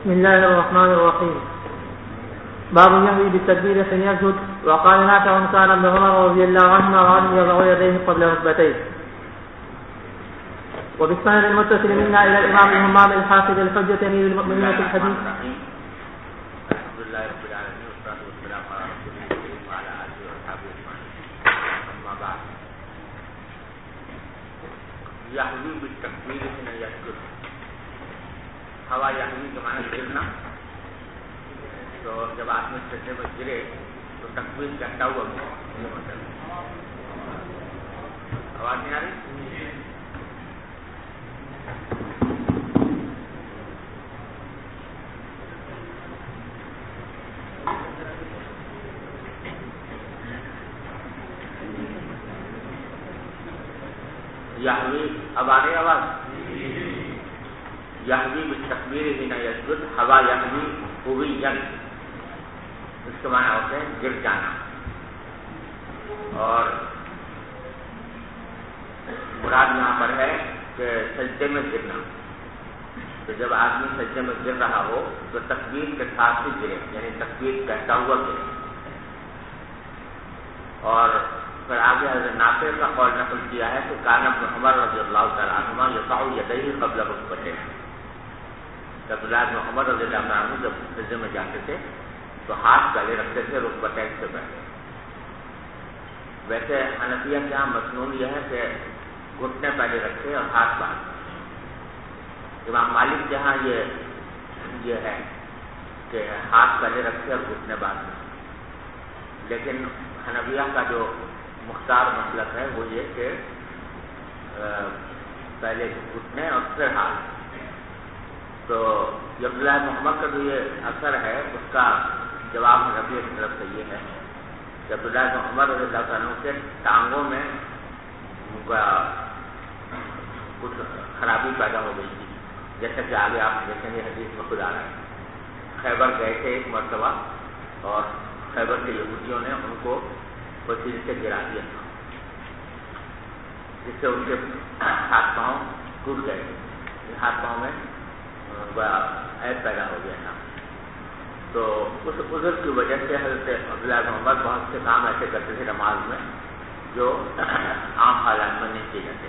بسم الله الرحمن الرحيم. باب يهوي بالتكبير حين يسجد. وقال نافع كان ابن عمر رضي الله عنهما وعنه يضع يديه قبل ركبتيه. وبالسند المتصل منا الى الامام الهمام الحافظ الحجة امير المؤمنين في الحديث. الحمد لله رب العالمين والصلاه والسلام على رسول الله وعلى اله وصحبه اجمعين. اما بعد. يهوي بالتكبير حين يسجد. ہوا یہوی کے معنی گرنا. تو جب آدمی سجدے میں گرے تو تکبیر کہتا ہوا آواز نہیں آ رہی. یہوی اب آ رہی آواز. یہوی بالتکبیر حین یسجد. ہوا یہوی ہویا اس کے معنی ہوتے ہیں گر جانا. اور مراد یہاں پر ہے کہ سجدے میں گرنا. تو جب آدمی سجدے میں گر رہا ہو تو تکبیر کے ساتھ ہی گرے, یعنی تکبیر کہتا ہوا گرے. اور پھر آگے حضرت نافع کا قول نقل کیا ہے کہ کان ابن عمر رضی اللہ تعالیٰ عنہما یضع یدیہ قبل رکبتیہ. عبداللہ بن عمر رضی اللہ عنہ جب سجدے میں جاتے تھے تو ہاتھ پہلے رکھتے تھے رکبتین سے پہلے. ویسے حنفیہ کے یہاں مسنون یہ ہے کہ گھٹنے پہلے رکھتے اور ہاتھ بعد. امام مالک کے یہاں یہ ہے کہ ہاتھ پہلے رکھتے اور گھٹنے بعد میں. لیکن حنفیہ کا جو مختار مسلک ہے وہ یہ کہ پہلے گھٹنے اور پھر ہاتھ. تو عبداللہ بن عمر کا جو یہ اثر ہے اس کا جواب حنفیہ کی طرف سے یہ ہے کہ عبداللہ بن عمر رضی اللہ عنہ کے ٹانگوں میں کچھ خرابی پیدا ہو گئی تھی, جیسا کہ آگے آپ دیکھیں گے حدیث میں خود آ رہا ہے. خیبر گئے تھے ایک مرتبہ اور خیبر کے یہودیوں نے ان کو وسیلے سے گرا دیا تھا, جس سے ان کے ہاتھ پاؤں ٹوٹ گئے. ہاتھ پاؤں میں عیب پیدا ہو گیا تھا. تو اس عذر کی وجہ سے حضرت عبداللہ بن عمر بہت سے کام ایسے کرتے تھے نماز میں جو عام حالات میں نہیں کیے جاتے.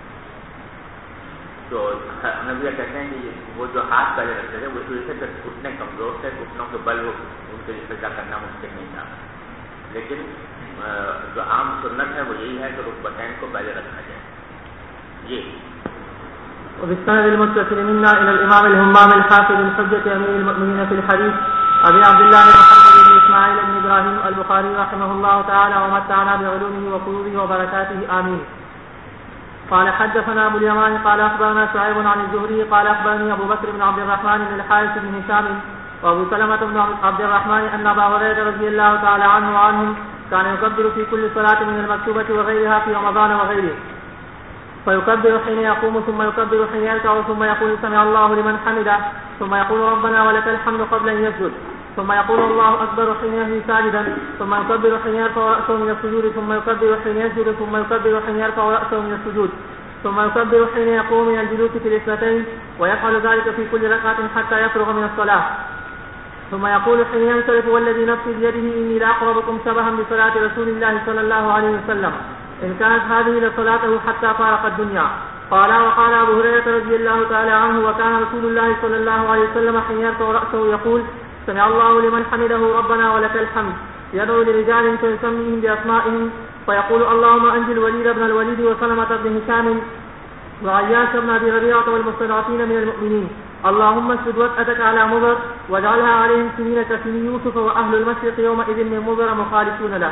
تو نبی کہتے ہیں کہ وہ جو ہاتھ پہلے رکھتے تھے وہ اس وجہ سے گھٹنے کمزور تھے, گھٹنوں کے بل ان کے لیے سجدہ کرنا ممکن نہیں تھا. لیکن جو عام سنت ہے وہ یہی ہے کہ رکبتین کو پہلے رکھا جائے. یہ وبالسند المتصل منا الى الامام الهمام الحافظ الحجة امير المؤمنين في الحديث ابي عبد الله محمد بن اسماعيل بن ابراهيم البخاري رحمه الله تعالى ومتعنا بعلومه وفروضه وبركاته امين. قال حدثنا ابو اليمان قال اخبرنا شعيب عن الزهري قال اخبرني ابو بكر بن عبد الرحمن بن الحارث بن هشام وابو سلمة بن عبد الرحمن ان ابا هريرة رضي الله تعالى عنه وعنهم كان يكبر في كل صلاة من المكتوبة وغيرها في رمضان وغيره, فيكبر حين يقوم ثم يكبر حين يركع ثم يقول سمع الله لمن حمده ثم يقول ربنا ولك الحمد قبل ان يسجد ثم يقول الله اكبر حين يهوي ساجدا ثم يكبر حين يرفع رأسه من السجود ثم يكبر حين يسجد ثم يكبر حين يرفع رأسه من السجود ثم يكبر حين يقوم من الجلوس في الاثنتين ويفعل ذلك في كل ركعة حتى يفرغ من الصلاة ثم يقول حين ينصرف والذي نفسي بيده إني لأقربكم شبها بصلاة رسول الله صلى الله عليه وسلم إن كانت هذه لصلاته حتى فارق الدنيا. قال وقال أبو هريرة رضي الله تعالى عنه وكان رسول الله صلى الله عليه وسلم حين يرفع رأسه يقول سمع الله لمن حمده ربنا ولك الحمد, يدعو لرجال فيسميهم بأسمائهم فيقول اللهم أنجِ الوليد بن الوليد وسلمة بن هشام وعياش بن أبي ربيعة والمستضعفين من المؤمنين اللهم اسجد وطأتك على مضر واجعلها عليهم سنين كسن يوسف وأهل المشرق يومئذ من مضر مخالفون له.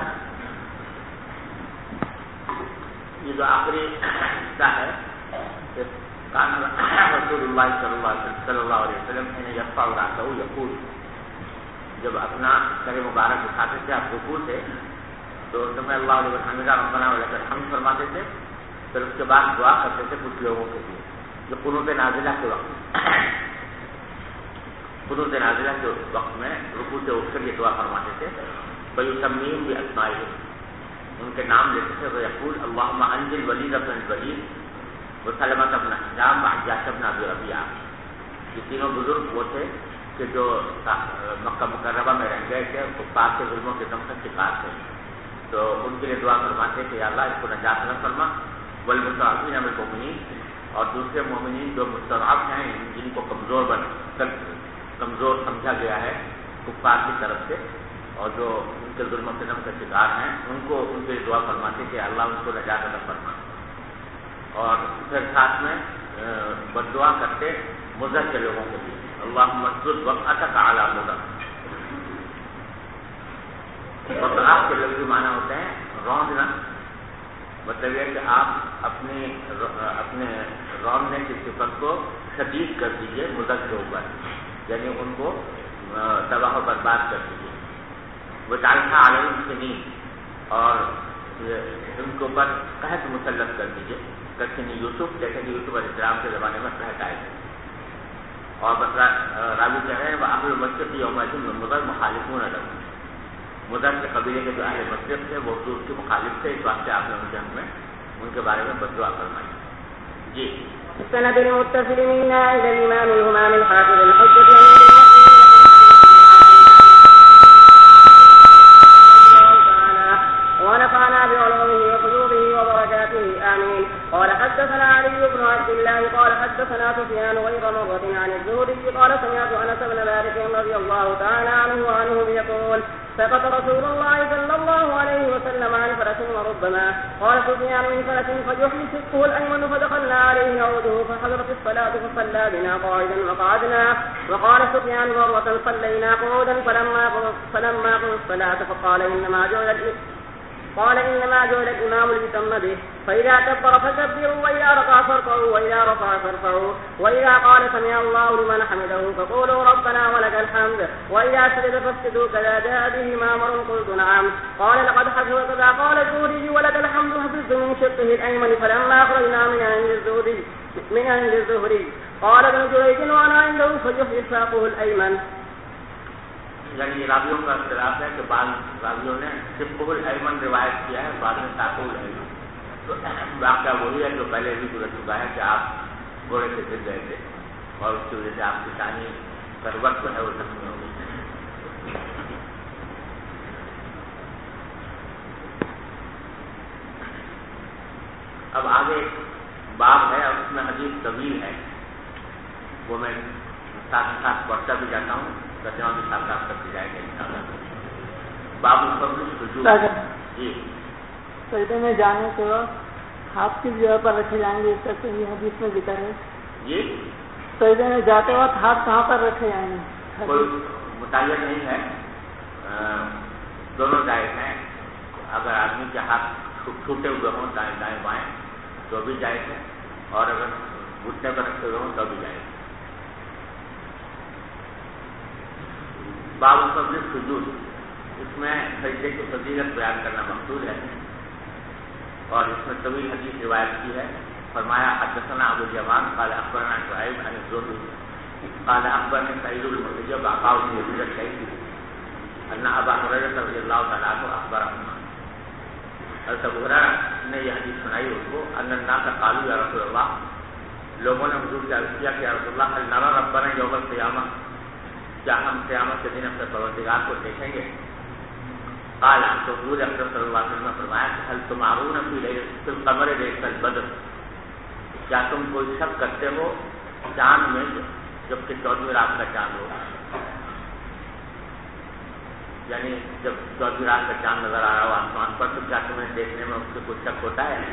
یہ جو آخری حصہ ہے کان رسول اللہ صلی اللہ علیہ وسلم نے یرفع رأسہ یقول, جب اپنا سر مبارک اٹھاتے تھے آپ رکوع سے تو سمع اللہ لمن حمدہ ربنا ولک الحمد فرماتے تھے. پھر اس کے بعد دعا کرتے تھے کچھ لوگوں کے لیے جو قنوت نازلہ کے وقت میں رکوع سے اٹھ کر یہ دعا فرماتے تھے. فیسمیہم باسمائہم, ان کے نام لیتے تھے. ویقول اللہم انجِ الولید بن الولید وسلمة بن ہشام وعیاش بن ابی ربیعہ. یہ تینوں بزرگ وہ تھے کہ جو مکہ مکرمہ میں رہ گئے تھے کفار کے ظلموں کے دم کا شکار تھے، تو ان کے لیے دعا فرماتے کہ یا اللہ اس کو نجات نہ فرما، والمستضعفین من المؤمنین، اور دوسرے مومنین جو مستضعف ہیں جن کو کمزور سمجھا گیا ہے کفار کی طرف سے اور جو ان کے ظلم و ستم کا شکار ہیں، ان کو ان کے لیے دعا فرماتے کہ اللہ ان کو نجات عطا فرما، اور پھر ساتھ میں بد دعا کرتے مضر کے لوگوں کے لیے، اللہم اسجد وقعتک علی مضر۔ وقعت کے لفظی معنی ہوتے ہیں روندنا، مطلب یہ کہ آپ اپنے روندنے کی صفت کو شدید کر دیجیے مضر کے اوپر، یعنی ان کو تباہ و برباد کر دیجیے۔ وجعلها علیہم سنین، اور ان کے اوپر قحط مسلط کر دیجیے، کسنی یوسف، جیسے کہ یوسف علیہ السلام کے زمانے میں قحط آئے تھے۔ اور راوی کہہ رہے ہیں وَأَهْلُ الْمَشْرِقِ يَوْمَئِذٍ مِّن مُخَالِفُونَ لَهُ، مضر کے قبیلے کے جو اہل مشرق تھے وہ حضور کے مخالف تھے، اس واسطے آپ نے ان کے حق میں ان کے بارے میں بد دعا فرمائی۔ جی السند المتصل منا إلى الإمام الهمام الحافظ الحجة ونفعنا بعلومه وقلوبه وبركاته آمين. قال حدثنا علي بن عبد الله قال حدثنا سفيان غير مرة عن الزهري قال سمعت أنس بن مالك رضي الله تعالى عنه يقول سقط رسول الله صلى الله عليه وسلم عن فرس وربما قال سفيان من فرس فجحي شقه الأيمن فدخلنا عليه نعوده فحضرت الصلاة فصلى بنا قاعدا وقعدنا. وقال سفيان مرة صلينا قعودا فلما قضى الصلاة فقال إنما جعل الإمام ليتم به، فإذا كبر فكبروا، وإذا رفع فارفعوا، وإذا رفع فارفعوا، وإذا قال سمع الله لمن حمده فقولوا ربنا ولك الحمد، وإذا سجد فاسجدوا كذا جاء به مامر قلت نعم. قال لقد حفظ كذا قال الزهري ولك الحمد حفظت من شقه الأيمن فلما أخرجنا من عند الزهري قال ابن جريج وأنا عنده فجحي ساقه الأيمن. یعنی راویوں کا اختلاف ہے کہ بعض راویوں نے شقہ الایمن روایت کیا ہے، بعض نے ساقہ الایمن، تو واقعہ وہی ہے جو پہلے بھی گزر چکا ہے کہ آپ گھوڑے سے گر گئے تھے اور اس کی وجہ سے آپ کی ثانی کروٹ جو ہے وہ زخمی ہو گئی۔ اب آگے باب ہے اور اس میں حدیث طویل ہے، وہ میں ساتھ ساتھ پڑھتا بھی جاتا ہوں، ترجمہ بھی ساتھ ساتھ کرتے جائے گا انشاءاللہ۔ باب الفضل جی سجدے میں جانے کے وقت ہاتھ کس جگہ پر رکھے جائیں گے، اس کا صحیح حدیث میں ذکر ہے؟ جی سجدے میں جاتے وقت ہاتھ کہاں پر رکھے جائیں گے؟ کوئی متعین نہیں ہے، دونوں جائز ہیں۔ اگر آدمی کے ہاتھ چھوٹے ہوئے ہوں دائیں دائیں بائیں تو بھی جائز ہے، اور اگر گھٹنے پر رکھے ہوئے ہوں تو بھی جائز ہے۔ باب الفضل سجود، اس میں سجدے کی فضیلت بیان کرنا مقصود ہے، اور اس میں طویل حدیث روایت کی ہے۔ فرمایا حدثنا ابو الیمان قال اخبرنا شعیب عن الزہری قال اخبرني سعید المسیب عطاء بن یزید الشیخی ان ابا ہریرہ رضی اللہ تعالیٰ عنہ اخبرہما، حضرت ابو ہریرہ نے یہ حدیث سنائی اس کو، ان الناس قالوا یا رسول اللہ، لوگوں نے حضور سے عرض کیا کہ یا رسول اللہ هل نرى ربنا یوم القیامہ، کیا ہم قیامت کے دن اپنے پروردگار کو دیکھیں گے؟ قال تو حضور اکرم صلی اللہ علیہ وسلم نے فرمایا کہ هل تمارون فی القمر لیلۃ البدر، کیا تم کوئی شک کرتے ہو چاند میں جبکہ 14ویں رات کا چاند ہو، یعنی جب 14ویں رات کا چاند نظر آ رہا ہو آسمان پر تو کیا تمہیں دیکھنے میں اس سے کوئی شک ہوتا ہے؟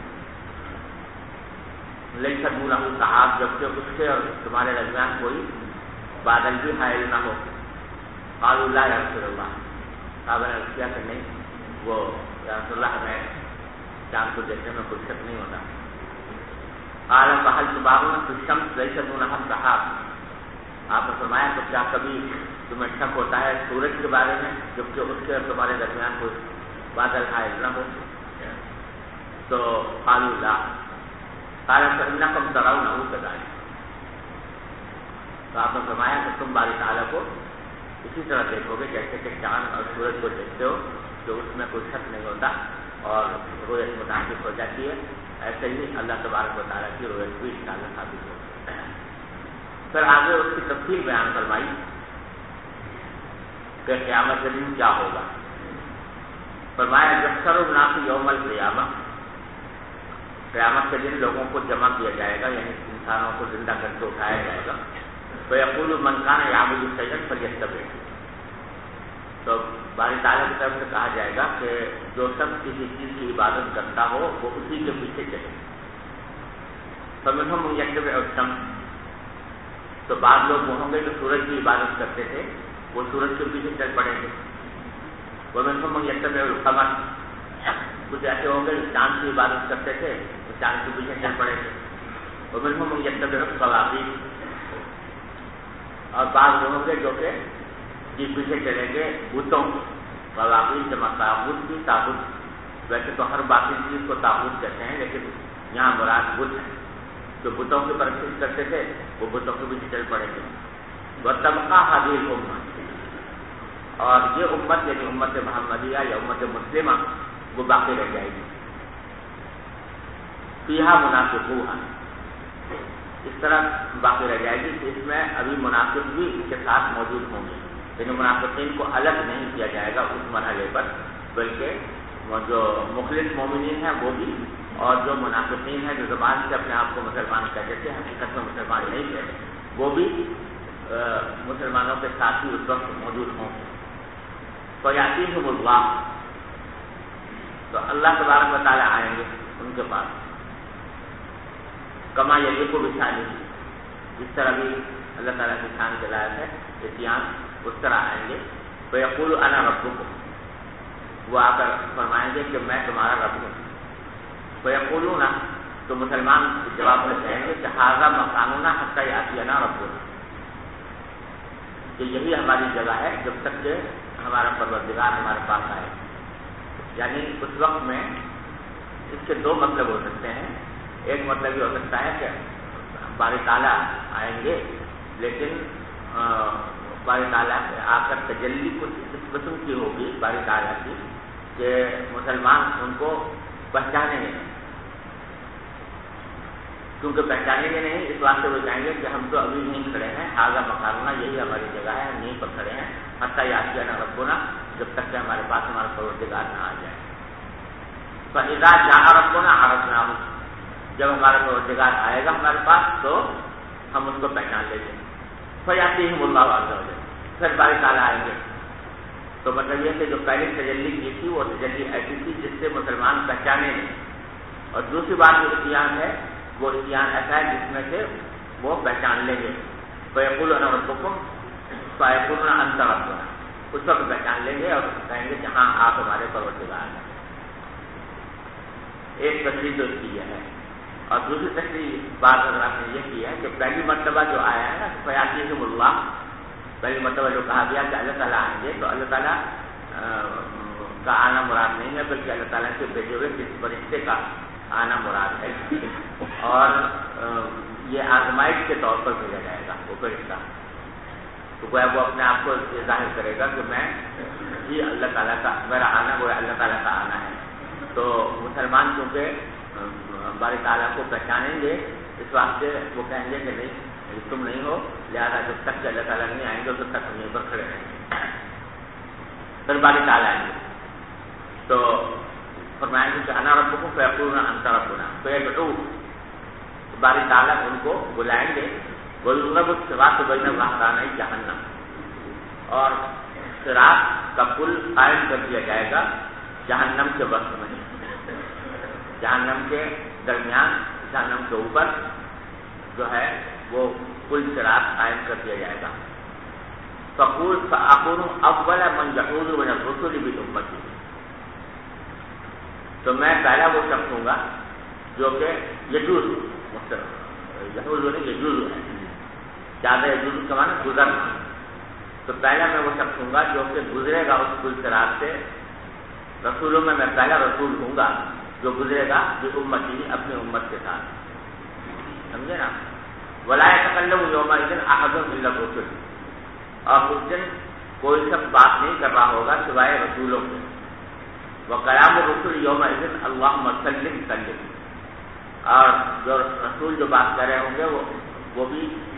لیس دونہ سحاب، جبکہ اس کے اور تمہارے درمیان کوئی بادل بھی حائل نہ ہو۔ قالوا لا یا رسول اللہ، صحابہ نے عرض کیا کہ نہیں، وہ یا رسول اللہ ہمیں چاند کو دیکھنے میں کوئی شک نہیں ہوتا۔ قال فهل تبارون في الشمس ليس دونها سحاب، آپ نے فرمایا تو کیا کبھی تمہیں شک ہوتا ہے سورج کے بارے میں جبکہ اس کے اور تمہارے درمیان کوئی بادل حائل نہ ہو؟ تو قالوا لا، قال فإنكم ترونه كذلك، تو آپ نے فرمایا کہ تم باری تعالیٰ کو اسی طرح دیکھو گے جیسے کہ چاند اور سورج کو دیکھتے ہو کہ اس میں کوئی شک نہیں ہوتا اور رویت متعلق ہو جاتی ہے، ایسے ہی اللہ تبارک و تعالیٰ کی رویت بھی انشاءاللہ ثابت ہوتی ہے۔ پھر آگے اس کی تفصیل بیان فرمائی کہ قیامت کے دن کیا ہوگا. فرمایا یحشر الناس یوم القیامہ، قیامت کے دن لوگوں کو جمع کیا جائے گا، یعنی انسانوں کو زندہ کر کے اٹھایا جائے گا. فیقول من کان یعبد شیئا فلیتبع، تو باری تعالیٰ کی طرف سے کہا جائے گا کہ جو سب کسی چیز کی عبادت کرتا ہو وہ اسی کے پیچھے چلے. فمنہم من یتبع الشمس، تو بعض لوگ وہ ہوں گے جو سورج کی عبادت کرتے تھے، وہ سورج کے پیچھے چل پڑیں گے. ومنہم من یتبع القمر، کچھ ایسے ہوں گے جو چاند کی عبادت کرتے تھے، وہ چاند کے پیچھے چل پڑیں گے. ومنہم من یتبع الصواغیث، اور بعض وہ ہوں گے جو کہ جس پیچھے چلیں گے بتوں. صواغیث جمع طاغوت کی، طاغوت ویسے تو ہر باقی چیز کو طاغوت کہتے ہیں، لیکن یہاں مراد بت ہے. جو بتوں کی پرستش کرتے تھے وہ بتوں کے پیچھے چل پڑیں گے. وتبقى هذه الامه، اور یہ امت یعنی امت محمدیہ یا امت مسلمہ وہ باقی رہ جائے گی. فیہا منافقون، اس طرح باقی رہ جائے گی کہ اس میں ابھی منافق بھی اس کے ساتھ موجود ہوں گے، یعنی منافقین کو الگ نہیں کیا جائے گا اس مرحلے پر، بلکہ وہ جو مخلص مومنین ہیں وہ بھی، اور جو منافقین ہیں جو زبان سے اپنے آپ کو مسلمان کہتے تھے حقیقت میں مسلمان نہیں تھے، وہ بھی مسلمانوں کے ساتھ ہی اس وقت موجود ہوں. فیاتیہم اللہ، تو اللہ تبارک و تعالیٰ آئیں گے ان کے پاس. کما یلیق بشانہ، جس طرح بھی اللہ تعالیٰ کی شان کے لائق ہے اتیان، اس طرح آئیں گے. فیقول انا ربکم، وہ آ کر فرمائیں گے کہ میں تمہارا رب ہوں. فیقولون، تو مسلمان جواب میں کہیں گے کہ ھذا مکاننا حتی یأتینا ربنا، کہ یہی ہماری جگہ ہے جب تک کہ ہمارا پروردگار ہمارے پاس آئے. یعنی اس وقت میں اس کے دو مطلب ہو سکتے ہیں. ایک مطلب یہ ہو سکتا ہے کہ باری تعالیٰ آئیں گے، لیکن باری تعالیٰ آ کر تجلی کچھ اس قسم کی ہوگی باری تعالیٰ کی کہ مسلمان ان کو پہچانیں گے. کیونکہ پہچانیں گے نہیں، اس واسطے وہ کہیں گے کہ ہم تو ابھی نہیں کھڑے ہیں، ھذا مکاننا، یہی ہماری جگہ ہے، ہم یہیں پر کھڑے ہیں. حتی یأتینا ربنا، جب تک کہ ہمارے پاس ہمارا پروردگار نہ آ جائے. فإذا جاء ربنا عرفناه، جب ہمارا پروردگار آئے گا ہمارے پاس تو ہم اس کو پہچان لیں گے. فیاتیہم اللہ عز وجل، پھر باری تعالیٰ آئیں گے. تو مطلب یہ کہ جو پہلی تجلی کی تھی وہ تجلی ایسی تھی جس سے مسلمان پہچانے نہیں، اور دوسری بات جو اتیان ہے وہ اتیان ایسا ہے جس میں سے وہ پہچان لیں گے. فیقول انا ربکم فیقولون انت ربنا، اس وقت پہچان لیں گے اور کہیں گے کہ ہاں آپ ہمارے پروردگار ہیں. ایک تشریح تو اس کی یہ ہے. اور دوسری تشریح بات اگر آپ نے یہ کی ہے کہ پہلی مرتبہ جو آیا ہے نا فیاتیہم اللہ، پہلی مرتبہ جو کہا گیا کہ اللہ تعالیٰ آئیں گے، تو اللہ تعالیٰ کا آنا مراد نہیں ہے، بلکہ اللہ تعالیٰ کے بھیجے ہوئے کسی فرشتے کا آنا مراد ہے. اور یہ آزمائش کے طور پر بھیجا جائے گا وہ فرشتہ. تو گویا وہ اپنے آپ کو ظاہر کرے گا کہ میں جی اللہ تعالیٰ کا، میرا آنا گویا اللہ تعالیٰ کا آنا ہے. تو مسلمان کیونکہ باری تعالیٰ کو پہچانیں گے، اس واسطے وہ کہیں گے کہ نہیں تم نہیں ہو، لہٰذا جب تک کہ اللہ تعالیٰ نہیں آئیں گے تب تک ہم یہیں پر کھڑے رہیں گے. پھر باری تعالیٰ آئیں گے تو فرمائیں گے کہ انا ربکم فیقولون انت ربنا، فیدعو، باری تعالیٰ ان کو بلائیں گے. وَيُضْرَبُ الصِّرَاطُ بَيْنَ ظَهْرَانَيْ جَهَنَّمَ، اور صراط کا پل قائم کر دیا جائے گا جہنم کے وقت میں، جہنم کے درمیان، جہنم کے اوپر جو ہے وہ پل صراط قائم کر دیا جائے گا. فَأَكُونُ أَوَّلَ مَنْ يَحُوزُ مِنَ الرُّسُلِ بِأُمَّتِهِ، تو میں پہلا وہ شخص ہوں گا جو کہ یجوز، یجوز نہیں یجوز ہے، زیادہ یجوز کا معنی گزرنا. تو پہلا میں وہ شخص ہوں گا جو کہ گزرے گا اس پل صراط سے. رسولوں میں پہلا رسول ہوں گا جو گزرے گا جو امتی، اپنی امت کے ساتھ. سمجھے نا؟ وَلَا يَتَكَلَّمُ يَوْمَئِذٍ أَحَدٌ إِلَّا الرُّسُلُ، اور اس دن کوئی شخص بات نہیں کر رہا ہوگا سوائے رسولوں کے. وَكَلَامُ الرُّسُلِ يَوْمَئِذٍ اللَّهُمَّ سَلِّمْ سَلِّمْ، اور جو رسول جو بات کر رہے ہوں گے وہ بھی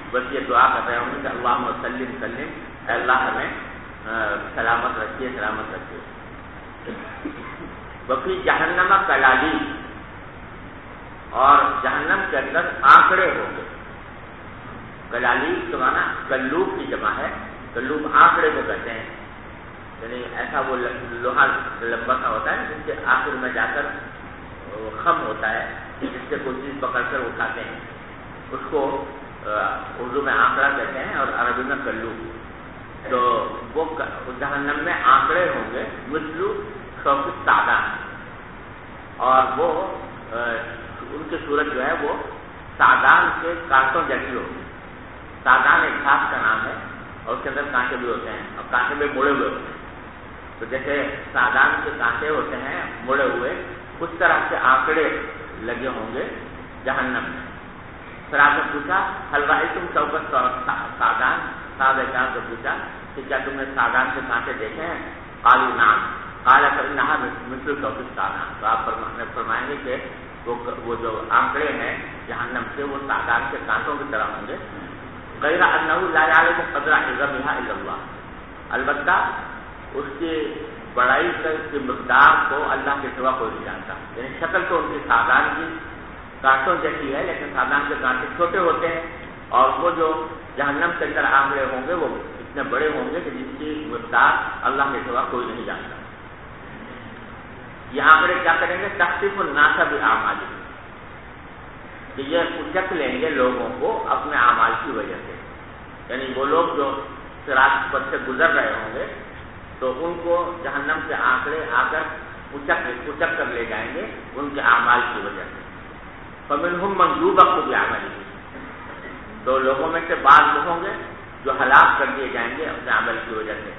بس یہ دعا کر رہے ہوں گے کہ اللہم سلم سلم، اے اللہ ہمیں سلامت رکھیے، سلامت رکھیے۔ وفی جہنم کلالی، اور جہنم کے اندر آنکڑے ہوں گے۔ کلالی تو مانا کلوب کی جمع ہے، کلوب آنکڑے کو کہتے ہیں، یعنی ایسا وہ لوہا لمبا سا ہوتا ہے جس کے آخر میں جا کر خم ہوتا ہے، جس سے کوئی چیز پکڑ کر اٹھاتے ہیں، اس کو اردو میں آنکڑا کہتے ہیں اور عربی میں کلوب۔ تو وہ جہنم میں آنکڑے ہوں گے مثلو شوک سادان، اور وہ ان کی صورت جو ہے وہ سادان کے کانٹوں جیسی ہوگی۔ سادان ایک گھاس کا نام ہے اور اس کے اندر کانٹے بھی ہوتے ہیں، اور کانٹے بھی مڑے ہوئے ہوتے ہیں۔ تو جیسے سادان کے کانٹے ہوتے ہیں مڑے ہوئے، اس طرح سے آنکڑے لگے ہوں گے جہنم میں۔ پھر آپ نے پوچھا حلوائی تم شوکت سادان، صاحب سے پوچھا کہ کیا تم نے سادان کے کانٹے دیکھے ہیں؟ قالوا نعم قال فإنها مثل شوکت سادان۔ تو آپ فرمائیں گے کہ وہ جو آنکڑے ہیں جہنم کے وہ سادان کے کانٹوں کی طرح ہوں گے۔ غیر انہ لا یعلم قدر عظمها الا اللہ، البتہ اس کی بڑائی کی مقدار کو اللہ کے سوا کوئی نہیں جانتا۔ یعنی شکل تو ان کی سادان کی کانٹوں جیسی ہے، لیکن سادان کے کانٹے چھوٹے ہوتے ہیں، اور وہ جو جہنم کے اندر آنکڑے ہوں گے وہ اتنے بڑے ہوں گے کہ جس کی مقدار اللہ کے سوا کوئی نہیں جانتا۔ یہ آنکڑے کیا کریں گے؟ تخفیف الناس بأعمالهم، کہ یہ اچک لیں گے لوگوں کو اپنے اعمال کی وجہ سے۔ یعنی وہ لوگ جو صراط پر سے گزر رہے ہوں گے تو ان کو جہنم کے آنکڑے آ کر اچک کر لے جائیں گے ان کے اعمال کی وجہ سے۔ فمنہم من یوبق بعملہ، تو لوگوں میں سے بعض لوگ ہوں گے جو ہلاک کر دیے جائیں گے اپنے عمل کی وجہ سے۔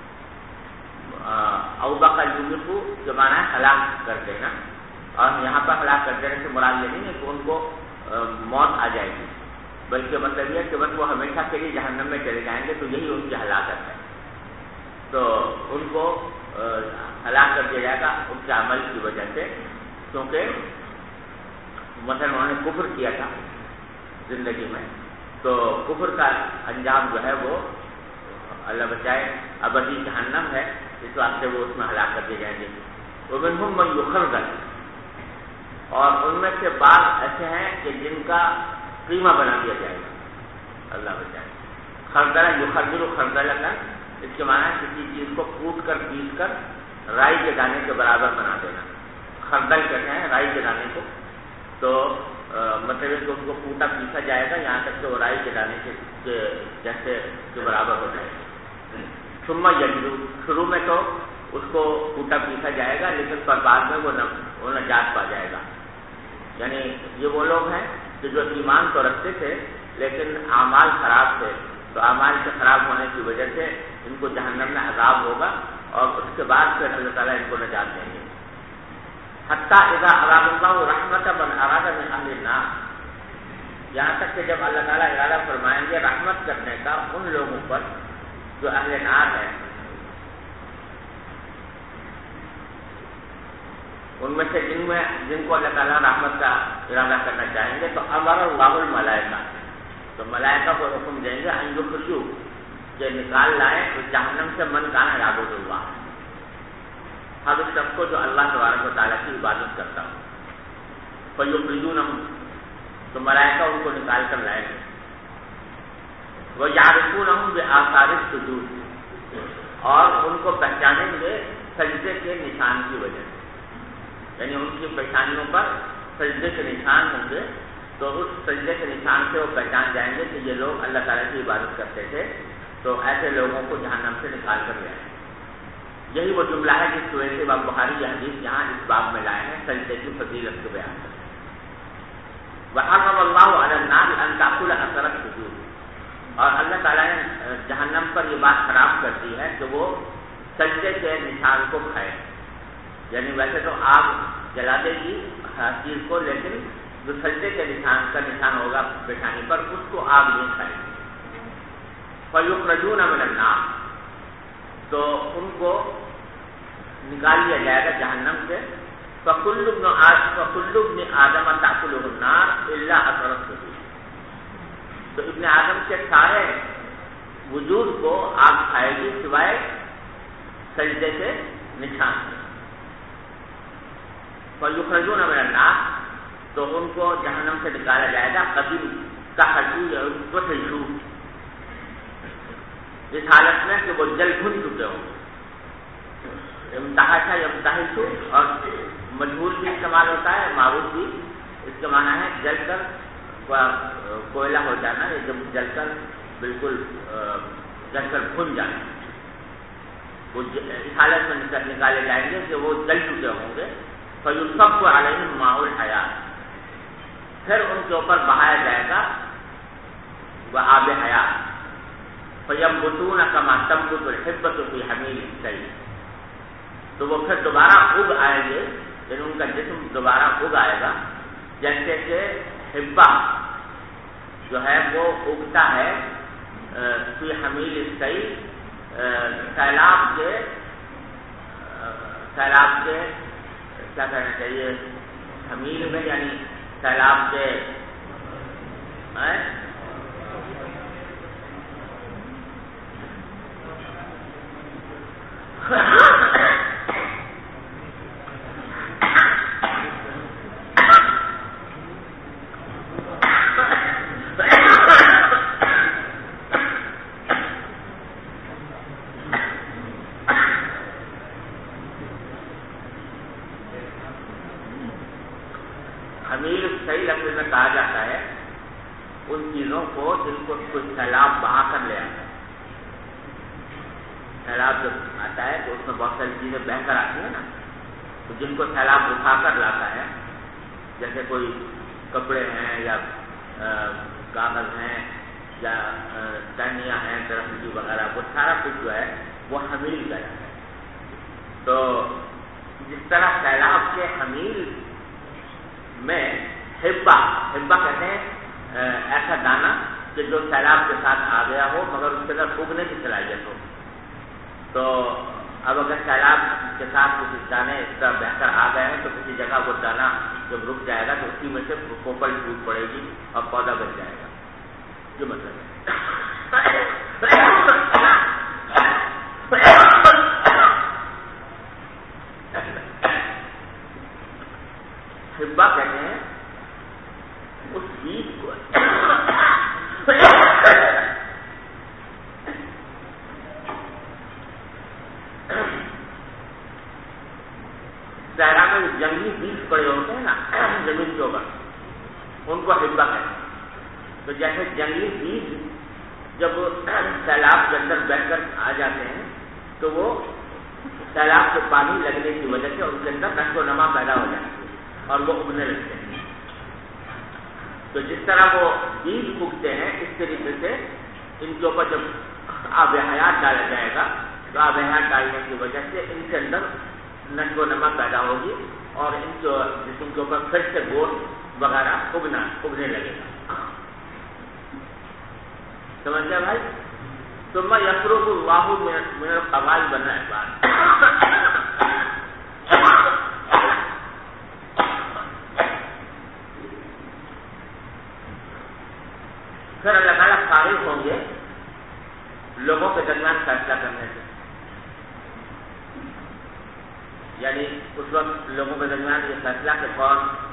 اوبق یوبق جو مانا ہے ہلاک کر دینا، اور یہاں پر ہلاک کر دینے سے مراد یہ نہیں ہے کہ ان کو موت آ جائے گی، بلکہ مطلب یہ کہ بس وہ ہمیشہ کے لیے جہنم میں چلے جائیں گے، تو یہی ان کی ہلاکت ہے۔ تو ان کو ہلاک کر دیا جائے گا ان کے عمل کی وجہ سے، کیونکہ مثلا انہوں نے کفر کیا تھا زندگی میں، تو کفر کا انجام جو ہے وہ اللہ بچائے ابدی جہنم ہے، اس واسطے وہ اس میں ہلاک کر دیے جائیں گے۔ ومنہم من یخرج، اور ان میں سے بعض ایسے ہیں کہ جن کا قیمہ بنا دیا جائے گا، اللہ بچائے۔ خردل یخرج خردلۃ، اس کے معنی ہے کسی چیز کو کوٹ کر پیس کر رائی کے دانے کے برابر بنا دینا۔ خردل کہتے ہیں رائی کے دانے کو، تو مطلب کہ اس کو کوٹا پیسا جائے گا یہاں تک کہ وہ رائی کے دانے کے جیسے کے برابر ہو جائے گا۔ ثم یجلو، شروع میں تو اس کو کوٹا پیسا جائے گا، لیکن پر بعد میں وہ نجات پا جائے گا۔ یعنی یہ وہ لوگ ہیں کہ جو ایمان تو رکھتے تھے لیکن اعمال خراب تھے، تو اعمال کے خراب ہونے کی وجہ سے ان کو جہنم میں عذاب ہوگا، اور اس کے بعد پھر اللہ تعالیٰ ان کو نجات دیں گے۔ حتیٰ اذا اراد اللہ رحمت من اراد من اہل النار، یہاں تک کہ جب اللہ تعالیٰ ارادہ فرمائیں گے رحمت کرنے کا ان لوگوں پر جو اہل نار ہے، ان میں سے جن کو اللہ تعالیٰ رحمت کا ارادہ کرنا چاہیں گے، تو امر اللہ الملائکہ، تو ملائکہ کو حکم دیں گے ان یخرجوا، کہ نکال لائیں اس جہنم سے من کان یعبد اللہ، ہر اس شخص کو جو اللہ تبارک و تعالیٰ کی عبادت کرتا ہو۔ فیخرجونہم، تو ملائکہ ان کو نکال کر لائیں گے۔ ویعرفونہم بآثار السجود، اور ان کو پہچانیں گے سجدے کے نشان کی وجہ سے، یعنی ان کی پیشانیوں پر سجدے کے نشان ہوں گے، تو اس سجدے کے نشان سے وہ پہچان جائیں گے کہ یہ لوگ اللہ تعالیٰ کی عبادت کرتے تھے، تو ایسے لوگوں کو جہنم سے نکال کر لے آئیں۔ یہی وہ جملہ ہے جس وجہ سے امام بخاری یہ حدیث یہاں اس باب میں لائے ہیں سجدے کی فضیلت کو بیان کرتے ہیں۔ وحرم اللہ علی النار ان تأکل اثر السجود، اور اللہ تعالیٰ نے جہنم پر یہ بات خراب کر دی ہے کہ وہ سجدے کے نشان کو کھائے، یعنی ویسے تو آگ جلا دے گی ہر چیز کو، لیکن جو سجدے کے نشان ہوگا پیشانی پر اس کو آگ نہیں کھائے گی۔ فیخرجون من النار، تو ان کو نکال لیا جائے گا جہنم سے۔ فکل ابن آدم تأکلہ النار الا اثر السجود، تو ابن آدم کے سارے وجود کو آگ کھائے گی سوائے سجدے کے نشان سے. فَيُخْرَجُونَ مِنَ النَّارِ تو ان کو جہنم سے نکالا جائے گا قدیم کحجو یا کحجو اس حالت میں کہ وہ جل بھن چکے ہوں. امتحاشا یمتحشو اور مجہول بھی استعمال ہوتا ہے, معروف بھی. اس کا معنی ہے جل کر کوئلہ ہو جانا, جب جل کر بالکل جل کر بھن جانا. وہ اس حالت میں نکالے جائیں گے کہ وہ جل چکے ہوں گے. فَيُصَبُّ عَلَيْهِمْ مَاءُ الْحَيَاةِ پھر ان کے اوپر بہایا جائے گا وہ آب حیات. فَيَنبُتُونَ كَمَا تَنبُتُ الْحِبَّةُ فِي حَمِيلِ السَّيْلِ تو وہ پھر دوبارہ اگ آئیں گے, یعنی ان کا جسم دوبارہ اگ آئے گا جیسے کہ حبہ جو ہے وہ اگتا ہے فی حمیل السیل سیلاب کے کیا کہنا چاہیے حمیل میں, یعنی سیلاب کے حمیل صحیح لفظ میں کہا جاتا ہے ان چیزوں کو جن کو کچھ سیلاب بہا کر لے آتا ہے. سیلاب جب آتا ہے تو اس میں بہت ساری چیزیں بہہ کر آتی ہیں نا, تو جن کو سیلاب اٹھا کر لاتا ہے جیسے کوئی کپڑے ہیں یا کاغذ ہیں یا ٹہنیاں ہیں درخت وغیرہ, وہ سارا کچھ جو ہے وہ حمیل کا ہے. تو جس طرح سیلاب کے حمیل میں حبہ کہتے ہیں ایسا دانا کہ جو سیلاب کے ساتھ آ گیا ہو مگر اس کے اندر اگنے کی صلاحیت ہو. تو اب اگر سیلاب کے ساتھ کچھ دانے اس طرح بہ کر آ گئے ہیں تو کسی جگہ وہ دانا جب رک جائے گا تو اسی میں سے پوپل ٹوٹ پڑے گی اور پودا بچ جائے گا. یہ مطلب ہے. حبہ کہتے ہیں اس بیج کو صحرا میں جنگلی بیج پڑے ہوتے ہیں نا زمین کے اوپر, ان کو حبہ کہتے ہیں. تو جیسے جنگلی بیج جب سیلاب کے اندر بہ کر آ جاتے ہیں تو وہ سیلاب سے پانی لگنے کی وجہ سے ان کے اندر نشو و نما پیدا ہو جاتی ہے اور وہ اگنے لگتے ہیں. تو جس طرح وہ بیج اگتے ہیں اس طریقے سے ان کے اوپر جب آب حیات ڈالا جائے گا تو آب حیات ڈالنے کی وجہ سے ان کے اندر نشو و نما پیدا ہوگی اور ان کے جسم کے اوپر پھر سے گوشت وغیرہ اگنے لگے گا. سمجھ گیا بھائی؟ ثم یفرغ اللہ من القبائل بننا ہے بات. پھر اللہ تعالیٰ فارغ ہوں گے لوگوں کے درمیان فیصلہ کرنے سے, یعنی اس وقت لوگوں کے درمیان یہ فیصلہ کہ کون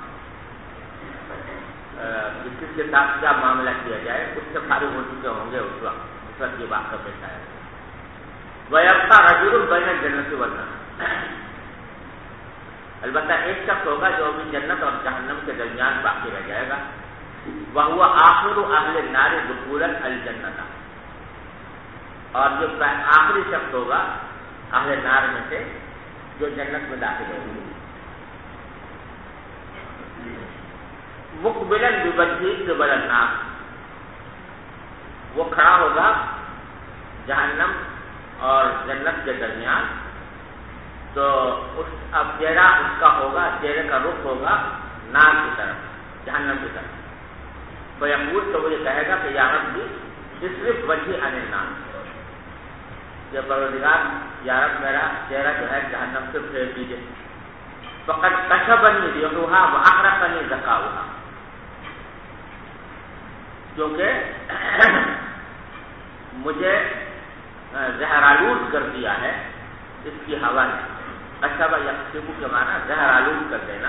کس کے ساتھ کیا معاملہ کیا جائے اس سے فارغ ہو چکے ہوں گے. اس وقت یہ بات کا پیش آیا. وَيَبْقَى رَجُلٌ بَيْنَ الْجَنَّةِ وَالنَّارِ البتہ ایک شخص ہوگا جو بھی جنت اور جہنم کے درمیان باقی رہ جائے گا. وَهُوَ آخِرُ أَهْلِ النَّارِ دُخُولًا الْجَنَّةَ اور جو آخری شخص ہوگا اہل نار میں سے جو جنت میں داخل ہوگی. مقبلاً بوجهه قبل النار وہ کھڑا ہوگا جہنم اور جنت کے درمیان. تو اب چہرہ اس کا ہوگا, چہرے کا رخ ہوگا نار کی طرف, جہنم کی طرف. فیقول تو وہ یہ کہے گا کہ یا رب صرف وجہ عن النار, کہ پروردگار یا رب میرا چہرہ جو ہے جہنم سے پھیر دیجیے. فقد کشفنی ریحها واحرقنی ذکاؤها کیونکہ مجھے زہرآلود کر دیا ہے اس کی ہوا نے. اچھا بھائی یقصبو کے معنی زہرآلود کر دینا.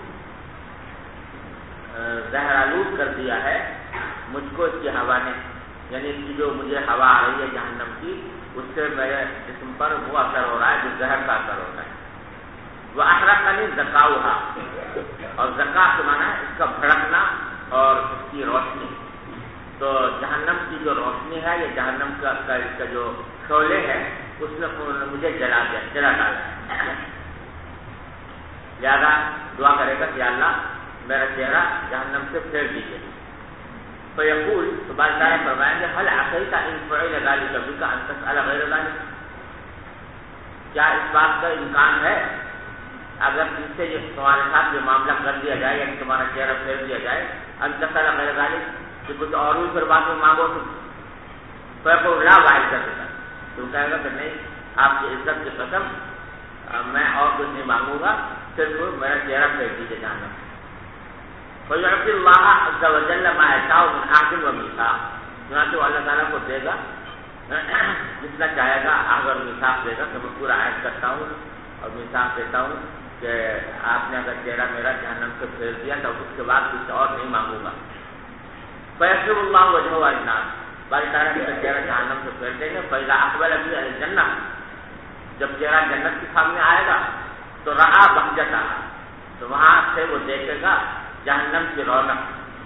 زہرآلود کر دیا ہے مجھ کو اس کی ہوا نے، یعنی اس کی جو مجھے ہوا آ رہی ہے جہنم کی، اس سے میرے جسم پر وہ اثر ہو رہا ہے جو زہر کا اثر ہوتا ہے. وہ احرقنی زکاؤہا، اور زکا کے معنی ہے اس کا بھڑکنا اور اس کی روشنی. تو جہنم کی جو روشنی ہے یا جہنم کا جو شعلے ہے اس نے مجھے جلا ڈالا. لہٰذا دعا کرے گا کہ اللہ میرا چہرہ جہنم سے پھیر دیجیے. تو یقول تو بات دار فرمائیں گے حل عقیدہ ان فعل ذلک بک ان تسأل غیر ذلک، کیا اس بات کا امکان ہے اگر تم سے یہ تمہارے ساتھ یہ معاملہ کر دیا جائے یعنی تمہارا چہرہ پھیر دیا جائے ان تسأل غیر ذلک کہ کچھ اور بھی پھر بات میں مانگو تم؟ فیقول لا واحد کر دیتا، تو کہے گا کہ نہیں آپ کی عزت کی قسم میں اور کچھ نہیں مانگوں گا، صرف میرا چہرہ پھیر دیجیے جہنم. فَيُعْطِي اللَّهَ عَزَّ وَجَلَّ مَا يَشَاءُ مِنْ عَهْدٍ وَمِيثَاقٍ، چنانچہ اللہ تعالیٰ کو دے گا جتنا چاہے گا عہد اور میثاق دے گا کہ میں پورا عہد کرتا ہوں اور میثاق دیتا ہوں کہ آپ نے اگر چہرہ میرا جہنم سے پھیر دیا تو اس کے بعد کچھ اور نہیں مانگوں گا. فَيَصْرِفُ اللَّهُ وَجْهَهُ عَنِ النَّارِ، باری تعالیٰ کا چہرہ جہنم سے پھیر دیں گے. فَإِذَا أَقْبَلَ بِهِ إِلَى الْجَنَّةِ، جب چہرہ جنت کے سامنے آئے گا تو رہا بہجتها، تو وہاں سے وہ دیکھے گا جہنم کی رونق.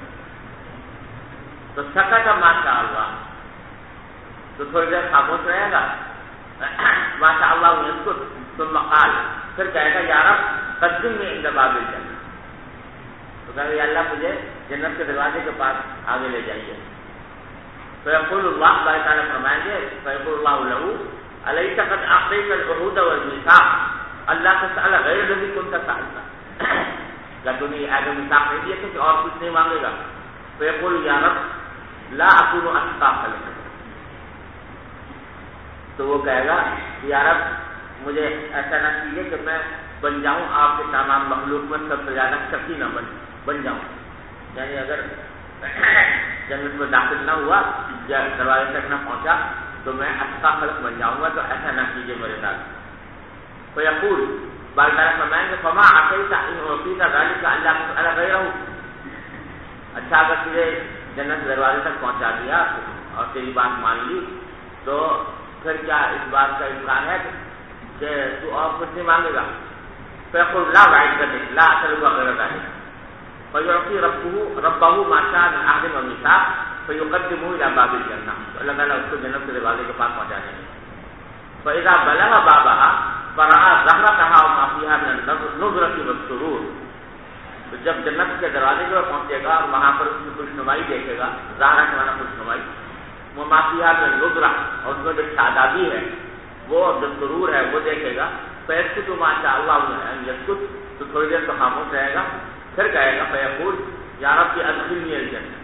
تو سکت ماشاء اللہ، تو تھوڑی دیر خاموش رہے گا. ماشاء اللہ یسکت ثم قال، پھر کہے گا یا رب قدمنی عند باب الجنہ، تو کہے گا یا اللہ مجھے جنت کے دروازے کے پاس آگے لے جائیے. فیقول اللہ، باری تعالیٰ فرمائیں گے فیقول اللہ له الیس قد اعطیت العہود والمیثاق اللہ تسأل غیر الذی کنت سألت، کیا تم نے عہد و میثاق نہیں دیے تھے کہ اور کچھ نہیں مانگے گا؟ فیقول یا رب لا اکون اتقی خلقک، تو وہ کہے گا یا رب مجھے ایسا نہ کیجیے کہ میں بن جاؤں آپ کے تمام مخلوق میں سب سے زیادہ شقی نہ بن جاؤں. یعنی اگر جنت میں داخل نہ ہوا یا دروازے تک نہ پہنچا تو میں اتقی خلق بن جاؤں گا، تو ایسا نہ کیجیے میرے ساتھ. فیقول، بار تعالیٰ فرمائیں گے فما عقیت ان اعطیت ذلک اللہ تسأل غیرہ، اچھا اگر تجھے جنت کے دروازے تک پہنچا دیا اور تیری بات مان لی تو پھر کیا اس بات کا امکان ہے کہ تو اور کچھ نہیں مانگے گا؟ فیقول لا واحد کر دے لا اسألک غیر ذلک. فیعطی ربہ ما شاء من عہد ومیثاق فیقدمہ الی باب الجنہ، اللہ تعالیٰ اس کو جنت کے دروازے کے پاس پہنچا دیں گے. فاذا بلغ بابها فرآ زہرتها وما فیہا من النضرۃ والسرور، تو جب جنت کے دروازے پر پہنچے گا اور وہاں پر اس کی خوشنمائی دیکھے گا، زہرہ کے معنی خوشنمائی، وما فیہا من النضرۃ، اور اس میں جو شادابی ہے وہ جو سرور ہے وہ دیکھے گا. فیسکت ما شاء اللہ ان یسکت، تو تھوڑی دیر تو خاموش رہے گا. پھر کہے گا فیقول یا رب ادخلنی الجنہ،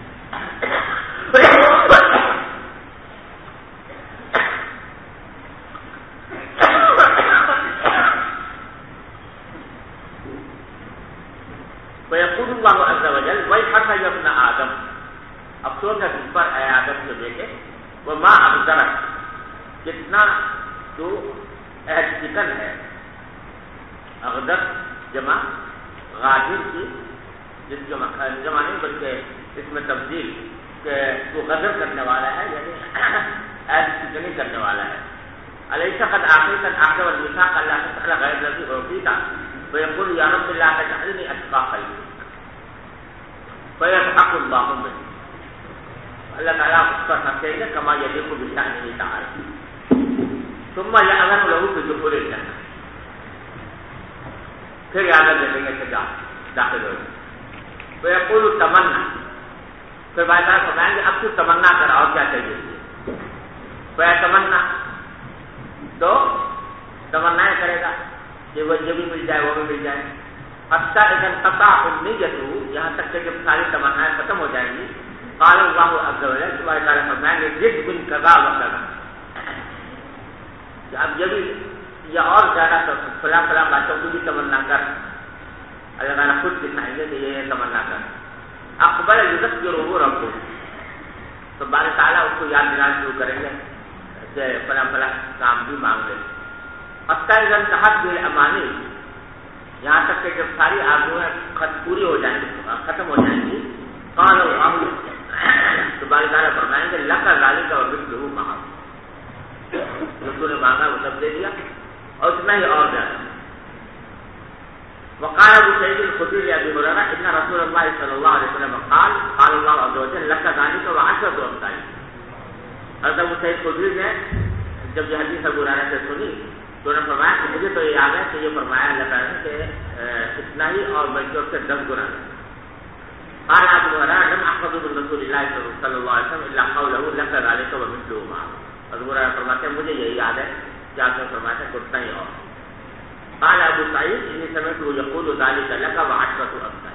فیقول اللہ عز وجل ویحک یا ابن آدم، افسوس ہے تم پر اے آدم کے بیٹے، وما اغدرک، کتنا تو عہد شکن ہے. اغدر جمع غادر کی، جس جمع نہیں بلکہ اس میں تبدیل کہ تو غدر کرنے والا ہے، یعنی عہد شکنی کرنے والا ہے. الیس قد اعطیت العہد والمیثاق اللہ تسأل غیر الذی اعطیت، فیقول یا رب لا تجعلنی اتقی خلقک، فیضحک اللہ منہ، اللہ تعالیٰ اس پر ہنسیں گے کما یلیق بشأنہ تعالی. ثم یأذن له بدخول الجنہ، پھر اجازت دیں گے کہ جا داخل ہو. فیقول تمنا، پھر بھائی صاحب فرمائیں گے اب تو تمنا کر اور کیا چاہیے. فیتمنا، تو تمنا کرے گا کہ وہ یہ بھی مل جائے وہ بھی مل جائے. حتی اذا انقطع امنیتہ، یہاں تک کہ جب ساری تمنائیں ختم ہو جائیں گی. قال اللہ عز وجل، تمہارے تعالیٰ فرمائیں گے زد من کذا و کذا، اب یہ بھی یا اور زیادہ فلاں فلاں باتوں کی بھی تمنا کر. اللہ تعالیٰ خود دکھائیں گے کہ یہ تمنا کر. اقبل یذکرہ ربہ، تو بارہ تعالیٰ اس کو یاد دلانا شروع کریں گے کہ فلاں فلاں کام بھی مانگ لیں. اکثر صحت جو امانی، یہاں تک کہ جب ساری آرزویں پوری ہو جائیں گی، ختم ہو جائیں گی، قال اللہ تو بارہ تعالیٰ فرمائیں گے لکا ذالک ومثلہ معہ، جو تو نے مانگا وہ سب دے دیا اور اتنا ہی اور زیادہ. وقال ابو سعید الخدری لابی ہریرہ ان رسول اللہ صلی اللہ علیہ وسلم قال قال اللہ عز وجل لک ذالک وعشرۃ امثالہ. حضرت ابو سعید الخدری نے جب یہ حدیث ابو ہریرہ سے سنی تو انہوں نے فرمایا کہ مجھے تو یہ یاد ہے کہ یہ فرمایا اللہ تعالیٰ نے کہ اتنا ہی اور بلکہ اس سے 10 گنا. قال ابو ہریرہ لم احفظ من رسول اللہ صلی اللہ علیہ وسلم الا قوله لك ذلك ومثله معه. ابو ہریرہ فرماتے ہیں مجھے یہی یاد ہے کہ آپ نے فرمایا تھا کہ اتنا ہی اور. قال ابو سعید انی سمعته يقول ذلك لك وعشرة امثال.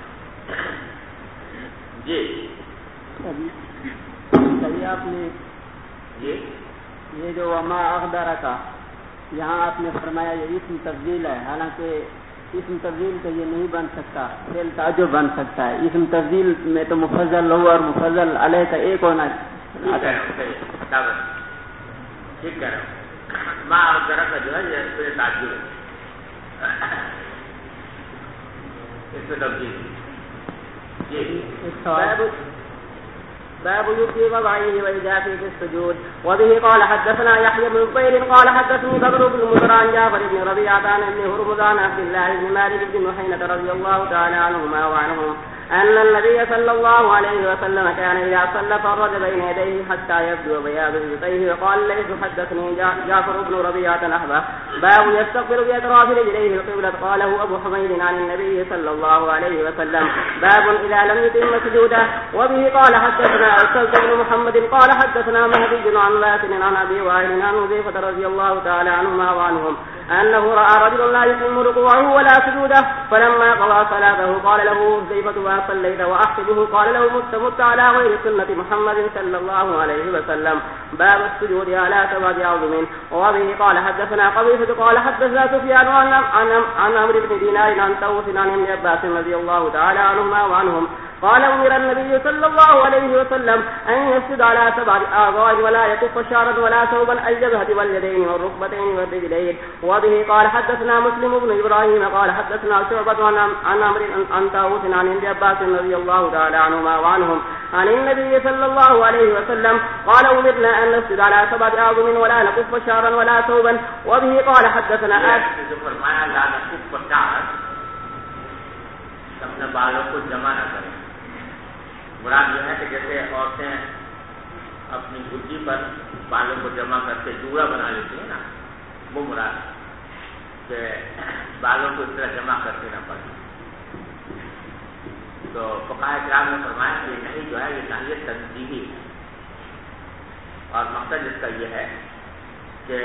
جی کبھی آپ نے یہ جو وما اقدارہ کا یہاں آپ نے فرمایا یہ اسم تفضیل ہے، حالانکہ اسم تفضیل تو یہ نہیں بن سکتا، فعل تعجب بن سکتا ہے. اسم تفضیل میں تو مفضل لہو اور مفضل علیہ کا ایک ہونا. ٹھیک کہہ رہا ہوں. ما اقدارہ کا جو ہے یہ فعل تعجب ہے، اس میں تفضیل. باب يبكي وضعيه وإجافه في السجود. وبه قال حدثنا يحيى بن بكير قال حدثني بدر بن مدر عن جعفر بن ربيعة عن ابن هرمز عن عبد الله بن مالك بن محينة رضي الله تعالى عنهما وعنهم أن النبي صلى الله عليه وسلم كان إذا صلى فرج بين يديه حتى يبدو بياض ابطيه. وقال ليس حدثني جعفر بن ربيعة نحوه. باب يستقبل بأطراف رجليه القبلة. قاله أبو حميد عن النبي صلى الله عليه وسلم. باب إذا لم يتم سجوده. وبه قال حدثنا أرسلت بن محمد قال حدثنا مهدي عن واسل عن أبي وائل عن حذيفة رضي الله تعالى عنهما وعنهم أنه رأى رجلا لا يتم ركوعه ولا سجوده فلما قضى صلاته قال له حذيفة وصليت وأحسبه قال له مت على غير سنة محمد صلى الله عليه وسلم. باب السجود على 7 عظم. وبه قال حدثنا قبيصة قال حدثنا سفيان عن عمرو بن دينار عن طاووس عن ابن عباس رضي الله تعالى عنهما وعنهم قال أمر النبي صلى الله عليه وسلم أن يسجد على 7 أعضاء ولا يكف شعرا ولا ثوبا الجبهة واليدين والركبتين والرجلين. وبه قال حدثنا مسلم بن إبراهيم قال حدثنا شعبة عن عمرو عن طاووس عن ابن عباس رضي الله تعالى عنهما وعنهم عن النبي صلى الله عليه وسلم قال أمرنا أن نسجد على 7 أعظم ولا نكف شعرا ولا ثوبا. وبه قال حدثنا اپنے بالوں کو جمع نہ کریں. مراد یہ ہے کہ جیسے عورتیں اپنی گدی پر بالوں کو جمع کر کے جوڑا بنا لیتی ہیں نا، وہ مراد کہ بالوں کو اس طرح جمع کرتے نہ پڑے. تو فقہاء کرام نے فرمایا کہ نہیں جو ہے یہ نہی تنزیہی، اور مقصد اس کا یہ ہے کہ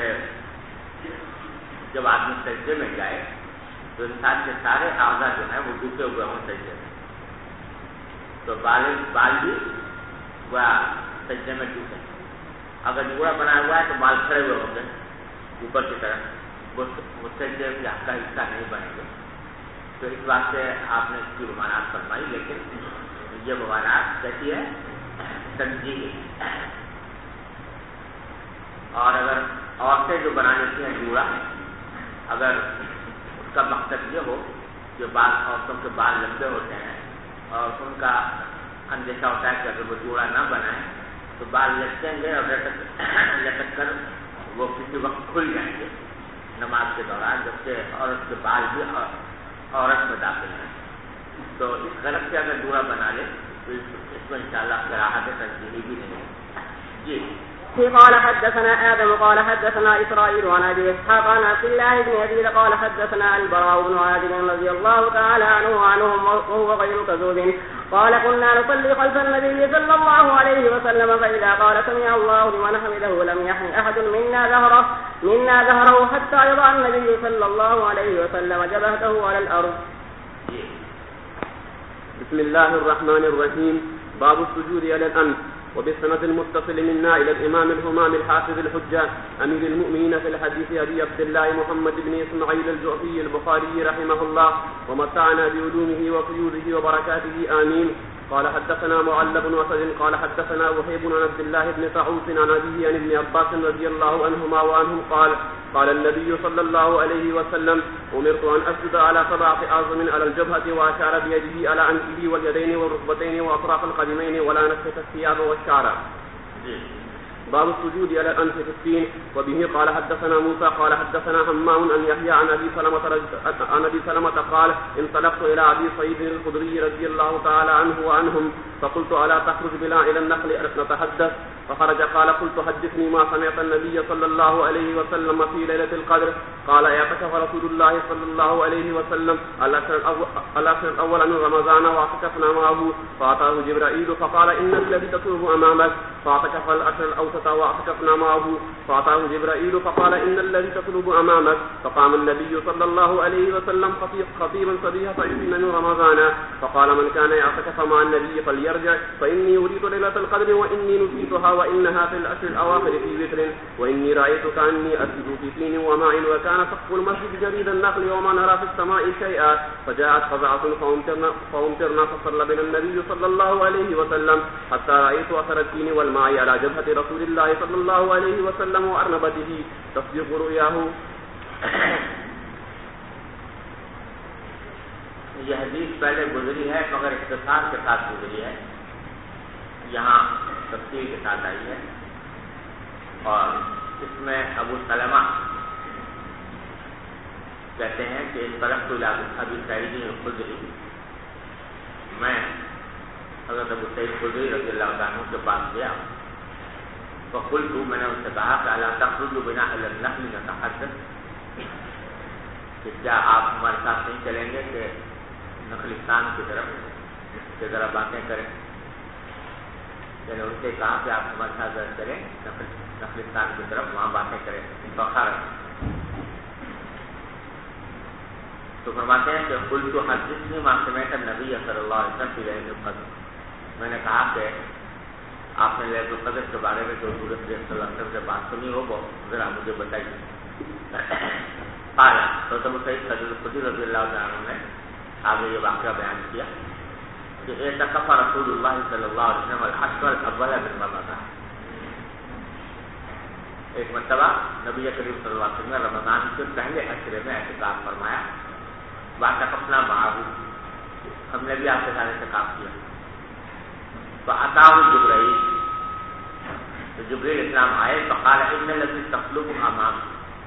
جب آدمی سجدے میں جائے تو انسان کے سارے اعضاء جو ہیں وہ ڈوبے ہوئے ہوں سجدے میں، تو بال بھی وہ سجدے میں ڈوبے. اگر جوڑا بنا ہوا ہے تو بال کھڑے ہوئے ہوں گے اوپر کی طرف، وہ سجدے کا حصہ نہیں بنے گے. تو اس بات سے آپ نے اس کی ممانعت فرمائی، لیکن یہ ممانعت کیسی ہے؟ تنزیہی. اور اگر عورتیں جو بنا لیتی ہیں جوڑا، اگر اس کا مقصد یہ ہو کہ بعض عورتوں کے بال لمبے ہوتے ہیں اور ان کا اندیشہ ہوتا ہے کہ اگر وہ جوڑا نہ بنائیں تو بال لٹکیں گے اور لٹک کر وہ کسی وقت کھل جائیں گے نماز کے دوران، جبکہ عورت کے بال بھی عورت میں داخل ہیں. تو اس غلط سے اگر جوڑا بنا لے تو اس میں انشاءاللہ کراہت تنزیہی بھی نہیں ہے. جی قال حدثنا آدم قال حدثنا إسرائيل عن أبي إسحاق عن عبد الله بن يزيد قال حدثنا البراء بن عازب رضي الله تعالى عنهم وهو غير كذوب قال كنا نصلي خلف النبي صلى الله عليه وسلم فإذا قال سمع الله لمن حمده لم يحن أحد منا ظهره حتى يضع النبي صلى الله عليه وسلم جبهته على الأرض. بسم الله الرحمن الرحيم. باب السجود على الأنف. وبالسند المتصل منا إلى الإمام الهمام الحافظ الحجة أمير المؤمنين في الحديث أبي عبد الله محمد بن إسماعيل الجعفي البخاري رحمه الله ومتعنا بعلومه وفيوضه وبركاته آمين. قال حدثنا معل بن اسد قال حدثنا وهيب عن عبد الله بن طاووس عن ابيه عن ابن عباس رضي الله عنهما وعنهم قال النبي صلى الله عليه وسلم امرت ان اسجد على 7 اعظم على الجبهه واشار بيده على انفه واليدين والركبتين واطراف القدمين ولا نكشف الثياب والشعر. باب السجود على الانف في السين. وبه قال حدثنا موسى قال حدثنا همام عن يحيى عن ابي سلمة قال انطلقت الى ابي سعيد الخدري رضي الله تعالى عنه وعنهم فقلت الا تخرج بنا الى النخل نتحدث فخرج قال قلت حدثني ما سمعت النبي صلى الله عليه وسلم في ليلة القدر. قال اعتكف رسول الله صلى الله عليه وسلم العشر الاول من رمضان واعتكفنا معه فاتاه جبرائيل فقال ان الذي تطلب امامك فاعتكف العشر الاوسط واعتكفنا معه فاتاه جبرائيل فقال ان الذي تطلب امامك فقام النبي صلى الله عليه وسلم خطيبا صبيحة 20 من رمضان فقال من كان يعتكف مع النبي فليرجع فاني اريد ليلة القدر واني نسيتها وانها في العشر الاواخر في وتر واني رايت كاني اسجد في طين وماء وكان سقف المسجد جريد النخل وما نرى في السماء شيئا فجاءت قزعة فامطرنا فصلى بنا النبي صلى الله عليه وسلم حتى رايت اثر الطين والماء على جبهة رسول الله صلى الله عليه وسلم وارنبته تصديق رؤياه. یہ حدیث پہلے گزری ہے مگر اختصار کے ساتھ گزری ہے, یہاں تفصیل کے ساتھ آئی ہے اور اس میں ابو سلمہ کہتے ہیں کہ اس طرف تو ابی سعید الخدری, میں حضرت ابو سعید الخدری رضی اللہ عنہ کے پاس گیا فقلت میں نے ان سے کہا کہ الا تخرج بنا الی النخل نتحدث, کہ کیا آپ ہمارے ساتھ نہیں چلیں گے کہ نخلستان کی طرف ذرا باتیں کریں. میں نے ان سے کہا کہ آپ ہمارے ساتھ ذرا چلیں نخلستان کی طرف, وہاں باتیں کریں. فخر تو فرماتے ہیں کہ قلت حدثني ما سمعت النبي صلی اللہ علیہ وسلم في ليلة القدر, میں نے کہا کہ آپ نے ليلة القدر کے بارے میں جو حضور صلی اللہ علیہ وسلم سے بات سنی ہو وہ ذرا مجھے بتائیے. قال تو ابو سعید الخدری رضی اللہ عنہ نے آگے یہ واقعہ بیان کیا کہ اعتکف رسول اللہ صلی اللہ علیہ وسلم العشر الاول من رمضان. ایک مرتبہ نبی کریم صلی اللہ علیہ وسلم نے رمضان کے پہلے عشرے میں اعتکاف فرمایا. واعتکفنا معه, ہم نے بھی آپ کے ساتھ اعتکاف کیا. فاتاه جبرائیل, تو جبریل اسلام آئے. فقال ان الذي تطلب امامك,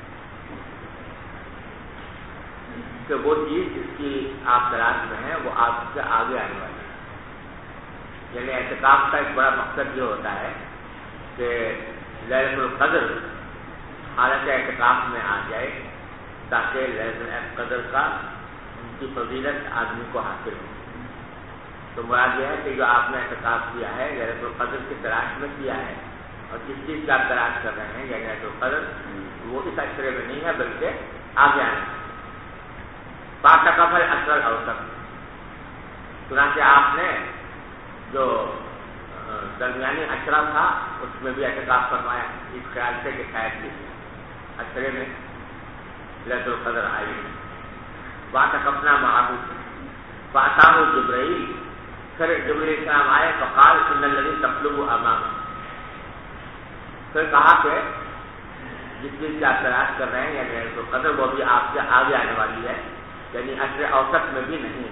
کہ وہ چیز جس کی آپ تلاش میں ہیں وہ آپ سے آگے آنے والی ہے. یعنی اعتکاف کا ایک بڑا مقصد یہ ہوتا ہے کہ لیلۃ القدر حالت اعتکاف میں آ جائے تاکہ لیلۃ القدر کا ان کی فضیلت آدمی کو حاصل ہو. تو مراد یہ ہے کہ جو آپ نے اعتکاف کیا ہے لیلۃ القدر کی تلاش میں کیا ہے, اور جس چیز کا آپ تلاش کر رہے ہیں یعنی لیلۃ القدر, وہ اس عشرے میں نہیں ہے بلکہ آگے آنے. فاعتکف العشر الاوسط, چنانچہ آپ نے جو درمیانی عشرہ تھا اس میں بھی اعتکاف فرمایا, اس خیال سے کہ شاید کی عشرے میں لیلۃ القدر آئی. واعتکفنا معه فاتاه جبرائیل, پھر جبرائیل السلام آئے. فقال ان الذي تطلب امامك, پھر کہا کہ جس چیز کی آپ تلاش کر رہے ہیں یعنی لیلۃ القدر وہ بھی آپ سے آگے آنے والی ہے, یعنی عشر اوسط میں بھی نہیں.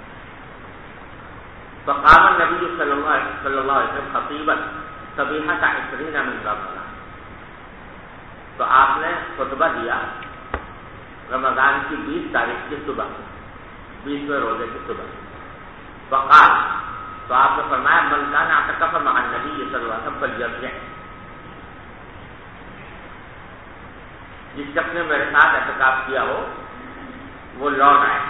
فقام النبی صلی اللہ علیہ وسلم خطیبا صبیحۃ 20 من رمضان, تو آپ نے خطبہ دیا رمضان کی 20 تاریخ کی صبح, 20ویں روزے کی صبح. فقال, تو آپ نے فرمایا من کان اعتکف مع النبی صلی اللہ علیہ وسلم فلیرجع, جس شخص نے میرے ساتھ اعتکاف کیا ہو وہ لوٹ آئے.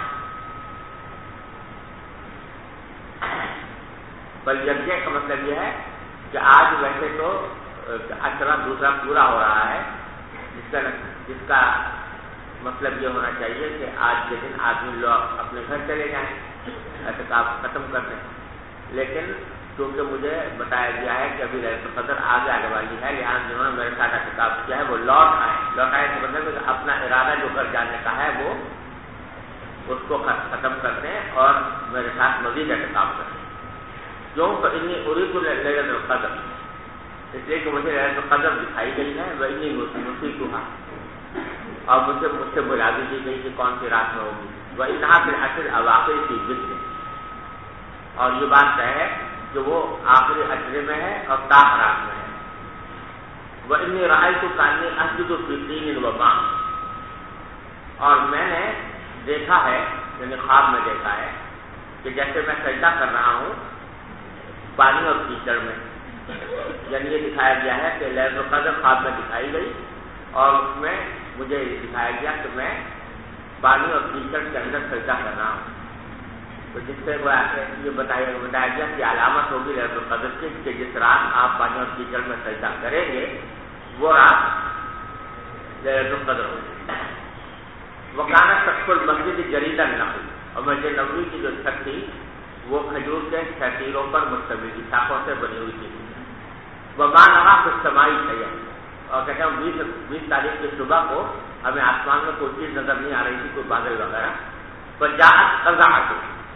فلیرجع کا مطلب یہ ہے کہ آج ویسے تو عشرہ دوسرا پورا ہو رہا ہے, جس کا مطلب یہ ہونا چاہیے کہ آج کے دن آدمی لوگ اپنے گھر چلے جائیں اعتکاف ختم کر دیں. لیکن کیونکہ مجھے بتایا گیا ہے کہ ابھی لیلۃ القدر آگے آنے والی ہے, لہٰذا جنہوں نے میرے ساتھ اعتکاف کیا ہے وہ لوٹ آئے. لوٹ آئے کا مطلب کہ اپنا ارادہ جو کر جانے کا ہے وہ اس کو ختم کر دیں اور میرے ساتھ مزید اعتکاف کریں. کیوں کہ انی اريد لیلۃ القدر، اس لیے کہ مجھے لیلۃ القدر دکھائی گئی ہے، وہ انی نصیبها، اور مجھ سے بلا بھی دی گئی کہ کون سی رات میں ہوگی، وہ انہا فی العشر الاواخر فی الوتر، اور یہ بات ہے کہ وہ آخری عشرے میں ہے اور طاق رات میں ہے، وہ انی رأیت کانی اسجد فی طین وماء، اور میں نے دیکھا ہے، یعنی خواب میں دیکھا ہے کہ جیسے میں سجدہ کر رہا ہوں پانی اور کیچڑ میں، یعنی یہ دکھایا گیا ہے کہ لیلۃ القدر خواب میں دکھائی گئی اور اس میں مجھے یہ دکھایا گیا کہ میں پانی اور کیچڑ کے اندر سجدہ کر رہا ہوں، تو جس سے یہ بتایا گیا کہ علامت ہوگی لیلۃ القدر کی کہ جس رات آپ پانی اور کیچڑ میں سجدہ کریں گے وہ رات لیلۃ القدر ہوگی۔ وکانت سقف المسجد جرید النخل، اور مسجد نبوی کی جو چھت تھی وہ کھجور کے شتیروں پر مشتمل تھی، شاخوں سے بنی ہوئی تھی۔ وما نرى في السماء شيئا، اور کہتے ہیں 20 تاریخ کی صبح کو ہمیں آسمان میں کوئی چیز نظر نہیں آ رہی تھی، کوئی بادل وغیرہ، فجاءت قزعۃ،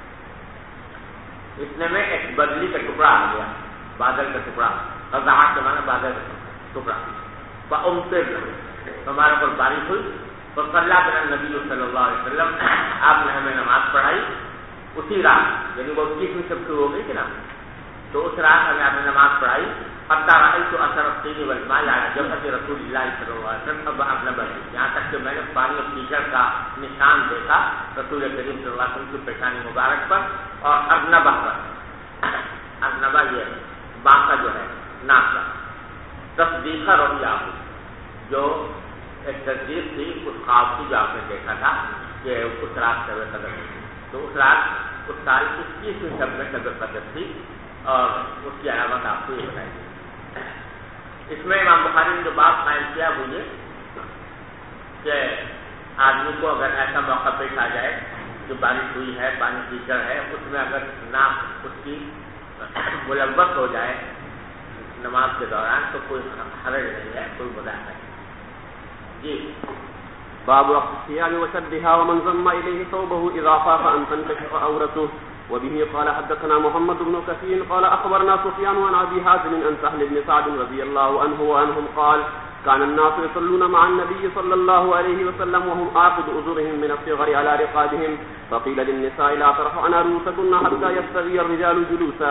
اتنے میں ایک بدلی کا ٹکڑا آ گیا، بادل کا ٹکڑا، قزعۃ کے معنی بادل کا ٹکڑا، فامطر، ہمارے پر بارش ہوئی، فصلی بنا النبی صلی اللہ علیہ وسلم، آپ نے ہمیں نماز پڑھائی اسی رات، یعنی وہ 21ویں سے شروع ہو گئی تھی نا، تو اس رات ہمیں آپ نے نماز پڑھائی، حتی رأیت اثر الطین والماء علی جبہۃ رسول اللہ صلی اللہ علیہ وسلم فاذنب، یہاں تک کہ میں نے پانی اور کیچڑ کا نشان دیکھا رسول کریم صلی اللہ علیہ وسلم کی پیشانی مبارک پر اور اذنبہ پر، اذنبہ یہ بانکا جو ہے ناک کا، تصدیق رؤیا، جو ایک تصدیق تھی اس خواب کی جو آپ نے دیکھا تھا کہ اس رات شب قدر، تو اس رات اس سال 21ویں شب میں شب قدر تھی اور اس کی علامت آپ کو یہ بتائی گئی۔ اس میں امام بخاری نے جو بات قائم کیا وہ یہ کہ آدمی کو اگر ایسا موقع پیش آ جائے جو بارش ہوئی ہے، پانی کیچڑ ہے، اس میں اگر ناک اس کی ملوث ہو جائے نماز کے دوران تو کوئی حرج نہیں ہے، کوئی مداح نہیں۔ جی باب وقت الصيام وشدها ومن ضم إليه ثوبه إذا خاف أن تنكشف عورته. وبه قال حدثنا محمد بن كثير قال أخبرنا سفيان عن أبي حازم عن سهل بن سعد رضي الله عنه وعنهم قال كان الناس يصلون مع النبي صلى الله عليه وسلم وهم آخذ أزرهم من الصغر على رقابهم فقيل للنساء لا ترفعن رؤوسكن حتى يستوي الرجال جلوسا.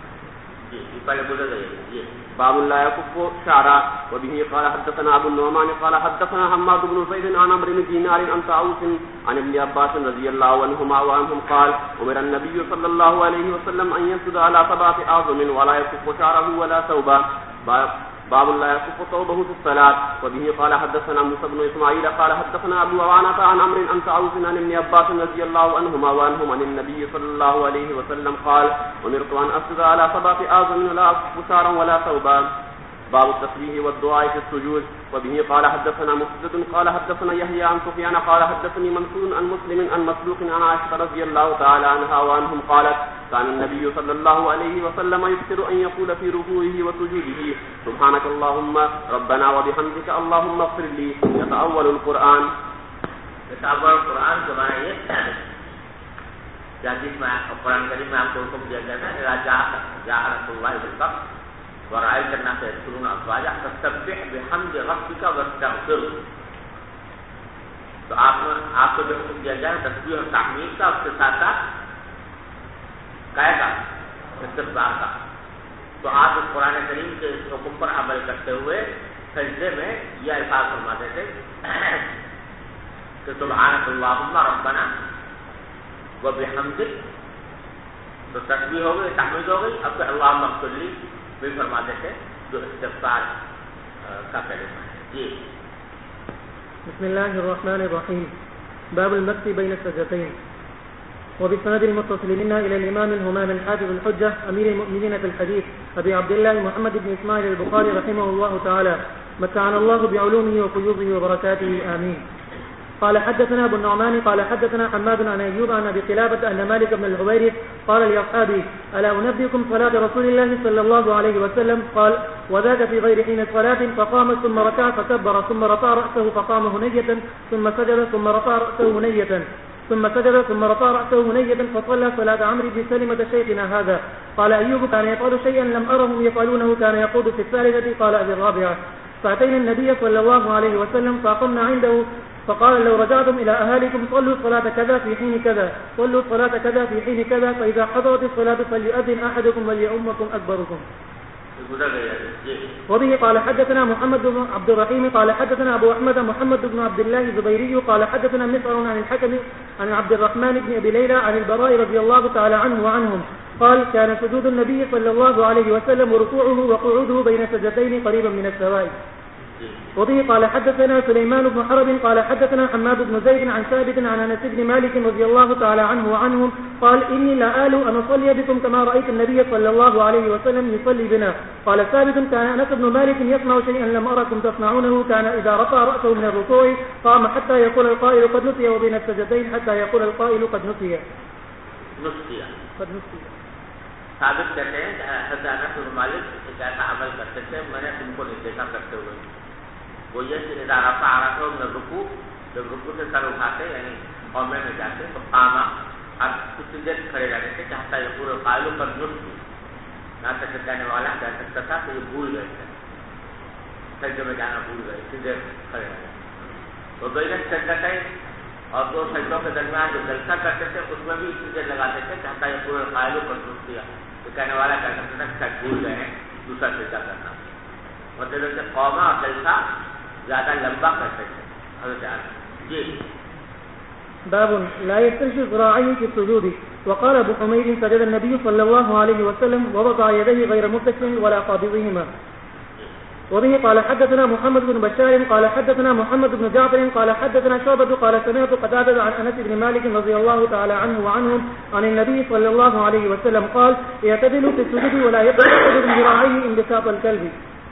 باب لا يكف شعرا. وبه قال حدثنا ابو النعمان قال حدثنا حماد بن زيد عن عمرو بن دينار عن طاووس عن ابن عباس رضي الله عنهما وعنهم قال امر النبي صلى الله عليه وسلم ان يسجد على 7 اعظم ولا يكف شعره ولا ثوبا. باب لا يكف ثوبه في الصلاة. وبه قال حدثنا موسى بن اسماعيل قال حدثنا ابو عوانة عن عمرو عن طاووس عن ابن عباس رضي الله عنهما وعنهم عن النبي صلى الله عليه وسلم قال امرت ان اسجد على 7 اعظم ولا اكف شعرا ولا ثوبا. باب التسبيح والدعاء في السجود. وبه قال حدثنا مسدد قال حدثنا يحيى عن سفيان قال حدثني منصور عن مسلم عن مسروق عن عائشة رضي الله تعالى عنها وعنهم قالت كان النبي صلى الله عليه وسلم يكثر أن يقول في ركوعه وسجوده سبحانك اللهم ربنا وبحمدك اللهم اغفر لي. يتأول القرآن. يتأول القرآن کے معنی یہ جس میں قرآن کریم میں آپ کو حکم دیا گیا ہے جاء رسول اللہ بالحق ورأيت الناس يذكرون أفواجا فسبح بحمد ربك واستغفره. تو آپ کو جو حکم دیا گیا ہے تسبیح اور تحمید کا، اس کے ساتھ ساتھ قاعدہ استغفار کا، تو آپ اس قرآن کریم کے اس حکم پر عمل کرتے ہوئے سجدے میں یہ الفاظ فرماتے تھے کہ سبحانک اللہم ربنا وبحمدک، تو تسبیح ہو گئی، تحمید ہو گئی، اب پھر اللہم اغفر لی بھی فرماتے تھے جو استغفار کا کلمہ ہے. جی بسم الله الرحمن الرحيم. باب المكث بين السجدتين. وبالسند المتصل منا إلى الإمام الهمام الحافظ الحجة أمير المؤمنين في الحديث أبي عبد الله محمد بن إسماعيل البخاري رحمه الله تعالى متعنا الله بعلومه وفيوضه وبركاته آمين. قال حدثنا ابو النعمان قال حدثنا حماد عن ايوب عن ابي قلابة ان مالك بن الحويرث قال لاصحابه الا انبئكم صلاه رسول الله صلى الله عليه وسلم قال وذاك في غير حين صلاه فقام ثم ركع فكبر ثم رفع راسه فقام هنية ثم سجد ثم رفع راسه هنية ثم سجد ثم رفع رأسه هنيدا فصلى صلاة عمرو بن سلمة شيخنا هذا. قال أيوب كان يفعل شيئا لم أرهم يفعلونه كان يقود في الثالثة. قال أبي الرابعة فأتينا النبي صلى الله عليه وسلم فقمنا عنده فقال لو رجعتم إلى أهالكم صلوا الصلاة كذا في حين كذا صلوا الصلاة كذا في حين كذا فإذا حضرت الصلاة فليؤذن أحدكم وليؤمكم أكبركم. وبه قال حدثنا محمد بن عبد الرحيم قال حدثنا أبو أحمد محمد بن عبد الله الزبيري قال حدثنا مسعر عن الحكم عن عبد الرحمن بن أبي ليلى عن البراء رضي الله تعالى عنه وعنهم قال كان سجود النبي صلى الله عليه وسلم وركوعه وقعوده بين سجدتين قريبا من السواء. وبه قال حدثنا سليمان بن حرب قال حدثنا حماد بن زيد عن ثابت عن أنس بن مالك رضي الله تعالى عنه وعنهم قال إني لا آل أن أصلي بكم كما رأيت النبي صلى الله عليه وسلم يصلي بنا. قال ثابت كان أنس بن مالك يصنع شيئا لم أركم تصنعونه كان إذا رفع رأسه من الركوع قام حتى يقول القائل قد نسي وبين السجدتين حتى يقول القائل قد نسي. ثابت کہتے ہیں حضرت انس بن مالک ایک ایسا عمل کرتے تھے میں نے تم کو نہیں دیکھا کرتے ہوئے وہ یہ کہ اذا رفع رأسه من الركوع جب رکوع سے سر اٹھاتے یعنی قومے میں جاتے تو قام اب کچھ دیر کھڑے رہتے تھے چاہتا ہے پورے قائل پر نسخ یہاں تک کہنے والا کہہ سکتا تھا کہ یہ بھول گئے تھے سجدے میں جانا بھول گئے کچھ دیر کھڑے رہے تو بین السجدتین اور دو سجدوں کے درمیان جو جلسہ کرتے تھے اس میں بھی اسی دیر لگاتے تھے چاہتا ہے پورے قائل پر نسخ دیا تو کہنے والا کہہ سکتا تھا کہ بھول گئے ہیں دوسرا سجدہ کرنا مطلب سے قوما اور جلسہ زیادہ لمبا کرتے تھے حضرت جی. باب لا يفترش ذراعيه في السجود. وقال ابو حميد سجد النبي صلى الله عليه وسلم ووضع يديه غير مفترش ولا قابضهما. وبه قال حدثنا محمد بن بشار قال حدثنا محمد بن جعفر قال حدثنا شعبة قال سمعت قتادة عن أنس بن مالك رضي الله تعالى عنه وعنهم عن النبي صلى الله عليه وسلم قال يعتدل في السجود ولا يفترش ذراعيه انبساط الكلب.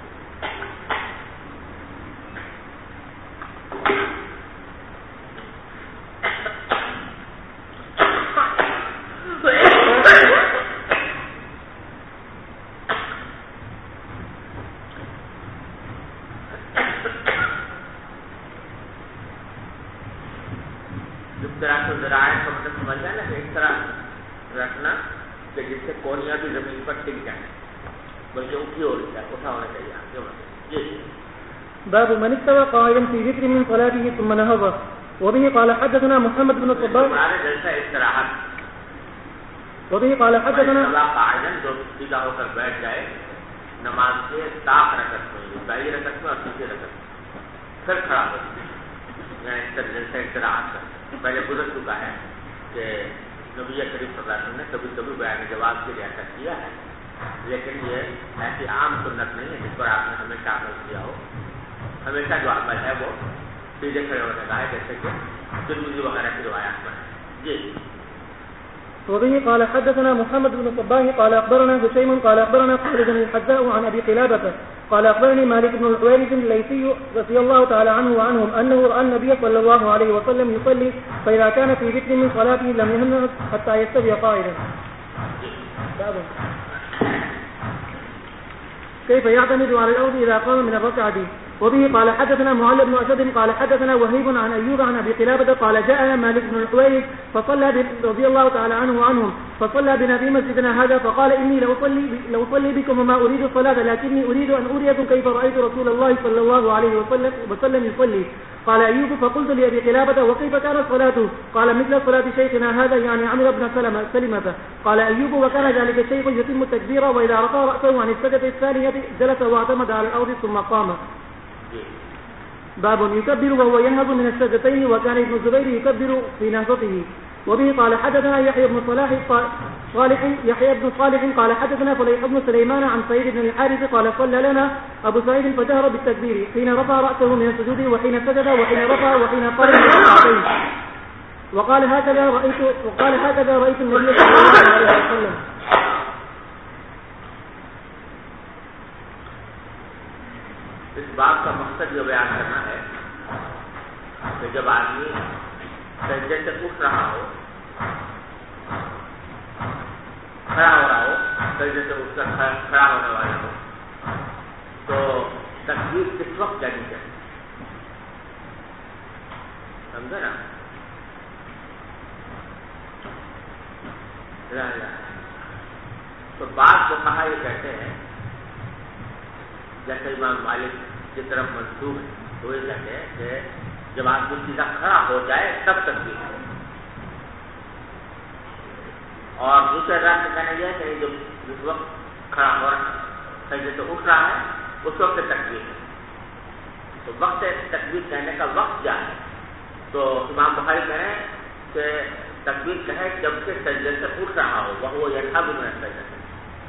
باب من استوى قائما في ذكر من صلاته ثم نهض. وبه قال حدثنا محمد بن الصباح وبه قال حدثنا قاعدا جو سیدھا ہو کر بیٹھ جائے نماز کے طاق رکعت میں پہلی رکعت میں اور دوسری رکعت میں پھر کھڑا ہو یعنی جلسہ استراحت کر پہلے گزر چکا ہے کہ نبی کریم صلی اللہ علیہ وسلم نے کبھی کبھی بیان جواب کے لیے ایسا کیا ہے لیکن یہ ایسی عام سنت نہیں ہے جس پر آپ نے ہمیشہ عمل کیا ہو. ہمیشہ جو عمل ہے وہ سیدھے کھڑے ہونے کا ہے جیسے کہ ترمذی وغیرہ کی روایات پر ہے. جی. وبه قال حدثنا محمد بن الصباح قال أخبرنا هشيم قال أخبرنا خالد بن الحذاء عن أبي قلابة قال أخبرني مالك بن الحويرث الليثي رضي الله تعالى عنه وعنهم أنه رأى النبي صلى الله عليه وسلم يصلي فإذا كان في ذكر من صلاته لم يهنأ حتى يستوي قائلا. كيف يعتمد على الأرض إذا قام من الركعة. وبه قال حدثنا معل بن أسد قال حدثنا وهيب عن أيوب عن أبي قلابة قال جاء مالك بن الحويرث فصلى رضي الله تعالى عنه وعنهم فصلى بنا في مسجدنا هذا فقال إني لأصلي بكم وما أريد الصلاة لكني أريد أن أريكم كيف رأيت رسول الله صلى الله عليه وسلم يصلي. قال أيوب فقلت لأبي قلابة وكيف كانت صلاته. قال مثل صلاة شيخنا هذا يعني عمرو بن سلمة. قال أيوب وكان ذلك الشيخ يتم التكبير وإذا رفع رأسه عن السجدة الثانية جلس واعتمد على الأرض ثم قام. باب يكبر وهو ينهض من السجدتين وكان ابن الزبير يكبر في نهضته. وبه قال حدثنا يحيى بن صالح قال حدثنا فليح بن سليمان عن سعيد بن الحارث قال صلى لنا أبو سعيد فجهر بالتكبير حين رفع رأسه من السجود وحين سجد وحين رفع وحين قام من الركعتين وقال هكذا رأيت النبي صلى الله عليه وسلم. اس بات کا مقصد یہ بیان کرنا ہے کہ جب آدمی سجدے سے اٹھ رہا ہو کھڑا ہو رہا ہو سجدے سے اٹھ کر کھڑا ہونے والا ہو تو تکبیر کس وقت جانی چاہیے. سمجھے نا تو بعض کو کہا یہ کہتے ہیں جیسے امام مالک کی طرف منسوخ ہے تو یہ کہتے ہیں کہ جب آدمی سیدھا کھڑا ہو جائے تب تکبیر ہے، اور دوسرے رات میں کہنا یہ کہ جس وقت کھڑا ہو رہا ہے سجدے سے اٹھ رہا ہے اس وقت تکبیر ہے۔ تو وقت تکبیر کہنے کا وقت کیا ہے؟ تو امام بخاری کہہ رہے ہیں کہ تکبیر کہے جب سے سجدے سے اٹھ رہا ہو وہ یرحم بن سجدہ سے،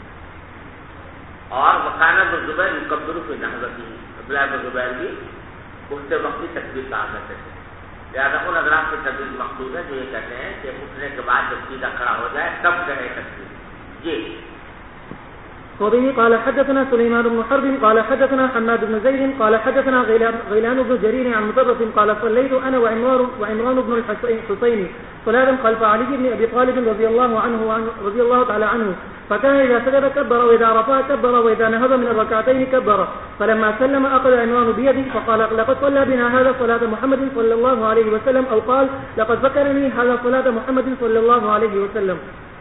اور وکانا بن زبیر مکبر فی نہضتی، عبداللہ بن زبیر بھی اٹھتے وقت بھی تکبیر کہا کرتے تھے۔ لہٰذا ان حضرات کی تکبیر مقصود ہے جو یہ کہتے ہیں کہ اٹھنے کے بعد جب سیدھا کھڑا ہو جائے تب کہے تکبیر۔ جی وبه قال حدثنا سليمان بن حرب قال حدثنا حماد بن زيد قال حدثنا غيلان بن جرير عن مطرف قال صليت انا وعمران بن الحسين صلاة خلف علي بن ابي طالب رضي الله تعالى عنه، فكان اذا سجد كبر واذا رفع كبر واذا نهض من الركعتين كبر، فلما سلم اخذ عمران بيدي فقال لقد صلى بنا هذا صلاة محمد صلى الله عليه وسلم، او قال لقد ذكرني هذا صلاة محمد صلى الله عليه وسلم۔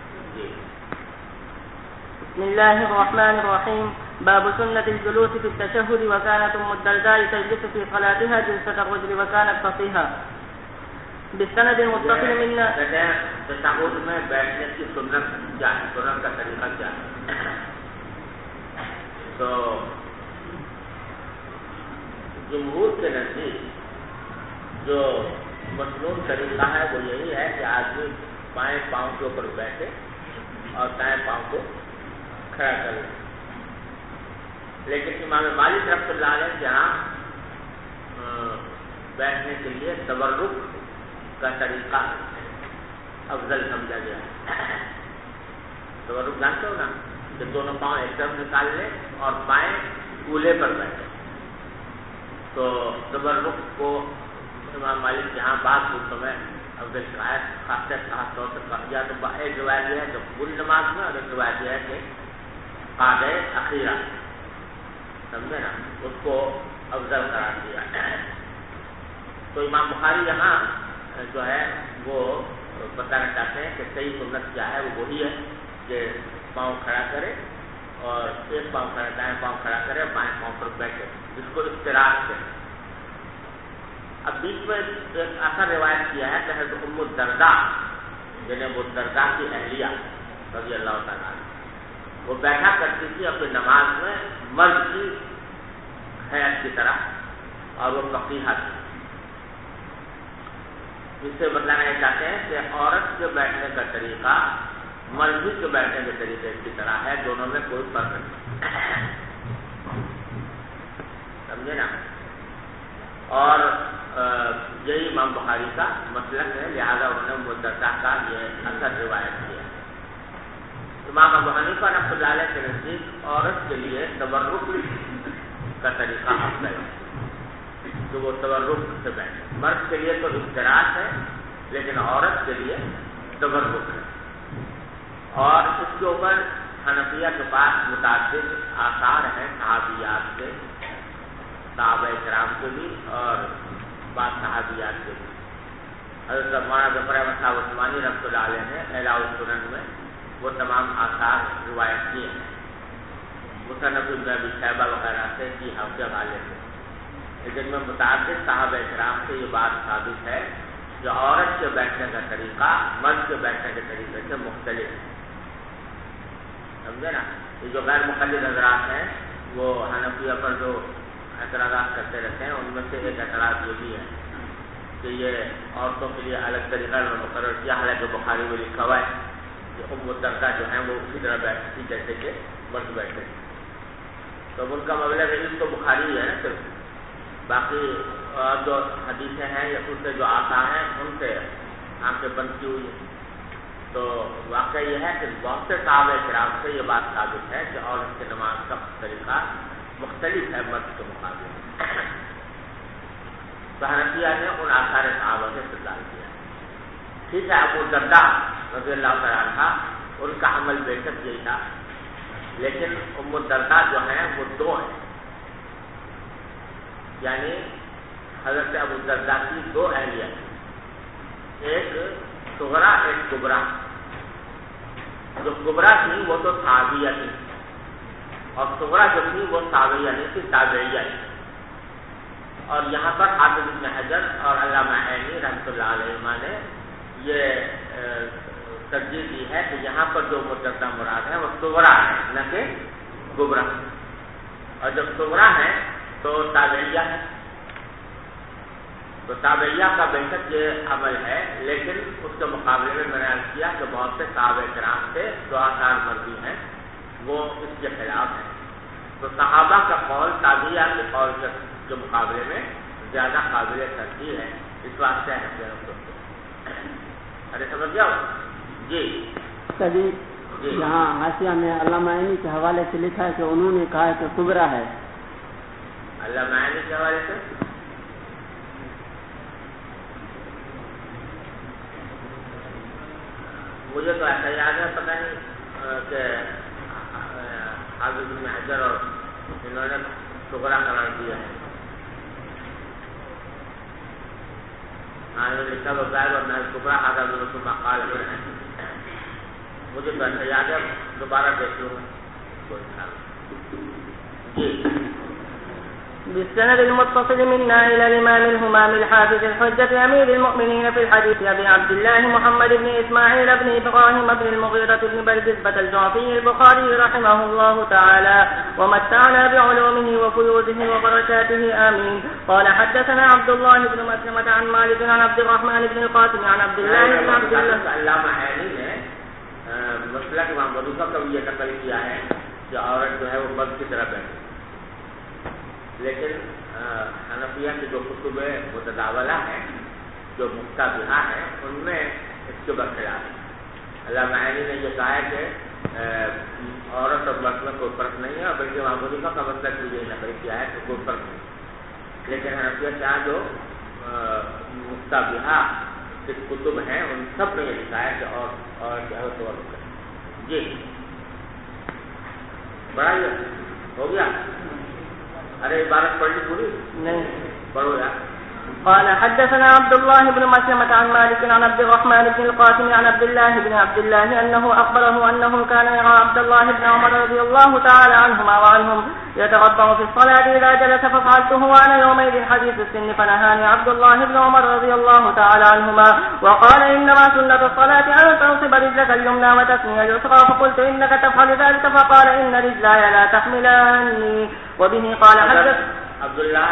بسم الله الرحمن الرحيم. باب سنة الجلوس في التشهد، وكانت ام الدرداء تجلس في صلاتها جلسة الرجل وكانت فصيحة. بالسند المتصل منا تشہد میں بیٹھنے کی سنت کیا ہے، سنت کا طریقہ کیا ہے؟ تو جمہور کے نزدیک جو مسنون طریقہ ہے وہ یہی ہے کہ آدمی بائیں پاؤں کے اوپر بیٹھے اور دائیں پاؤں کو کھڑا کرے، لیکن امام مالک رحمۃ اللہ علیہ کے یہاں بیٹھنے کے لیے تورک کا طریقہ افضل سمجھا گیا ہے۔ تورک جانتے ہو نا کہ دونوں پاؤں ایک طرف نکال لیں اور بائیں کولے پر بیٹھے، تو تورک کو امام مالک یہاں بعض صورتوں میں افضل خاص طور سے کہا گیا۔ تو ایک روایت یہ ہے کہ پوری نماز میں، اور ایک روایت یہ ہے کہ قاعدہ اخیرہ، سمجھے نا، اس کو افضل قرار دیا۔ تو امام بخاری یہاں جو ہے وہ بتانا چاہتے ہیں کہ صحیح سنت کیا ہے، وہ وہی ہے کہ پاؤں کھڑا کرے اور ایک پاؤں کھڑا، دائیں پاؤں کھڑا کرے، بائیں پاؤں پر بیٹھے، جس کو افتراش ہے۔ اب بیچ میں ایک آخر روایت کیا ہے کہ حضرت ام الدرداء، جنہیں ابو الدرداء کی اہلیہ رضی اللہ تعالیٰ عنہ، وہ بیٹھا کرتی تھی اپنی نماز میں مرد کی حیات کی طرح، اور وہ فقیہہ تھی۔ اس سے بتانا یہ چاہتے ہیں کہ عورت کے بیٹھنے کا طریقہ مرد کے بیٹھنے کے طریقے کی طرح ہے، دونوں میں کوئی فرق نہیں، سمجھے نا۔ اور یہی امام بخاری کا مسلک ہے، لہذا انہوں نے مدرسہ کا یہ اثر روایت کیا۔ امام ابو حنیفہ رحمۃ اللہ علیہ کے نزدیک عورت کے لیے تورک کا طریقہ افضل ہے، تو وہ تورک سے بیٹھے۔ مرد کے لیے تو افتراش ہے، لیکن عورت کے لیے تورک ہے۔ اور اس کے اوپر حنفیہ کے پاس متعدد آثار ہیں صحابیات کے، صحابہ کرام کے بھی اور بعض صحابیات کے بھی۔ حضرت مولانا ظفر احمد صاحب عثمانی رحمۃ اللہ علیہ نے اعلاء السنن میں وہ تمام آثار روایت کیے ہیں، مصنف ابن ابی شیبہ وغیرہ سے کی حوالے والے سے، لیکن میں متعدد صحابہ کرام سے یہ بات ثابت ہے کہ عورت کے بیٹھنے کا طریقہ مرد کے بیٹھنے کے طریقے سے مختلف ہے، سمجھے نا۔ یہ جو غیر مقلد حضرات ہیں وہ حنفیہ پر جو اعتراضات کرتے رہتے ہیں، ان میں سے ایک اعتراض یہ بھی ہے کہ یہ عورتوں کے لیے الگ طریقہ میں مقرر کیا، حالانکہ بخاری میں لکھا ہوا ہے کہ ام الدرداء جو ہیں وہ اسی طرح بیٹھتی جیسے کہ مرد بیٹھے، تو ان کا مطلب علم تو بخاری ہے نا، صرف باقی جو حدیثیں ہیں یا ان سے جو آثار ہیں ان سے آنکھیں بند کی ہوئی ہیں۔ تو واقعہ یہ ہے کہ بہت سے صحابہ کرام سے یہ بات ثابت ہے کہ عورت کی نماز کا طریقہ مختلف ہے مرد کے مقابلے میں۔ تو حنفیہ نے ان آثار صحابہ سے استدلال کیا۔ ٹھیک ہے، ابو الدرداء رضی اللہ تعالیٰ عنہ ان کا عمل بے شک یہی تھا، لیکن ام الدرداء جو ہیں وہ دو ہیں، یعنی حضرت ابو الدرداء کی دو اہلیہ ہیں، ایک صغرا ایک کبرا۔ جو کبرا تھی وہ تو صحابیہ تھی اور صغرا جو تھی وہ تابعیہ نہیں تھی، تابعیہ تھی. اور یہاں پر حافظ ابن حجر اور علامہ عینی رحمۃ اللہ علیہ نے یہ ترجیح دی ہے کہ یہاں پر جو متقدہ مراد ہے وہ صغرا ہے نہ کہ کبرا، اور جب صغرا ہے تو تابعیہ ہے. تو تابعیہ کا بے شک یہ عمل ہے، لیکن اس کے مقابلے میں نے عرض کیا کہ بہت سے صحابہ کرام سے جو آثار مروی ہیں وہ اس کے خلاف ہے. تو صحابہ کا قول تابعیہ کے قول کے مقابلے میں زیادہ قابل ترجیح ہے، اس واسطے ہے. ارے سمجھ جاؤ جی. یہاں حاشیہ میں علامہ عینی کے حوالے سے لکھا ہے کہ انہوں نے کہا کہ کبرا ہے. علامہ عینی کے حوالے سے مجھے تو ایسا یاد ہے، پتہ نہیں کہ حافظ ابن حجر اور انہوں نے صغرا قرار دیا ہے. لکھا بغیر اور میں کبرا حضرت رسول قال ہے. مجھے تو ایسا یاد ہے، دوبارہ دیکھ لوں گا کوئی خیال. جی. بالسند المتصل منا إلى الإمام الهمام الحافظ الحجة أمير المؤمنين في الحديث أبي عبد الله محمد بن إسماعيل بن إبراهيم بن المغيرة بن بردزبة الجعفي البخاري رحمه الله تعالى ومتعنا بعلومه وفيوزه وبركاته آمين. قال حدثنا عبد الله بن مسلمة عن مالك عن عبد الرحمن بن القاسم عن عبد الله بن عبد الله. علامہ عینی نے مسئلہ کے امام ابو کا بھی یہ نقل کیا ہے کہ عورت جو ہے وہ مرد کی طرح بیٹھے، لیکن حنفیہ کی جو کتب متداولہ ہیں جو مشتبہہ ہیں ان میں اس کے برخلاف ہے. علامہ عینی نے یہ کہا ہے کہ عورت اور مرد میں کوئی فرق نہیں ہے، بلکہ امام ابو کا مسئلہ کی یہ نقل کیا ہے کہ کوئی فرق نہیں. لیکن حنفیہ کے جو مشتبہہ کتب ہیں ان سب میں یہ لکھا ہے کہ اور جی بڑا ہو گیا. ارے عبارت پڑھ لی پوری نہیں پڑھو یار. قال حدثنا عبد الله بن مسلمة عن مالك عن عبد الرحمن بن القاسم عن عبد الله أنه أخبره أنه كان يرى عبد الله بن عمر رضي الله تعالى عنهما وعنهم يتربع في الصلاة إذا جلس ففعلته وأنا يومئذ حديث السن فنهاني عبد الله بن عمر رضي الله تعالى عنهما وقال إنما سنة الصلاة أن تنصب رجلك اليمنى وتثني اليسرى فقلت إنك تفعل ذلك فقال إن رجلاي لا تحملاني. وبه قال حدث عبداللہ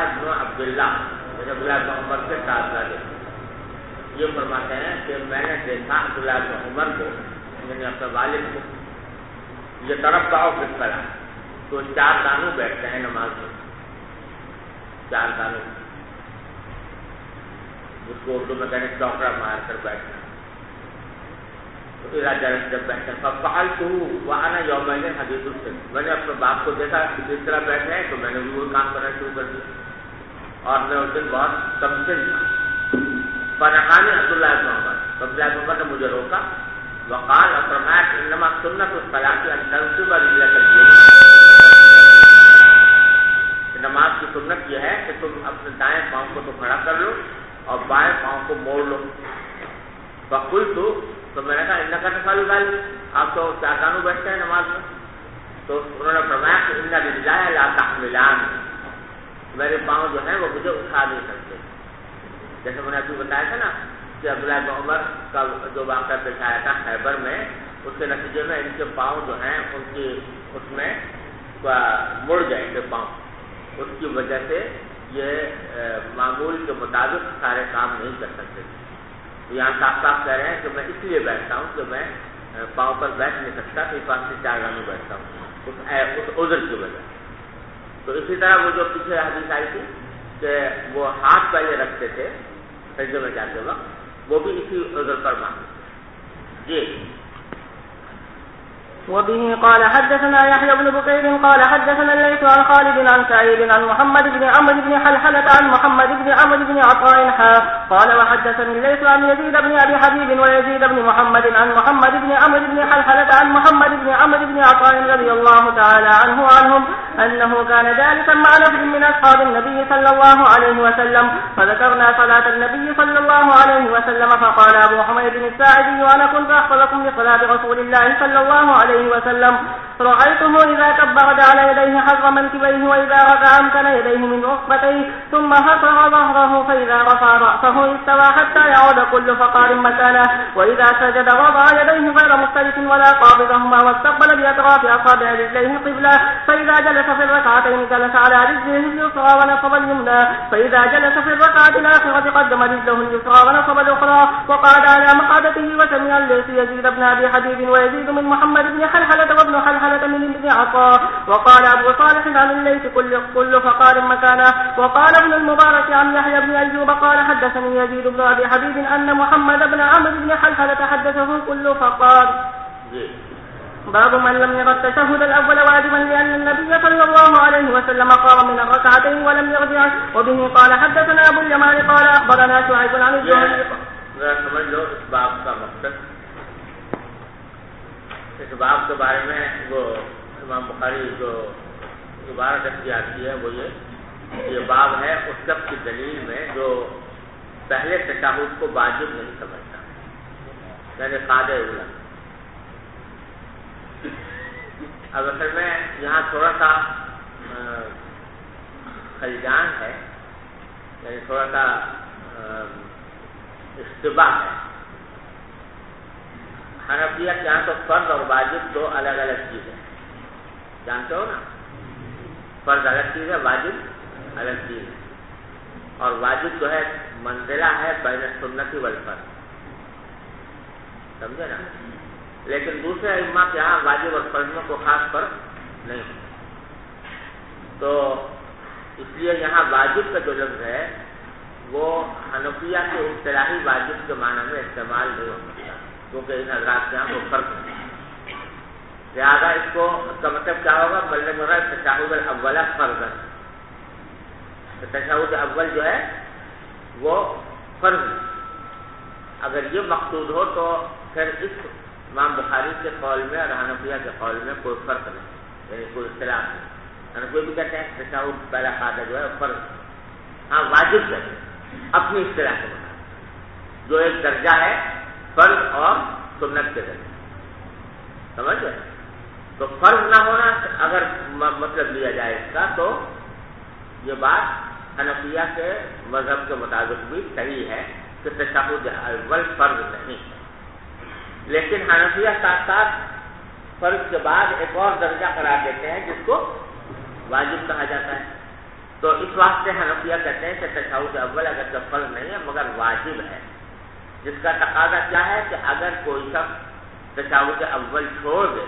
بن عمر کے ساتھ یہ فرماتے ہیں کہ میں نے دیکھا عبداللہ بن عمر کو، میں نے اپنے والد کو، یہ طرف پاؤ کس طرح تو 4 دانوں بیٹھتے ہیں نماز میں، 4 دانوں جس کو اردو میں کہتے ہیں چوکڑا مار کر بیٹھنا. جب بیٹھے فعلت وانا یومئذ حدیث السن، میں نے اپنے باپ کو دیکھا جس طرح بیٹھے ہیں تو میں نے بھی وہ کام کرنا شروع کر دیا اور میں اس دن بہت کم سن تھا. فنہانی عبداللہ بن عمر نے مجھے روکا. وقال اور فرمایا کہ انما سنت الصلاۃ ان تنصب رجلک اليمنى، نماز کی سنت یہ ہے کہ تم اپنے دائیں پاؤں کو تو کھڑا کر لو اور بائیں پاؤں کو موڑ لو. فقلت تو میں نے کہا انک تفعل ذلک، آپ تو 4 دانوں بیٹھتے ہیں نماز میں. تو انہوں نے فرمایا کہ ان رجلای لا تحملان، میرے پاؤں جو ہیں وہ مجھے اٹھا نہیں سکتے. جیسے میں نے ابھی بتایا تھا نا کہ عبداللہ بن عمر کا جو واقعہ پیش آیا تھا خیبر میں، اس کے نتیجے میں ان کے پاؤں جو ہیں ان کی اس میں مڑ گئے تھے پاؤں. اس کی وجہ سے یہ معمول کے مطابق سارے کام نہیں کر سکتے. یہاں صاف صاف کہہ رہے ہیں کہ میں اس لیے بیٹھتا ہوں کہ میں پاؤں پر بیٹھ نہیں سکتا، اس واسطے 4 دانوں بیٹھتا ہوں اس عذر کی وجہ. تو اسی طرح وہ جو پیچھے حدیث آئی تھی کہ وہ ہاتھ پہلے رکھتے تھے سجدے میں جاتے وقت، وہ بھی اسی عذر پر مانتے. جی وبه قال حدثنا يحيى بن بكير قال حدثنا الليث عن خالد عن سعيد عن محمد بن عمرو بن حلحلة عن محمد بن عمرو بن عطاء قال وحدثني الليث عن يزيد بن أبي حبيب ويزيد بن محمد عن محمد بن عمرو بن حلحلة عن محمد بن عمرو بن عطاء رضي الله تعالى عنه وعنهم أنه كان جالسا مع نفر من أصحاب النبي صلى الله عليه وسلم فذكرنا صلاة النبي صلى الله عليه وسلم فقال أبو حميد الساعدي وأنا كنت أحفظكم لصلاة رسول الله صلى الله عليه وسلم رأيته إذا كبر جعل يديه حظ منكبيه وإذا ركع أمكن يديه من ركبتيه ثم حصر ظهره فإذا رفع رأسه استوى حتى يعود كل فقار مكانه وإذا سجد وضع يديه غير مختلف ولا قابضهما واستقبل بأطراف أصابع رجليه قبلة فإذا جلس في الركعتين جلس على رجله اليسرى ونصب اليمنى فإذا جلس في الركعة الآخرة قدم رجله اليسرى ونصب الأخرى وقعد على مقعدته وسمع الليث يزيد بن أبي حبيب ويزيد من محمد بن حلحلة وابن حلحلة من ابن عطاء وقال أبو صالح عن الليث كل فقار مكانه وقال ابن المبارك عن يحيى بن أيوب قال حدثني يزيد بن أبي حبيب أن محمد بن عمرو بن حلحلة حدثه كل فقار. باب من لم ير التشهد الأول واجبا لأن النبي صلى الله عليه وسلم قام من الركعتين ولم يرجع. وبه قال حدثنا أبو اليمان قال أخبرنا شعيب عن الزهري. سمجھ لو اس باب کا مقصد، اس باب کے بارے میں وہ امام بخاری جو عبارت اختیار کی ہے وہ یہ باب ہے اس سب کی دلیل میں جو پہلے تشہد کو واجب نہیں سمجھتا، یعنی قاعدہ اولا. اب اصل میں یہاں تھوڑا سا خلجان ہے، یعنی تھوڑا سا اشتباہ ہے. حنفیہ کے یہاں تو فرض اور واجب دو الگ الگ چیز ہے، جانتے ہو نا، فرض الگ چیز ہے، واجب الگ چیز ہے. اور واجب جو ہے منزلہ ہے بین سنتی والفرض، سمجھے نا. لیکن دوسرے ائمہ کے یہاں واجب اور فرض میں کوئی خاص فرق نہیں ہے. تو اس لیے یہاں واجب کا جو لفظ ہے وہ حنفیہ کے اصطلاحی واجب کے معنی میں استعمال نہیں ہو سکتا، کیونکہ ان حضرات کے یہاں وہ فرق نہیں. لہٰذا اس کو اس کا مطلب کیا ہوگا؟ مطلب ہوگا تشہد الاول فرض. تشہد اول جو ہے وہ فرض. اگر یہ مقصود ہو تو پھر اس امام بخاری کے قول میں اور حنفیہ کے قول میں کوئی فرق نہیں، یعنی کوئی اختلاف نہیں. حنفیہ بھی کہتے ہیں تشہد پہلا قاعدہ جو ہے فرض، ہاں واجب ہے اپنی اصطلاح کے مطابق، جو ایک درجہ ہے فرض اور سنت کے درجے. سمجھ گئے؟ تو فرض نہ ہونا اگر مطلب لیا جائے اس کا تو یہ بات حنفیہ کے مذہب کے مطابق بھی صحیح ہے کہ تشہد اول فرض نہیں. لیکن حنفیہ ساتھ ساتھ فرض کے بعد ایک اور درجہ قرار دیتے ہیں جس کو واجب کہا جاتا ہے. تو اس واسطے حنفیہ کہتے ہیں کہ تشہد اول اگر تو فرض نہیں ہے مگر واجب ہے، جس کا تقاضا کیا ہے کہ اگر کوئی شخص تشہد اول چھوڑ دے،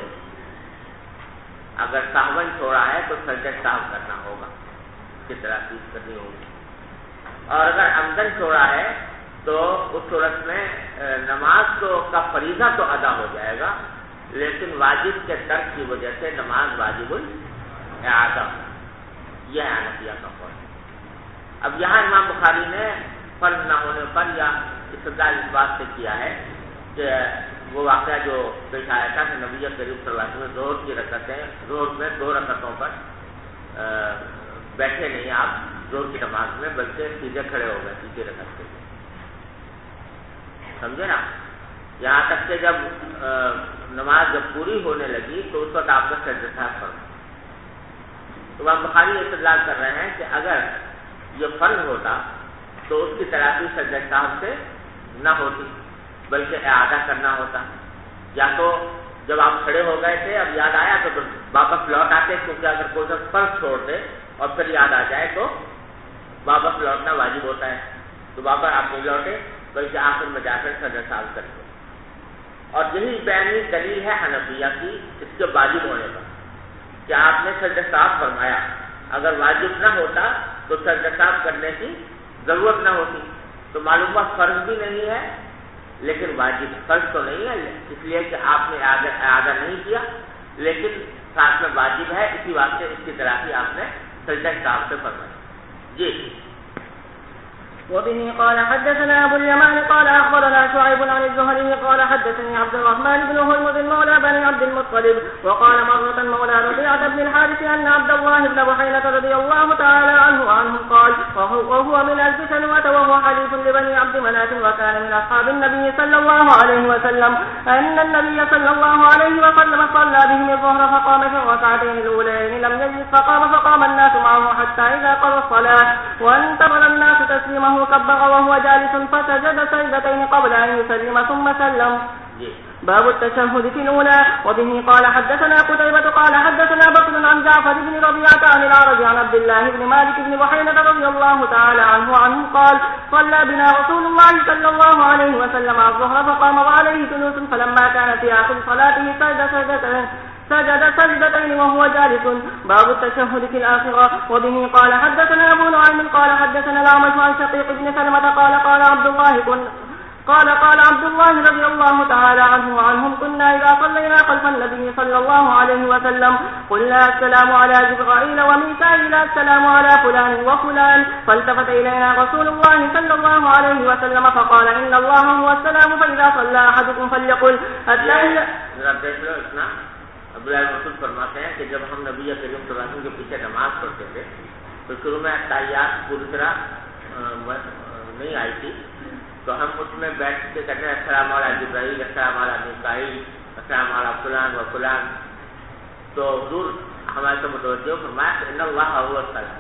اگر سہون چھوڑا ہے تو سجدہ سہو کرنا ہوگا، اس کی ترتیب کرنی ہوگی. اور اگر عمدن چھوڑا ہے تو اس صورت میں نماز کا فریضہ تو ادا ہو جائے گا، لیکن واجب کے ترک کی وجہ سے نماز واجب الاعادہ. یہ ہے حنفیہ کا قول. اب یہاں امام بخاری نے فرض نہ ہونے پر یا استدلال اس بات سے کیا ہے کہ وہ واقعہ جو پیش آیا تھا کہ نبی کریم صلی اللہ علیہ وسلم ظہر کی رکعتیں، ظہر میں 2 رکعتوں پر بیٹھے نہیں آپ ظہر کی نماز میں، بلکہ سیدھے کھڑے ہو گئے تیسری رکعت کے. سمجھے نا. یہاں تک کہ جب نماز جب پوری ہونے لگی تو اس وقت آپ کا سجدہ سہو پڑھا. تو امام بخاری استدلال کر رہے ہیں کہ اگر یہ فرض ہوتا تو اس کی تلافی سجدہ سہو سے نہ ہوتی بلکہ اعادہ کرنا ہوتا. یا تو جب آپ کھڑے ہو گئے تھے اب یاد آیا تو واپس لوٹ آتے، کیونکہ اگر کوئی شخص فرض چھوڑ دے اور پھر یاد آ جائے تو واپس لوٹنا واجب ہوتا ہے. تو واپس آپ نہیں لوٹے بلکہ آخر میں جا کر سجدہ سہو کرتے. اور یہی بیانی دلیل ہے حنفیہ کی اس کے واجب ہونے پر کہ آپ نے سجدہ سہو فرمایا. اگر واجب نہ ہوتا تو سجدہ سہو کرنے کی ضرورت نہ ہوتی. تو معلوم ہوا فرض بھی نہیں ہے لیکن واجب، فرض تو نہیں ہے اس لیے کہ آپ نے اعادہ نہیں کیا لیکن ساتھ میں واجب ہے، اسی واسطے اس کی تلافی آپ نے سجدہ سہو سے فرمائی. جی. وبه قال حدثنا أبو اليمان قال أخبرنا شعيب عن الزهري قال حدثني عبد الرحمن بن هرمز مولى بني عبد المطلب وقال مرة مولى ربيعة بن الحارث أن عبد الله بن بحينة رضي الله تعالى عنه قال وهو من 1000 سنة وهو حليف لبني عبد مناف وكان من أصحاب النبي صلى الله عليه وسلم أن النبي صلى الله عليه وسلم صلى بهم الظهر فقام في الركعتين الأولين لم يجلس فقام الناس معه حتى إذا قضى الصلاة وانتظر الناس تسليمه كبر وهو جالس فسجد سجدتين قبل أن يسلم ثم سلم. باب التشهد في الأولى. وبه قال حدثنا قتيبة قال حدثنا بكر عن جعفر بن ربيعة عن الأعرج عن عبد الله بن مالك بن بحينة رضي الله تعالى عنه قال صلى بنا رسول الله صلى الله عليه وسلم الظهر فقام وعليه جلوس فلما كان في آخر صلاته سجد سجدتين وهو جالس. باب التشهد في الآخرة. وبه قال حدثنا أبو نعيم قال حدثنا الأعمش عن شقيق بن سلمة قال عبد الله رضي الله تعالى عنه وعنهم كنا إذا صلينا خلف النبي صلى الله عليه وسلم قلنا السلام على جبرائيل وميكائيل السلام على فلان وفلان فالتفت إلينا رسول الله صلى الله عليه وسلم فقال إن الله هو السلام فإذا صلى أحدكم فليقل التحية. عبداللہ مسعود فرماتے ہیں کہ جب ہم نبی کریم صلی اللہ علیہ وسلم کے پیچھے نماز پڑھتے تھے تو شروع میں تحیات پوری طرح نہیں آئی تھی، تو ہم اس میں بیٹھ کے کہتے ہیں السلام علی جبرائیل السلام علی میکائیل السلام علی فلان و فلان. تو حضور ہمارے سے متوجہ فرمایا کہ ان اللہ هو السلام،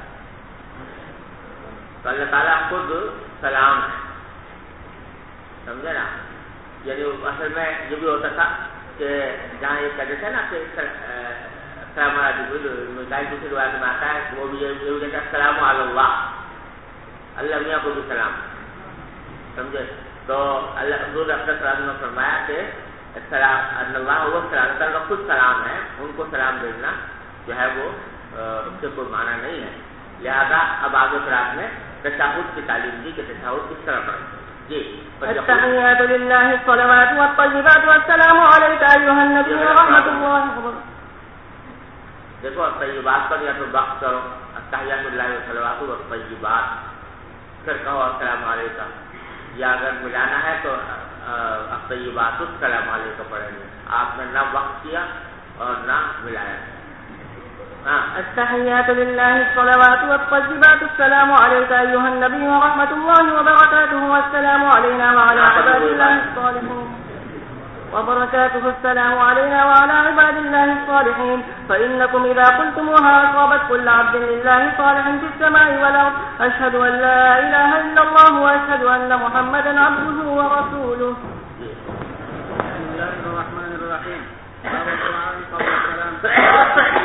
تو اللہ تعالیٰ خود سلام ہے. سمجھے نا؟ یعنی اصل میں یہ بھی ہوتا تھا کہ جہاں یہ کہتے تھے نا کہ السلام علیکم، میکائیل دوسری روایت میں آتا ہے وہ بھی یہ کہتا ہے السلام علی اللہ، اللہ میاں کو بھی سلام. سمجھے؟ تو اللہ حضور صلی اللہ علیہ وسلم نے فرمایا کہ اللہ وہ سلام کا خود سلام ہے، ان کو سلام بھیجنا جو ہے وہ اس سے کوئی معنی نہیں ہے. لہذا اب آگے پھر آپ نے تشہد کی تعلیم دی کہ تشہد کس طرح پڑھیں. التحيات لله الصلوات والطيبات والسلام عليك أيها النبي ورحمة الله وبركاته. دیکھو الطیبات پر یا تو وقت کرو التحیات للہ والصلوات والطیبات، پھر کہو السلام علیکم، یا اگر ملانا ہے تو الطیبات السلام علیکم پڑھیں گے. آپ نے نہ وقت کیا اور نہ ملایا. التحيات لله الصلوات والطيبات السلام عليك أيها النبي ورحمة الله وبركاته والسلام علينا وعلى عباد الله الصالحين وبركاته السلام علينا وعلى عباد الله الصالحين. فإنكم إذا قلتموها أصابت كل عبد لله صالح في السماء والأرض أشهد أن لا إله إلا الله وأشهد أن محمدا عبده ورسوله. بسم الله الرحمن الرحيم. باب الدعاء قبل السلام.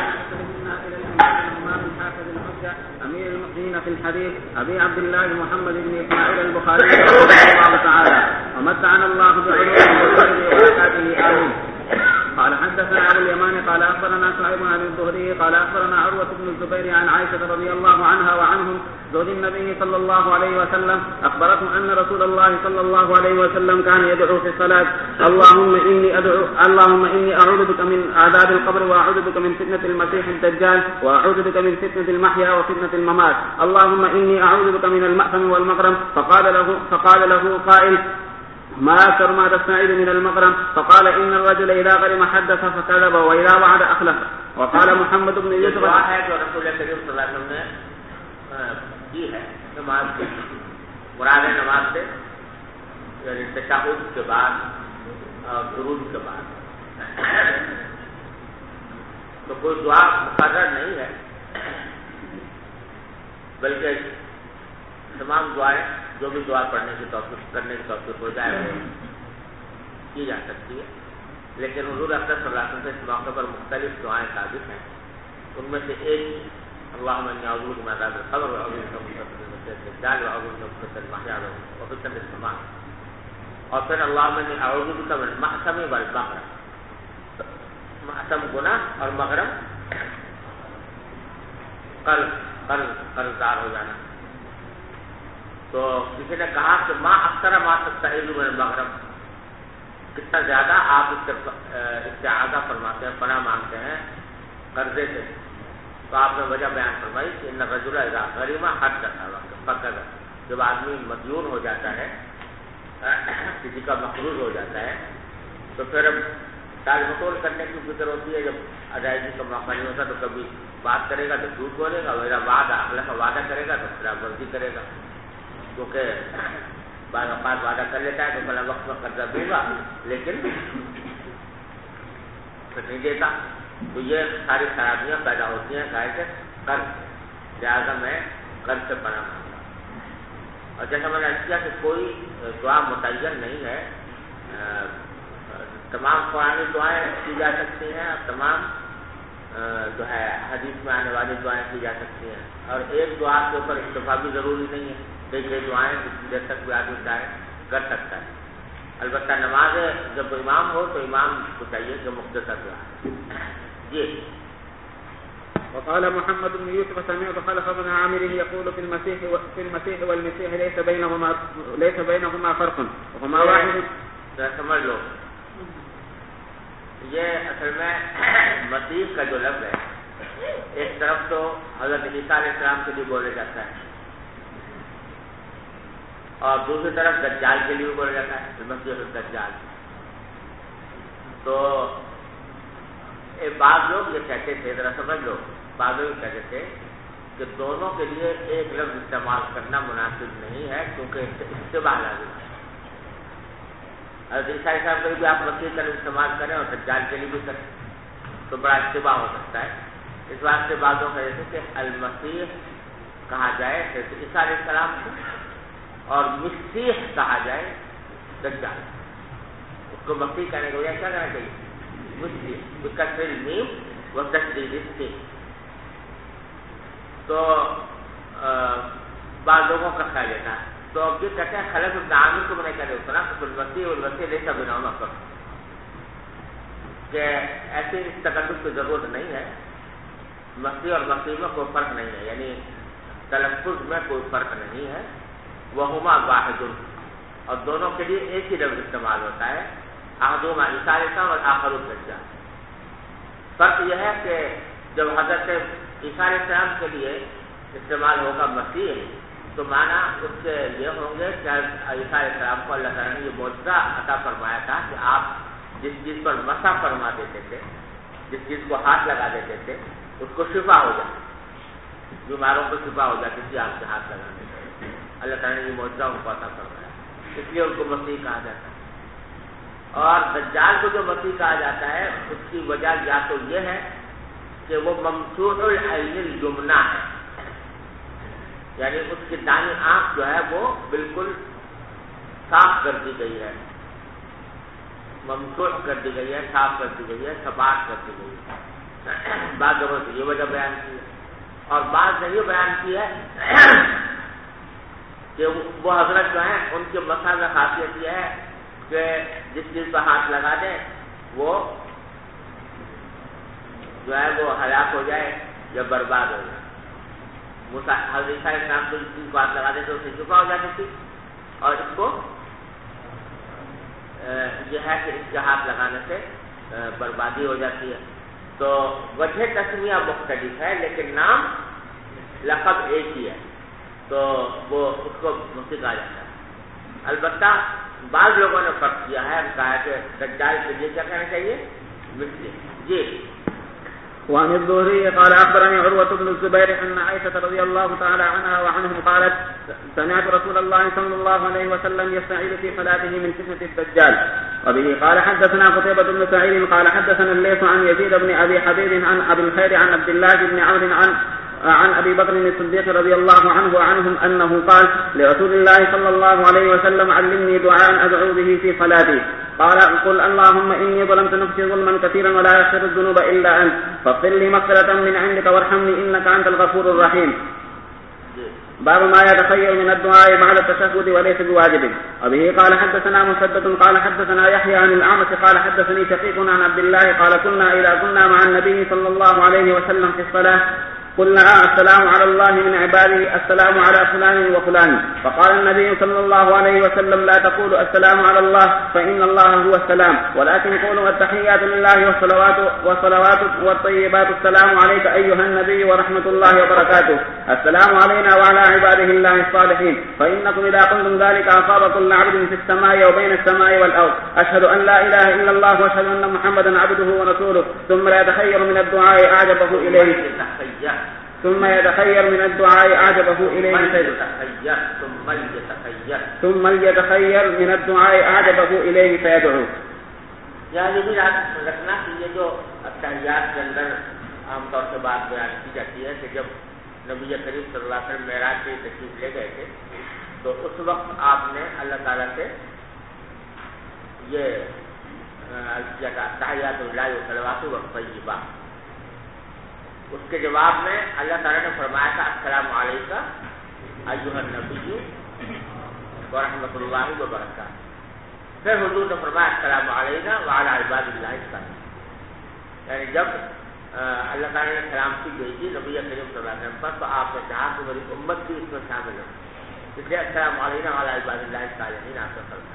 أمير المؤمنين في الحديث أبي عبد الله محمد بن إسماعيل البخاري رحمه الله تعالى ومتعنا الله بعلومه وبركاته آمين. قال حدثنا أبو اليمان قال أخبرنا شعيب عن الزهري قال أخبرنا عروة بن الزبير عن عائشة رضي الله عنها وعنهم زوج النبي صلى الله عليه وسلم أخبرتهم أن رسول الله صلى الله عليه وسلم كان يدعو في الصلاة اللهم إني أعوذ بك من عذاب القبر وأعوذ بك من فتنة المسيح الدجال وأعوذ بك من فتنة المحيا وفتنة الممات اللهم إني أعوذ بك من المأثم والمغرم. فقال له قائل ما أكثر ما تستعيذ من المغرم؟ فقال إن الرجل إذا غرم حدث فكذب وإذا وعد أخلف. وقال محمد بن يوسف ہے جو رسول کریم صلی اللہ علیہ وسلم نے کی ہے نماز کی مراد نماز سے یعنی تشہد کے بعد اور درود کے بعد تو کوئی دعا مقرر نہیں ہے، بلکہ تمام دعائیں جو بھی دعا پڑھنے کی توفیق کرنے کی توفیق ہو جائے وہ کی جا سکتی ہے. لیکن حضور اکرم صلی اللہ علیہ وسلم سے اس موقع پر مختلف دعائیں ثابت ہیں. ان میں سے ایک اللہم انی اعوذ بک من عذاب القبر واعوذ بک من فتنة المسیح الدجال واعوذ بک من فتنة المحیا وفتنة الممات، اور پھر اللہم انی اعوذ بک من المأثم والمغرم. مأثم گناہ اور مغرم قرضدار ہو جانا. تو کسی نے کہا کہ ما اکثر ما تستعیذ من المغرم، کتنا زیادہ آپ استعاذہ فرماتے ہیں، پناہ مانگتے ہیں قرضے سے. تو آپ نے وجہ بیان فرمائی کہ ان الرجل اذا غرم فقد، جب آدمی مدیون ہو جاتا ہے، کسی کا مقروض ہو جاتا ہے، تو پھر اب ٹال مٹول کرنے کی فکر ہوتی ہے. جب ادائیگی کا موقع نہیں ہوتا تو کبھی بات کرے گا تو جھوٹ بولے گا، میرا وعدہ اگلا کا وعدہ کرے گا تو پھر ورزی کرے گا، کیونکہ بعض اوقات وعدہ کر لیتا ہے تو بلا وقت میں قرضہ دوں گا لیکن پھر نہیں دیتا. تو یہ ساری خرابیاں پیدا ہوتی ہیں قاعدے قرض، لہٰذا میں قرض سے پناہ مانگتا ہوں. اور جیسا میں نے کیا کہ کوئی دعا متعین نہیں ہے، تمام قرآنی دعائیں کی جا سکتی ہیں اور تمام جو ہے حدیث میں آنے والی دعائیں کی جا سکتی ہیں، اور ایک دعا کے اوپر اکتفا بھی ضروری نہیں ہے. کئی دعائیں جتنی دیر تک بھی آدمی چاہے کر سکتا ہے. البتہ نماز جب امام ہو تو امام کو چاہیے کہ مختصر دعا. جی. وقال محمد بن يوسف سمعت خلف بن عامر يقول في المسيح والمسيح ليس بينهما فرق وهما واحد. سمجھ لو، یہ اصل میں مسیح کا جو لفظ ہے ایک طرف تو حضرت عیسیٰ علیہ السلام کے لیے بولا جاتا ہے اور دوسری طرف دجال کے لیے بولا جاتا ہے، مسیح الدجال. تو بعض لوگ یہ کہتے تھے، ذرا سمجھ لو، بعض لوگ کہتے تھے کہ دونوں کے لیے ایک لفظ استعمال کرنا مناسب نہیں ہے کیونکہ اشتباہ لازم ہے. حضرت عیسیٰ صاحب کے لیے بھی آپ مسیح کا استعمال کریں اور دجال کے لیے بھی کریں تو بڑا اشتباہ ہو سکتا ہے. اس بات سے بعضوں کا جیسے کہ المسیح کہا جائے جیسے عیسیٰ علیہ السلام کو، اور مسیح کہا جائے دجال. اس کو مسیح کہنے کے بجائے کیا کہنا چاہیے؟ مسیح، بکسر المیم و تشدید السین. تو بعض لوگوں کا خیال لیتا ہے. تو اب یہ کہتے ہیں خلف ابن عامر کو میں نے کہہ دیا کہ المسیح والمسیح لیسا بینہما فرق، کہ ایسے اس تکلف کی ضرورت نہیں ہے. مسیح اور مسیح میں کوئی فرق نہیں ہے، یعنی تلفظ میں کوئی فرق نہیں ہے. وہما واحد، اور دونوں کے لیے ایک ہی لفظ استعمال ہوتا ہے. احدہما عیسیٰ علیہ السلام اور آخر الدجال. فرق یہ ہے کہ جب حضرت عیسیٰ علیہ السلام کے لیے استعمال ہوگا مسیح تو معنی اس سے یہ ہوں گے کہ عیسیٰ علیہ السلام کو اللہ تعالیٰ نے یہ معجزہ عطا فرمایا تھا کہ آپ جس چیز پر مسح فرما دیتے تھے، جس چیز کو ہاتھ لگا دیتے تھے اس کو شفا ہو جاتی، بیماروں کو شفا ہو جاتی تھی آپ کے ہاتھ لگانے سے. اللہ تعالیٰ نے یہ معجزہ ان کو عطا فرمایا، اس لیے ان کو مسیح کہا جاتا ہے. اور دجال کو جو مسیح کہا جاتا ہے اس کی وجہ یا تو یہ ہے کہ وہ ممسوح العین الیمنی ہے، یعنی اس کی دائیں آنکھ جو ہے وہ بالکل صاف کر دی گئی ہے، ممسوح کر دی گئی ہے، صاف کر دی گئی ہے، ثبات کر دی گئی ہے. بعض لوگوں نے یہ وجہ بیان کی ہے اور بعض نے یہ بیان کی ہے کہ وہ حضرت جو ہیں ان کے مسح میں خاصیت یہ ہے کہ جس چیز پہ ہاتھ لگا دیں وہ جو ہے وہ ہلاک ہو جائے یا برباد ہو جائے. حضرت عیسیٰ علیہ السلام کو جس چیز کو ہاتھ لگا دیں تو اسے شفا ہو جاتی تھی، اور اس کو یہ ہے کہ اس کے ہاتھ لگانے سے بربادی ہو جاتی ہے. تو وجہ تسمیہ مختلف ہے لیکن نام لقب ایک ہی ہے، تو وہ اس کو مسیح کہا جاتا ہے. البتہ بعض لوگوں نے فرق کیا ہے، کہا ہے کہ دجال کے لیے کیا کہنا چاہیے؟ مسیح. جی. وعن الزهري قال أخبرني عروة بن الزبير أن عائشة رضي الله تعالى عنها وعنهم قالت سمعت رسول الله صلى الله عليه وسلم يستعيذ في صلاته من فتنة الدجال. وبه قال حدثنا قتيبة بن سعيد قال حدثنا الليث عن يزيد بن أبي حبيب عن أبي الخير عن عبد الله بن عمرو عن أبي بكر الصديق رضي الله عنه وعنهم أنه قال لرسول الله صلى الله عليه وسلم علمني دعاء أدعو به في صلاتي. قال قل اللهم إني ظلمت نفسي ظلما كثيرا ولا يغفر الذنوب إلا أنت فاغفر لي مغفرة من عندك وارحمني إنك أنت الغفور الرحيم. باب ما يتخير من الدعاء بعد التشهد وليس بواجب. وبه قال حدثنا مسدد قال حدثنا يحيى عن الأعمش قال حدثني شقيق عن عبد الله قال كنا إذا كنا مع النبي صلى الله عليه وسلم في الصلاة قلنا السلام على الله من عباده السلام على فلان وفلان. فقال النبي صلى الله عليه وسلم لا تقولوا السلام على الله فإن الله هو السلام ولكن قولوا التحيات لله والصلوات والطيبات السلام عليك أيها النبي ورحمة الله وبركاته السلام علينا وعلى عباده الله الصالحين فإنكم إذا قلتم ذلك أصاب كل عبد في السماء وبين السماء والأرض أشهد أن لا إله إلا الله وأشهد أن محمدا عبده ورسوله ثم لا يتخير من الدعاء أعجبه إليه ثم يتخير من الدعاء أعجبه إليه فيدعو. یعنی بھی رکھنا کہ یہ جو اتحیات کے اندر عام طور سے بات بیان کی جاتی ہے کہ جب نبی کریم صلی اللہ علیہ وسلم معراج کی تشریف لے گئے تھے تو اس وقت آپ نے اللہ تعالیٰ سے یہ تحیات اللہ والصلوات والطیبات، اس کے جواب میں اللہ تعالیٰ نے فرمایا تھا السلام علیکم ایھا النبی ورحمۃ اللہ وبرکاتہ. پھر حضور نے فرمایا السلام علینا وعلی عباد اللہ الصالحین. یعنی جب اللہ تعالیٰ نے سلام کی گئی تھی نبی کریم صلی اللہ علیہ وسلم پر تو آپ نے کہا کہ میری امت بھی اس میں شامل ہے، اس لیے السلام علینا وعلی عباد اللہ الصالحین آپ نے فرمایا.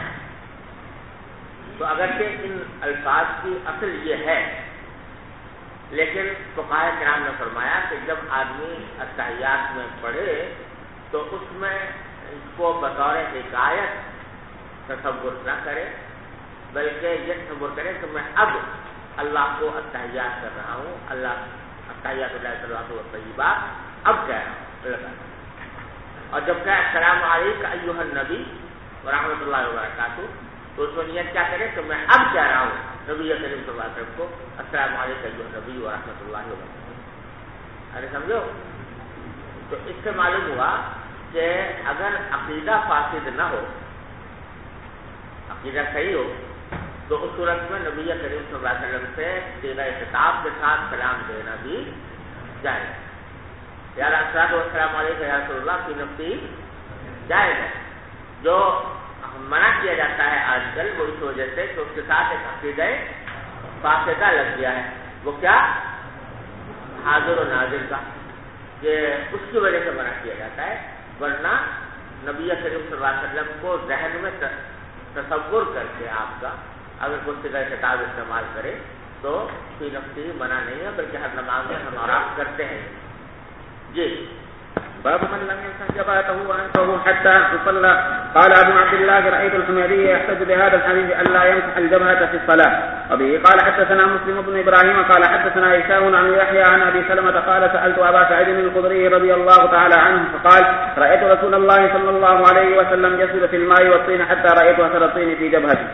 تو اگرچہ ان الفاظ کی اصل یہ ہے، لیکن فقہاء کرام نے فرمایا کہ جب آدمی اتحیات میں پڑھے تو اس میں اس کو بطور حکایت تصور نہ کرے، بلکہ یہ تصور کرے کہ میں اب اللہ کو اتحیات کر رہا ہوں، اللہ اتحیات اللہ صلوات و طیبات اب کہہ رہا ہوں اللہ تعالیٰ. اور جب کہ السلام علیکم ایھا النبی ورحمۃ اللہ وبرکاتہ تو اس میں نیت کیا کرے کہ میں اب کہہ رہا ہوں نبی کریم صلی اللہ علیہ وسلم کو السلام علیکم ایھا النبی ورحمۃ اللہ وبرکاتہ. ارے سمجھو، تو اس سے معلوم ہوا کہ اگر عقیدہ فاسد نہ ہو، عقیدہ صحیح ہو، تو اس صورت میں نبی کریم صلی اللہ علیہ وسلم سے صیغہ خطاب کے ساتھ سلام دینا بھی جائز ہے. یا السلام علیکم یا رسول اللہ کی نفسی جائز ہے. جو منع کیا جاتا ہے آج کل وہ اس وجہ سے کہ اس کے ساتھ ایک عقیدہ فاسدہ لگ گیا ہے. وہ کیا؟ حاضر و ناظر کا، کہ اس کی وجہ سے منع کیا جاتا ہے. ورنہ نبی کریم صلی اللہ علیہ وسلم کو ذہن میں تصور کر کے آپ کا اگر کوئی صیغہ خطاب استعمال کرے تو فی نفسی منع نہیں ہے، بلکہ ہر نماز میں ہمارا کرتے ہیں. جی باب من لم يمسح جبهته وانفه حتى يصلى. قال ابو عبد الله رايت الحميدي يحتج بهذا الحديث الا يمسح الجبهه في الصلاه. وبه قال حدثنا مسلم بن ابراهيم قال حدثنا هشام عن يحيى عن ابي سلمة قال سالت ابا سعيد الخدري رضي الله تعالى عنه فقال رايت رسول الله صلى الله عليه وسلم يسجد في الماء والطين حتى رايت اثر الطين في جبهته.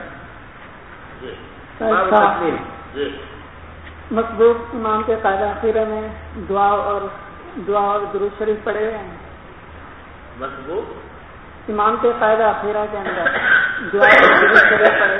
مقبول امام کے قاعدہ اخیرہ میں دعا اور درود شریف پڑھے ہیں. مقبول امام کے قاعدہ اخیرہ کے اندر دعا اور درود شریف پڑھے.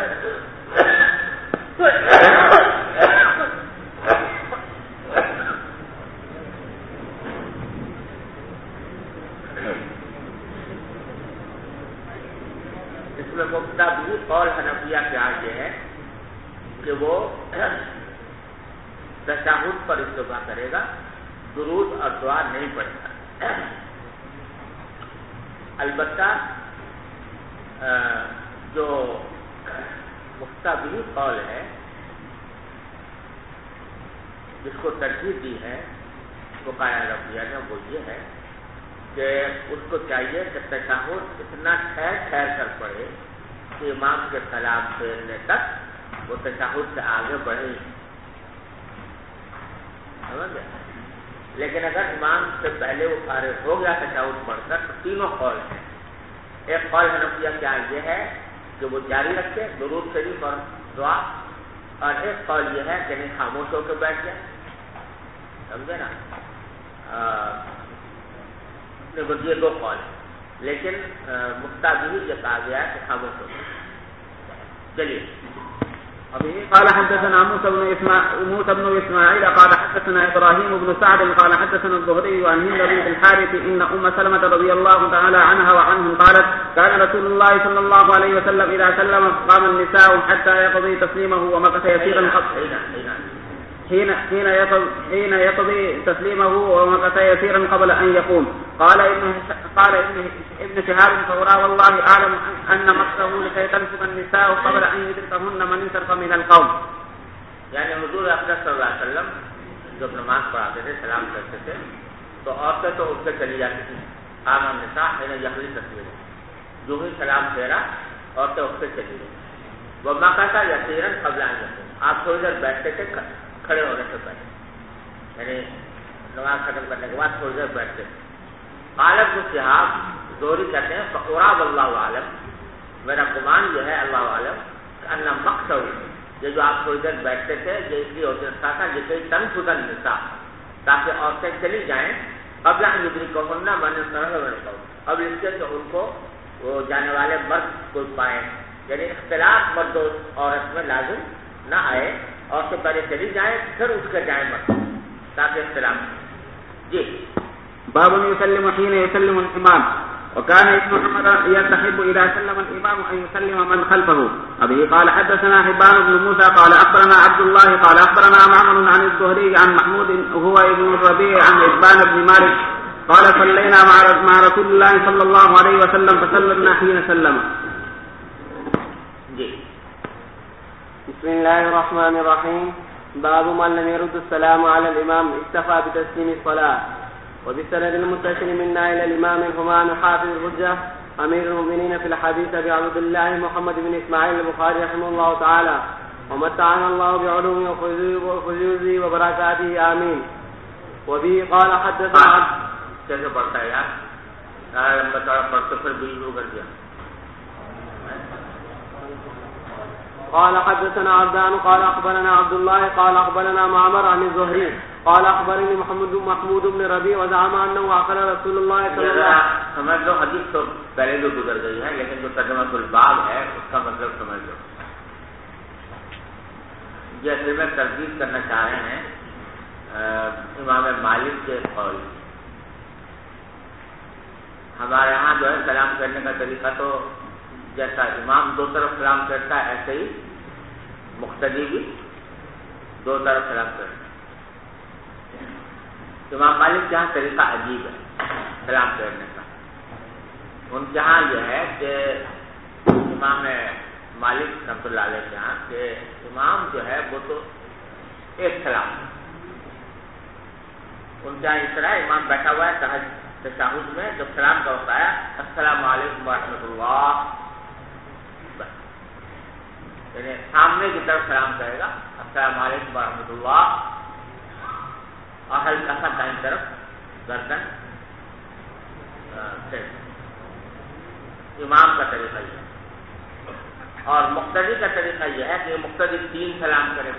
اس میں مبتدا بھی قول حنفیہ کے آگے ہے کہ وہ تشہد پر اکتفا کرے گا، درود اور دعا نہیں پڑھے گا. البتہ جو مفتابی قول ہے جس کو ترجیح دی ہے فقہاء حنفیہ نے وہ یہ ہے کہ اس کو چاہیے کہ تشہد اتنا ٹھہر ٹھہر کر پڑھے کہ امام کے سلام پھیرنے تک وہ تشہد سے آگے بڑھے. لیکن اگر امام سے پہلے وہ فارغ ہو گیا تشہد پڑھ کر تو تینوں قول ہیں. ایک قول حنفیہ کیا یہ ہے کہ وہ جاری رکھے درود شریف اور دعا، اور ایک قول یہ ہے کہ نہیں خاموش ہو کے بیٹھ جائے. سمجھے نا؟ یہ دو قول ہیں، لیکن مفتابی یہ کہا گیا ہے کہ خاموش ہو جائے. چلیے قال حدثنا موسى بن اسماعيل قال حدثنا ابراهيم بن سعد قال حدثنا الزهري عن هند بنت الحارث ان ام سلمة رضي الله تعالى عنها وعنهم قالت كان رسول الله صلى الله عليه وسلم اذا سلم قام النساء حتى يقضي تسليمه ومكث يسيرا حين يقضي تسليمه ومكث يسيرا قبل أن يقوم. قال ابن شهاب فورا والله أعلم أن مقصده لكي تنفق النساء قبل أن يدركهن من انصرف من القوم. یعنی حضور اقدس صلی اللہ علیہ وسلم جب نماز پڑھاتے تھے سلام کرتے تھے تو عورتیں تو اٹھ کے چلی جاتی تھیں. قام النساء حين يقضي تسليمه، جو ہی سلام پھیرا عورتیں اٹھ کے چلی گئی. ومكث يسيرا قبل أن يقوم، آپ تھوڑی دیر بیٹھتے تھے کھڑے ہونے سے پہلے، یعنی نماز ختم کرنے کے بعد تھوڑی دیر بیٹھتے تھے. قال ابن شهاب زہری کہتے ہیں فقرا واللہ عالم، میرا گمان یہ ہے اللہ عالم ان مقصد یہ جو آپ تھوڑی دیر بیٹھتے تھے یہ اس لیے ہوتا تھا جسے تنفذ النساء، تاکہ عورتیں چلی جائیں قبل ان یدرکہن من انصرف من القوم، قبل اس کے کہ ان کو وہ جانے والے مرد کو پائیں، یعنی اختلاط مرد و عورت میں لازم نہ آئے، اور سے پہلے چلی جائیں پھر اٹھ کر جائیں مرد، تاکہ اختلاف. جی باب يسلم حين يسلم الإمام. وكان ابن عمر يستحب إذا سلم الإمام أن يسلم من خلفه. أبي قال حدثنا حبان بن موسى قال أخبرنا عبد الله قال أخبرنا معمر عن الزهري عن محمود هو ابن الربيع عن إبان بن مالك قال صلينا مع رسول الله صلى الله عليه وسلم فسلمنا حين سلم. بسم الله الرحمن الرحيم. باب من لم يرد السلام على الإمام اكتفى بتسليم الصلاة. وبالسند المتصل منا إلى الإمام الهمام حافظ الحجة أمير المؤمنين في الحديث أبي عبد الله محمد بن إسماعيل البخاري رحمه الله تعالى ومتعنا الله بعلومه وفيوزه وبركاته آمين. وبه قال حدثنا کیسے پڑھتا ہے یار لمبا چوڑا پڑھتے پھر بھی شروع کر دیا. قال حدثنا عبدان قال أخبرنا عبد الله قال أخبرنا معمر عن الزهري قال أخبرني محمود بن ربيع وزعم أنه أقل رسول الله صلى الله عليه وسلم. سمجھ لو حدیث تو پہلے جو گزر گئی ہے لیکن جو ترجمہ الباب ہے اس کا مطلب سمجھ لو. جیسے میں تردید کرنا چاہ رہے ہیں امام مالک کے قول. ہمارے ہاں جو ہے سلام کرنے کا طریقہ تو جیسا امام دو طرف سلام کرتا ہے ایسے ہی مقتدی بھی دو طرف سلام کرتا ہے. امام مالک کے یہاں طریقہ عجیب ہے سلام کرنے کا. ان کے یہاں یہ ہے کہ امام مالک رحمۃ اللہ علیہ کے یہاں کہ امام جو ہے وہ تو ایک سلام ہے. ان کے یہاں اس طرح امام بیٹھا ہوا ہے تشہد میں جب سلام کا وقت آیا السلام علیکم ورحمۃ اللہ، یعنی سامنے کی طرف سلام کرے گا السلام علیکم ورحمۃ اللہ، اور ہلکا سا دائیں طرف گردن امام کا طریقہ یہ ہے. اور مقتدی کا طریقہ یہ ہے کہ مقتدی 3 سلام کرے،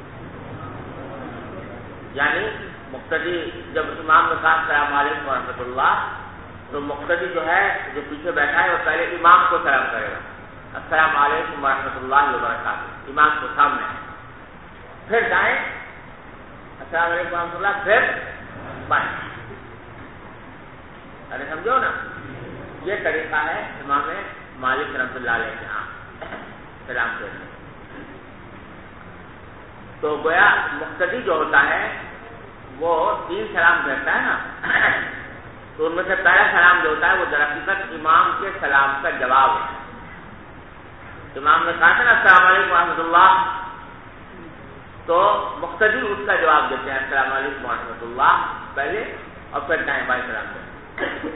یعنی مقتدی جب امام نے کہا السلام علیکم ورحمۃ اللہ تو مقتدی جو ہے جو پیچھے بیٹھا ہے وہ پہلے امام کو سلام کرے گا السلام علیکم ورحمۃ اللہ وبرکاتہ، امام کو سامنے، پھر دائیں السلام علیکم ورحمۃ اللہ، پھر بائیں. ارے سمجھو نا، یہ طریقہ ہے امام مالک رحمۃ اللہ علیہ کے یہاں سلام کرنے. تو گویا مقتدی جو ہوتا ہے وہ 3 سلام کرتا ہے نا، تو ان میں سے پہلا سلام جو ہوتا ہے وہ درحقیقت امام کے سلام کا جواب ہے. امام نے کہا تھا نا السلام علیکم ورحمۃ اللہ، تو مقتدی اس کا جواب دیتے ہیں السلام علیکم ورحمۃ اللہ پہلے اور پھر دائیں بائیں سلام کرتے ہیں.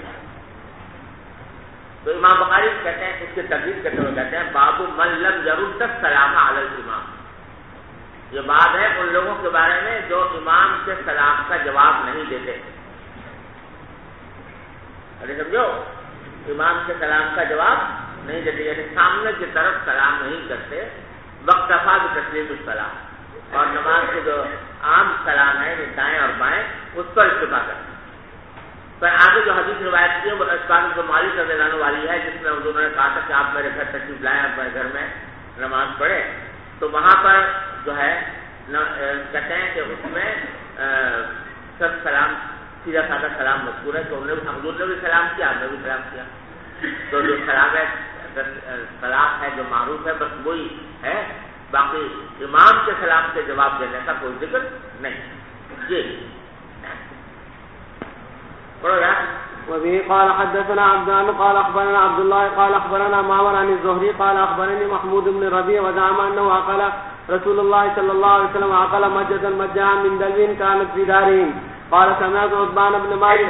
تو امام بخاری کہتے ہیں اس کی تردید کرتے ہوئے کہتے ہیں باب من لم یرد السلام علی الامام. یہ بات ہے ان لوگوں کے بارے میں جو امام کے سلام کا جواب نہیں دیتے. ارے سمجھو، امام کے سلام کا جواب نہیں دیتے، یعنی سامنے کی طرف سلام نہیں کرتے. وقتفا بتسلیم السلام، اور نماز کے جو عام سلام ہے دائیں اور بائیں اس پر اکتفا کرتے. پر آگے جو حدیث روایت کی ہے وہ اسبان جو مالک رضی اللہ عنہ والی ہے، جس میں انہوں نے کہا تھا کہ آپ میرے گھر تشریف لائیں، آپ میرے گھر میں نماز پڑھیں. تو وہاں پر جو ہے کہتے ہیں کہ اس میں سب سلام سیدھا سادہ سلام مذکور ہے، تو حضور نے بھی سلام کیا، ہم نے بھی سلام کیا. تو جو سلام ہے سلام ہے جو معروف ہے بس وہی ہے باقی امام کے سلام کے جواب دینے کا کوئی ذکر نہیں. جی پڑھو یار. وبه قال حدثنا عبدان قال اخبرنا عبد الله قال اخبرنا معمر عن الزهري قال اخبرني محمود بن ربيع وزعم انه عقل رسول الله صلى الله عليه وسلم عقل مجدا مجاعا من دلو كانت في دارهم. قال سمعت عثمان بن مالك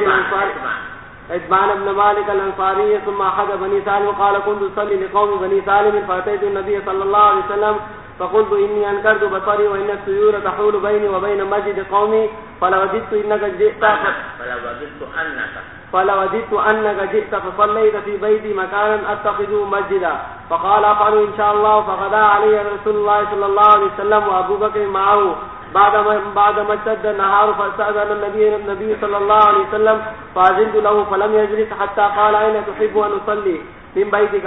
الانصاري ثم اخذ بني سالم قال كنت اصلي لقوم بني سالم فاتيت النبي صلى الله عليه وسلم فقلت اني انكرت بصري وان السيول تحول بيني وبين مسجد قومي فلوددت انك جئت فصليت في بيتي مكانا اتخذه مسجدا. فقال افعل ان شاء الله. فغدا علي رسول الله صلى الله عليه وسلم وابو بكر معه بعدما اشتد النهار فاستأذن النبي صلى الله عليه وسلم فأذنت له فلم يجلس حتى قال أين تحب أن أصلي من بيتك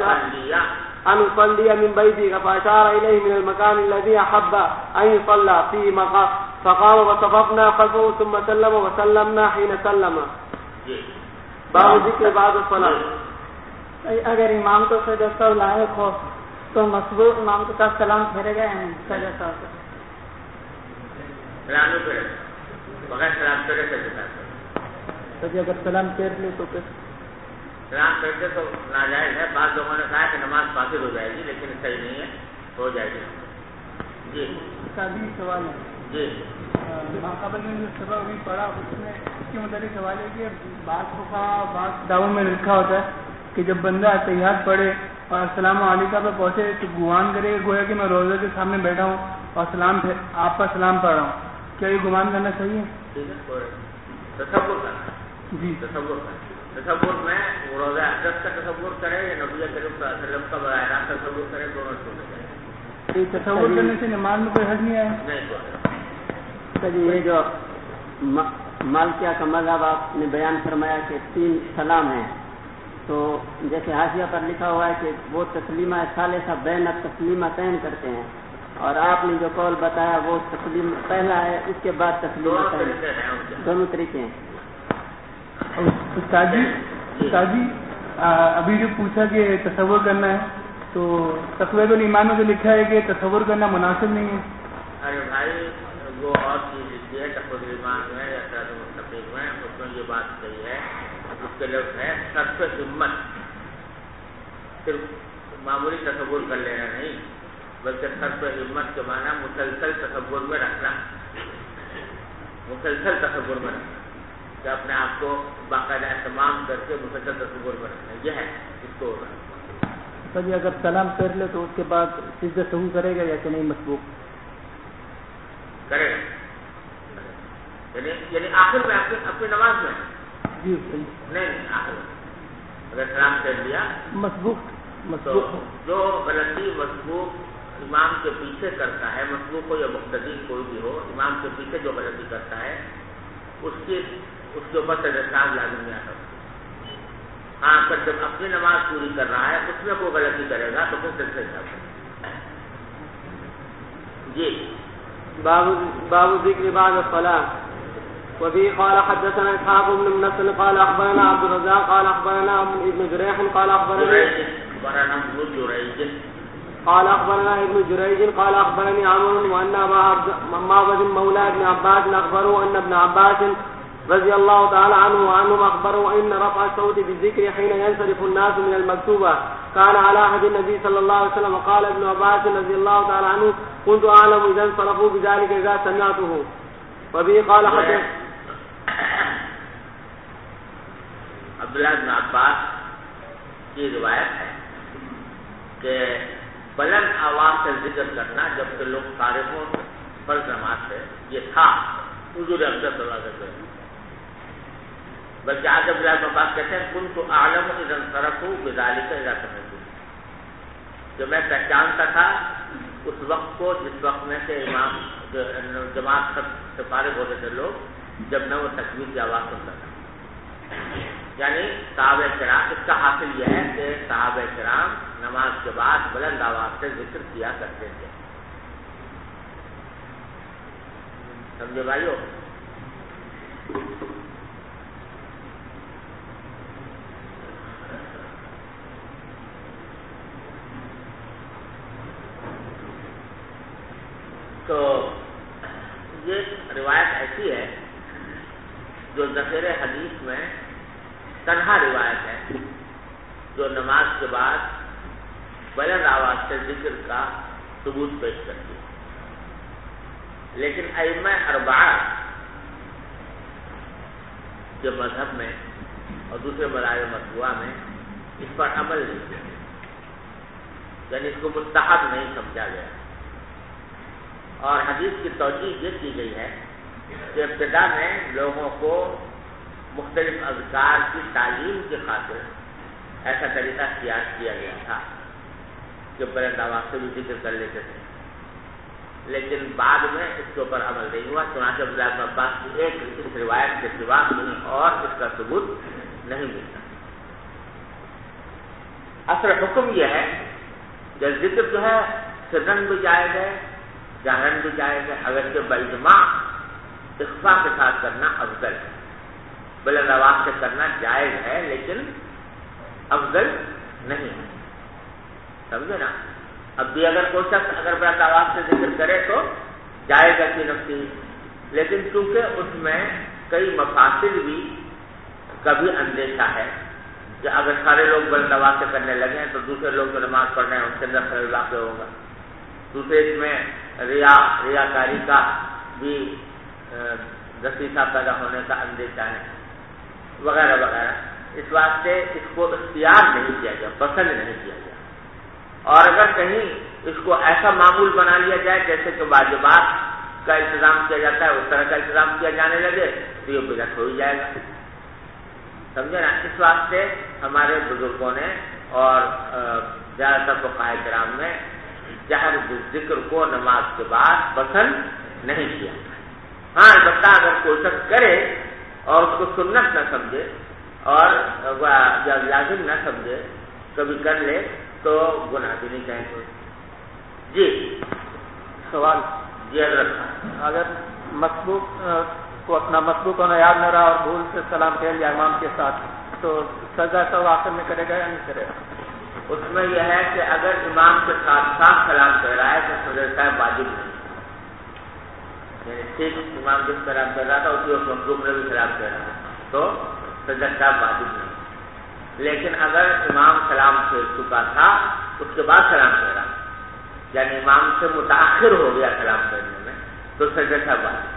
فأشار إليه من المكان الذي أحب أن يصلى فيه مقام فقام وصففنا خلفه ثم سلم وسلمنا حين سلم. باب ذکر بعد الصلاة. اگر امام تو سجدہ سہو لائق ہو تو مسبوق امام کے ساتھ سلام پھیرے گئے ہیں سجدہ سہو بغیر سلام پھیرے سے تو جی اگر سلام پھیر لے تو پھر سلام پھیرتے تو ناجائز ہے. بعض لوگوں نے کہا کہ نماز باطل ہو جائے گی لیکن صحیح نہیں ہے, ہو جائے گی. جی بھی سوال ہے. جی قبل میں جو سبق بھی پڑھا اس میں اس کے متعلق سوال ہے کہ بعض دعووں میں لکھا ہوتا ہے کہ جب بندہ تحیات پڑھے اور السلام علیکم پہ پہنچے تو گمان کرے گویا کہ میں روزے کے سامنے بیٹھا ہوں اور آپ پر سلام پڑھ رہا ہوں. کیا یہ گمان کرنا صحیح ہے؟ تصور کرنا. جی تصور میں روزہ حضرت کا تصور کرے یا نبی کریم صلی اللہ علیہ وسلم کا براہ راست تصور کرے, دونوں چھوٹے کریں. تصور کرنے سے نماز میں کوئی حرج نہیں آیا؟ نہیں. یہ جو مالکیہ کا مذہب آپ نے بیان فرمایا کہ 3 سلام ہیں, تو جیسے حاشیہ پر لکھا ہوا ہے کہ وہ تسلیمہ ثالثہ بین التسلیمتین کرتے ہیں, اور آپ نے جو قول بتایا وہ تسلیم پہلا ہے اس کے بعد تسلیمتین. دونوں طریقے ہیں. استاد جی ابھی جو پوچھا کہ تصور کرنا ہے تو تقویۃ الایمان میں جو لکھا ہے کہ تصور کرنا مناسب نہیں ہے. ارے بھائی وہ اور چیز لکھی ہے تقویۃ الایمان میں یا صراط المستقیم میں, اس میں یہ بات صحیح ہے. اس کے لفظ ہے صرف ہمت, صرف معمولی تصور کر لینا نہیں بلکہ صرف ہمت کے معنی مسلسل تصور میں رکھنا, مسلسل تصور میں رکھنا کہ اپنے آپ کو باقاعدہ اہتمام کر کے مسلسل تصور میں رکھنا, یہ ہے اس کو. تو جی اگر سلام پھیر لے تو اس کے بعد سجدہ سہو کرے گا یا کہ نہیں مسبوق کرے گا؟ یعنی آخر میں اپنی نماز میں جی نہیں آخر اگر سلام پھیر لیا مسبوق جو غلطی مسبوق امام کے پیچھے کرتا ہے, مسبوق ہو یا مقتدی کوئی بھی ہو, امام کے پیچھے جو غلطی کرتا ہے اس کے اوپر سجدہ لازم نہیں آتا. ہاں پر جب اپنی نماز پوری کر رہا ہے اس میں کوئی غلطی کرے گا تو پھر سجدہ کرے. جی باب ذکر بعد الصلاة. وفي قال حدثنا اسحاق بن منصر قال اخبرنا عبد الرزاق قال اخبرنا ابن جريح قال اخبرنا ابن جريج قال اخبرني عمرو وان ابا معبد مولى ابن عباس اخبره ان ابن عباس رضي الله تعالى عنه وعنهم اخبروا ان رفع الصوت بالذكر حين ينصرف الناس من المكتوبه كان على عهد النبي صلى الله عليه وسلم. قال ابن عباس رضي الله تعالى عنه كنت اعلم اذا انصرفوا بذلك اذا سمعته. وبه قال حدث عبداللہ بن عباس کی روایت ہے کہ بلند آواز سے ذکر کرنا جب کہ لوگ فارغ ہوں فرض نماز سے, یہ تھا حضور اکرم صلی اللہ علیہ وسلم. بلکہ آج عبداللہ بن عباس کہتے ہیں كنت اعلم اذا انصرفوا بذلك اذا سمعته, جو میں پہچانتا تھا اس وقت کو جس وقت میں کہ امام جماعت سے فارغ ہوتے تھے لوگ, جب میں وہ تکبیر کی آواز سنتا تھا. یعنی صحابہ کرام, اس کا حاصل یہ ہے کہ صحابہ کرام نماز کے بعد بلند آواز سے ذکر کیا کرتے تھے. سمجھے بھائیو؟ مختصر حدیث میں تنہا روایت ہے جو نماز کے بعد بلند آواز سے ذکر کا ثبوت پیش کرتی ہے، لیکن ائمہ اربعہ کے مذہب میں اور دوسرے مذاہب مطبوعہ میں اس پر عمل نہیں کیا، یعنی اس کو مستحب نہیں سمجھا گیا، اور حدیث کی توجیہ یہ کی گئی ہے کہ ابتدا میں لوگوں کو مختلف اذکار کی تعلیم کی خاطر ایسا طریقہ اختیار کیا گیا تھا کہ بلند آواز سے بھی ذکر کر لیتے تھے، لیکن بعد میں اس کے اوپر عمل نہیں ہوا، چنانچہ عبداللہ بن عباس کی ایک اس روایت کے سوا کہیں اور اس کا ثبوت نہیں ملتا۔ اصل حکم یہ ہے کہ ذکر جو ہے سرن بھی جائز ہے، جہرن بھی جائز ہے، اگرچہ باجماع اخفا کے ساتھ کرنا افضل ہے، بلند آواز سے کرنا جائز ہے لیکن افضل نہیں ہے، سمجھے نا؟ اب بھی اگر کوئی شخص اگر بلند آواز سے ذکر کرے تو جائز ہے کہ نفسی، لیکن چونکہ اس میں کئی مفاسد بھی کا بھی اندیشہ ہے کہ اگر سارے لوگ بلند آواز سے کرنے لگے ہیں تو دوسرے لوگ جو نماز پڑھ رہے ہیں ان کے اندر خلل واقع ہوگا، دوسرے اس میں ریاکاری کا بھی دسیسہ پیدا ہونے کا اندیشہ ہے وغیرہ وغیرہ، اس واسطے اس کو اختیار نہیں کیا گیا، پسند نہیں کیا گیا، اور اگر کہیں اس کو ایسا معمول بنا لیا جائے جیسے کہ واجبات کا انتظام کیا جاتا ہے اس طرح کا انتظام کیا جانے لگے تو یہ بدعت ہو ہی جائے گا، سمجھے نا؟ اس واسطے ہمارے بزرگوں نے اور زیادہ تر فقہاء کرام نے جہر ذکر کو نماز کے بعد پسند نہیں کیا۔ ہاں البتہ اگر کوئی شخص کرے اور اس کو سنت نہ سمجھے اور لازم نہ سمجھے، کبھی کر لے تو گناہ بھی نہیں کہیں گے۔ جی سوال جی حضرت، اگر مسبوق کو اپنا مسبوق ہونا یاد نہ رہا اور بھول سے سلام کہہ لیا امام کے ساتھ تو سجدہ سہو آخر میں کرے گا یا نہیں کرے گا؟ اس میں یہ ہے کہ اگر امام کے ساتھ ساتھ سلام کہہ رہا ہے تو سجدہ صاحب واجب نہیں، یعنی ٹھیک امام جس سلام کہہ رہا تھا اسی وقت مسبوق نے بھی سلام کہہ رہا ہے تو سجدہ صاحب واجب نہیں، لیکن اگر امام سلام سے چکا تھا اس کے بعد سلام کہہ رہا یعنی امام سے متاخر ہو گیا سلام کرنے میں تو سجدہ صاحب واجب۔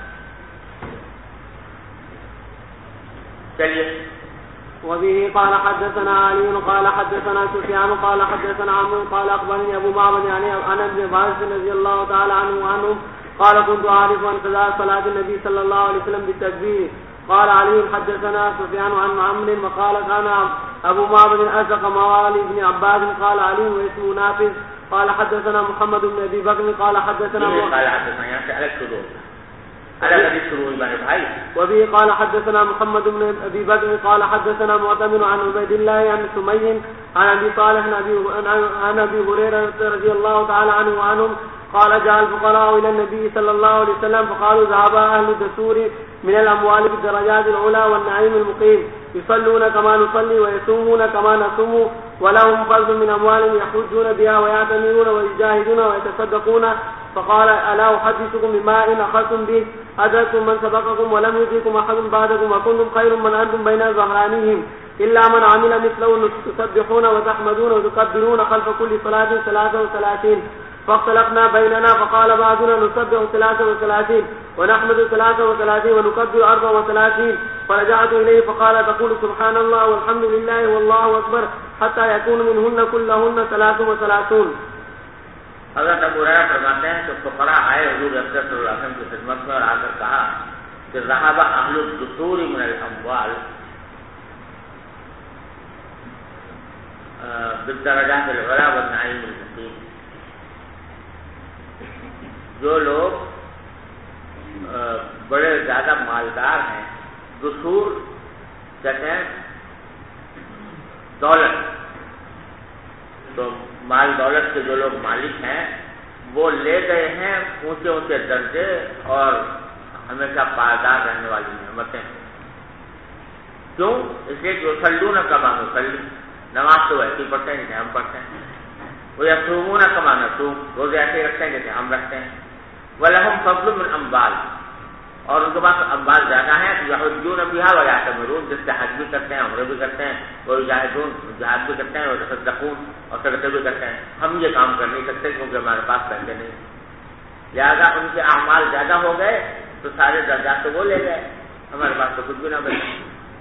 چلیے وبه قال حدثنا علي قال حدثنا سفيان قال حدثنا عمرو قال اخبرني ابو معبد يعني عن ابن عباس رضي الله تعالى عنه قال كنت اعرف ان قضاء صلاه النبي صلى الله عليه وسلم بالتكبير قال علي حدثنا سفيان عن عمرو وقال كان ابو معبد ازق موالي ابن عباس قال علي واسمه نافذ قال حدثنا محمد بن ابي بكر قال حدثنا وبه قال حدثنا محمد بن ابي بكر قال حدثنا معتمر عن عبيد الله عن سمي عن ابي صالح عن ابي هريره رضي الله تعالى عنه وعنهم قال جاء الفقراء الى النبي صلى الله عليه وسلم فقالوا ذهب اهل الدثور من الاموال بالدرجات العلى والنعيم المقيم يصلون كما نصلي ويصومون كما نصوم ولهم فضل من اموالهم يحجون بها ويعتمرون ويجاهدون ويتصدقون فقال الا احدثكم بما ان اخذتم به ادركتم من سبقكم ولم يدركم احد بعدكم وكنتم خير من انتم بين ظهرانيهم الا من عمل مثله تسبحون وتحمدون وتكبرون خلف كل صلاه 33 فاختلفنا بيننا فقال بعضنا نسبح 33 ونحمد 33 ونكبر 34 فرجعت إليه فقال تقول سبحان الله والحمد لله والله أكبر حتى يكون منهن كلهن 33۔ حضرت ابو ہریرہ فرماتے ہیں کہ فقراء آئے حضور اکرم صلی اللہ علیہ وسلم کی خدمت میں اور آ کر کہا کہ ذهب اهل الدثور من الاموال بالدرجات العلی والنعیم المقیم، جو لوگ بڑے زیادہ مالدار ہیں، دثور کہتے ہیں دولت، تو مال دولت کے جو لوگ مالک ہیں وہ لے گئے ہیں اونچے اونچے درجے اور ہمیشہ پائیدار رہنے والی نعمتیں۔ کیوں؟ اس لیے جو صلون کما نصلی، نماز تو ایسی پڑھتے ہیں جیسے ہم پڑھتے ہیں، وہ یصومون کما نصوم، روزے ایسے رکھتے ہیں جیسے ہم رکھتے ہیں، وَلَهُمْ فَضْلٌ مِّنْ أَمْوَالِهِمْ، اور ان کے پاس اموال زیادہ ہیں تو یحجون بها ویعتمرون، جس سے حج بھی کرتے ہیں، عمرے بھی کرتے ہیں، وہ یجاہدون جہاد بھی کرتے ہیں، اور یتصدقون اور صدقے بھی کرتے ہیں. ہم یہ کام کر نہیں سکتے کیونکہ ہمارے پاس پیسے نہیں، لہذا ان کے اعمال زیادہ ہو گئے تو سارے درجات تو وہ لے گئے، ہمارے پاس تو کچھ بھی نہ بچا.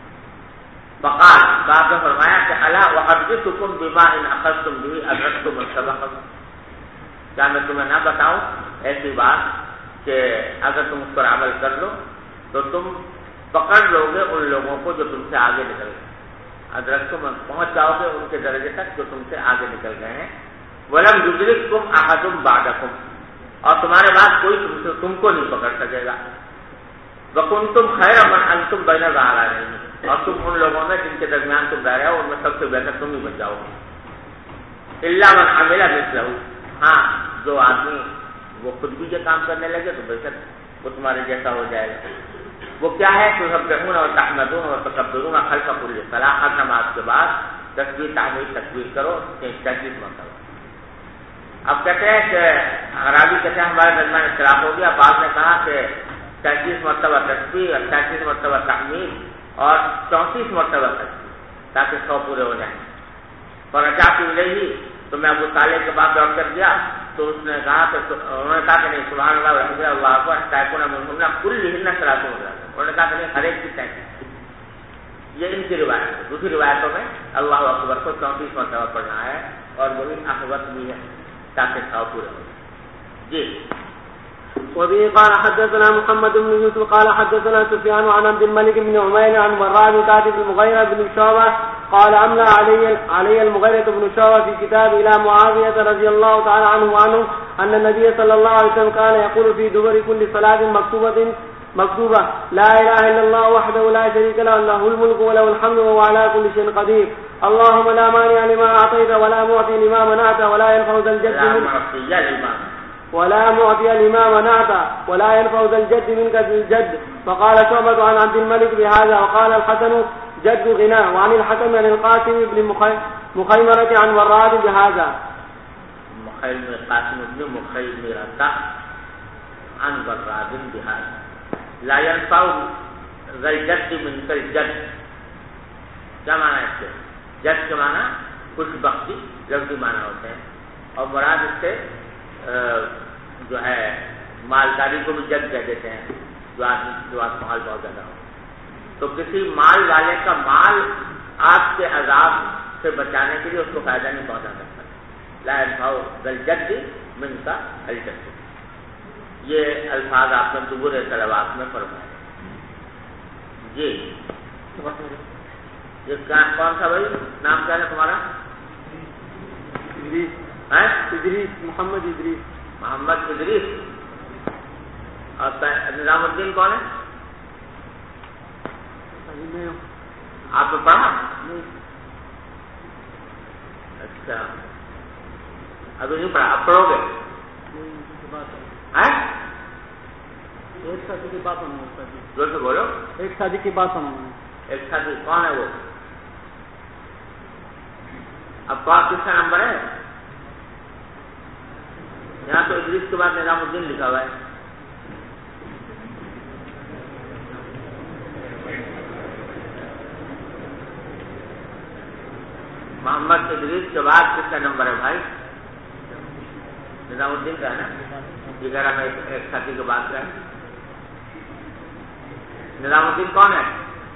فقال تو آپ نے فرمایا کہ الا احدثکم بما ان اخذتم به ادرکتم السبق، کیا میں تمہیں نہ بتاؤں ایسی بات کہ اگر تم اس پر عمل کر لو تو تم پکڑ لو گے ان لوگوں کو جو تم سے آگے نکل گئے، ادرکتم پہنچ جاؤ گے ان کے درجے تک جو تم سے آگے نکل گئے ہیں. ولم یدرککم احد بعدکم، اور تمہارے بعد کوئی تم کو نہیں پکڑ سکے گا. وکنتم خیر من انتم بین الظاہرین، اور تم ان لوگوں میں جن کے درمیان تم رہ رہے ہو ان میں سب سے بہتر تم ہی بن جاؤ گے. الا من عمل مثلہ، ہاں جو آدمی وہ خود بھی یہ کام کرنے لگے تو بے شک وہ تمہارے جیسا ہو جائے گا. وہ کیا ہے؟ تسبحون اور تحمدون اور تکبرون خلف کل صلاۃ، ہر نماز کے بعد تسبیح تحمید تکبیر کرو 33 مرتبہ. اب کہتے ہیں کہ راوی کہتے ہیں ہمارے درمیان اختلاف ہو گیا، بعض نے کہا کہ 33 مرتبہ تسبیح اور 33 مرتبہ تحمید اور 34 مرتبہ تسبیح تاکہ 100 پورے ہو جائیں. فرجعت الیہ، تو میں ابو صالح کے بعد لوٹ کر گیا تو اس نے کہا کہ انہوں نے کہا کہ نہیں سبحان اللہ والحمد للہ اللہ اکبر تائکون منہن کلہن صلاۃ مرتبہ، انہوں نے کہا کہ نہیں ہر ایک کی 33. یہ ان کی روایت ہے. دوسری روایتوں میں اللہ اکبر کو 34 مرتبہ پڑھنا ہے اور وہی احوت بھی ہے تاکہ 100 پورے ہو. جی. وبه قال حدثنا محمد بن يوسف قال حدثنا سفيان عن عبد الملك بن عمير عن براء كاتب المغيرة بن شعبة قال أملى علي المغيرة بن شعبة في كتاب إلى معاوية رضي الله تعالى عنه وعنه أن النبي صلى الله عليه وسلم كان يقول في دبر كل صلاة مكتوبة لا إله إلا الله وحده لا شريك له له الملك وله الحمد وهو على كل شيء قدير اللهم لا مانع لما أعطيت ولا معطي لما منعت ولا ينفع ذا الجد منك ذي الجد. فقال شعبة عن عبد الملك بهذا، وقال الحسن جد غنى، وعن الحكم عن القاسم بن مخيمرة عن وراد بهذا. القاسم بن مخيمرة عن وراد بهذا لا ينفع ذا الجد منك الجد. کیا معنی ہے اس کے؟ جد کے معنی خوش بختی لفظی معنی ہوتے ہیں، اور مراد اس سے جو ہے مالداری کو بھی جد کہہ دیتے ہیں، جو آپ مال بہت زیادہ ہو. تو کسی مال والے کا مال آپ کے عذاب سے بچانے کے لیے اس کو فائدہ نہیں پہنچا سکتا. لا ينفع ذا الجد منك الجد، یہ الفاظ آپ نے دبر صلوات میں فرمائے. جی. یہ کون سا بھائی نام کیا ہے تمہارا؟ ادریس، محمد ادریس. محمد ادریس. اور نظام الدین کون ہے؟ آپ نے پڑھا؟ اچھا ابھی نہیں پڑھا، اب پڑھو گے؟ ایک ساتھی کی بات ہونا، جوڑ سے بولو. ایک ساتھی کی بات ہونا. ایک ساتھی کون ہے وہ؟ اب پاک کس کا نمبر ہے؟ یہاں تو ادریس کے بعد نظام الدین لکھا ہوا ہے. محمد ادریس کے بعد کس کا نمبر ہے بھائی؟ نظام الدین کا ہے نا؟ یہ کہہ رہا میں ایک ساتھی کے بعد کا ہے. نظام الدین کون ہے؟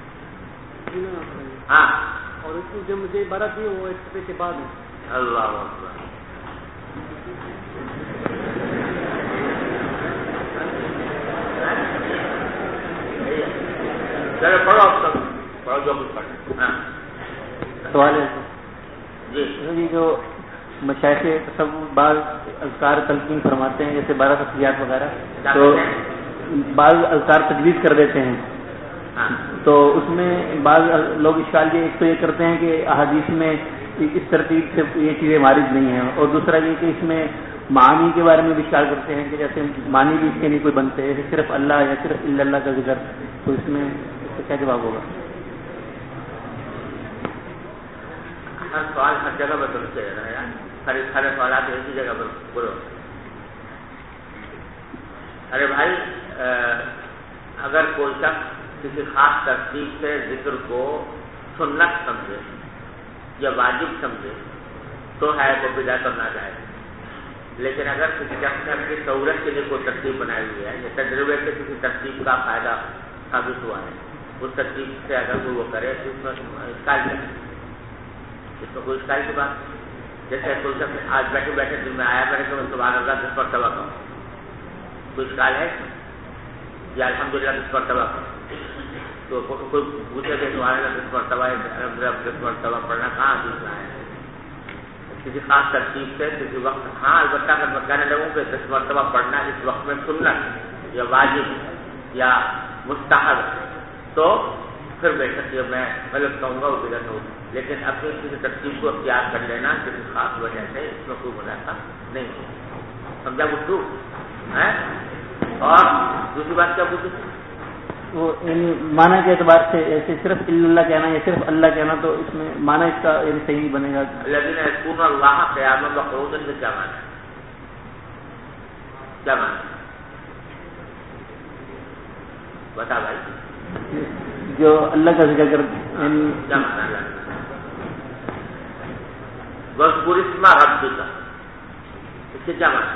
ہاں. اور اس کی جو مجھے عبارت دی وہ ایک سفے کے بعد ہے. اللہ اکبر. چلو پڑھو اب تک پڑھو جو کچھ پڑھنا. ہاں سوال ہے جی. جو مشائخ سب بعض اذکار تلقین فرماتے ہیں جیسے 12 تسبیحات وغیرہ، تو بعض اذکار تجویز کر دیتے ہیں. تو اس میں بعض لوگ اشکال ایک تو یہ کرتے ہیں کہ احادیث میں اس ترتیب سے یہ چیزیں وارد نہیں ہیں، اور دوسرا یہ کہ اس میں معانی کے بارے میں بھی اشکال کرتے ہیں کہ جیسے معنی بھی اس کے نہیں کوئی بنتے ہیں، صرف اللہ یا صرف اللہ کا ذکر. تو اس میں اس کا کیا جواب ہوگا؟ ہر سوال ہر جگہ پر درست ہے یار. سارے سوالات ایک ہی جگہ پر بولو. ارے بھائی اگر کوئی شخص کسی خاص ترتیب سے ذکر کو سنت سمجھے یا واجب سمجھے تو ہے وہ بدعت اور ناجائز. لیکن اگر کسی شخص نے اپنی سہولت کے لیے کوئی ترتیب بنائی ہوئی ہے یا تجربے سے کسی ترتیب کا فائدہ ثابت ہوا ہے, اس ترتیب سے اگر کوئی وہ کرے تو اس میں اشکال کیا ہے؟ اس میں کوئی اشکال کی بات نہیں. جیسے کوئی شخص آج بیٹھے بیٹھے دل میں آیا میرے کہ میں سبحان اللہ 10 مرتبہ کروں, کوئی اشکال ہے یا الحمدللہ 10 مرتبہ کروں؟ تو کوئی پوچھے کہ سبحان اللہ 10 مرتبہ الحمدللہ 10 مرتبہ پڑھنا کہاں حدیث میں آیا ہے؟ کسی خاص ترتیب سے کسی وقت. ہاں البتہ اگر میں کہنے لگوں کہ 10 مرتبہ پڑھنا اس وقت میں سنت یا واجب یا مستحب تو پھر بے شک یہ میں غلط کہوں گا, وہ بدعت ہوگی. لیکن اپنی کسی ترتیب کو اختیار کر لینا کسی خاص وجہ سے اس میں کوئی منافع نہیں ہے. سمجھا گفتگو ہے؟ اور دوسری بات کیا پوچھی؟ وہ معنی کے اعتبار سے ایسے صرف اللہ کہنا یا صرف اللہ کہنا تو اس میں معنی اس کا صحیح نہیں بنے گا. الذین یذکرون اللہ قیاما وقعودا سے کیا معنی ہے؟ کیا معنی ہے بتا بھائی. جو اللہ کا ذکر کرتے کیا معنی ہے؟ وَاذْكُرِ اسْمَ رَبِّكَ, اس کے کیا معنی؟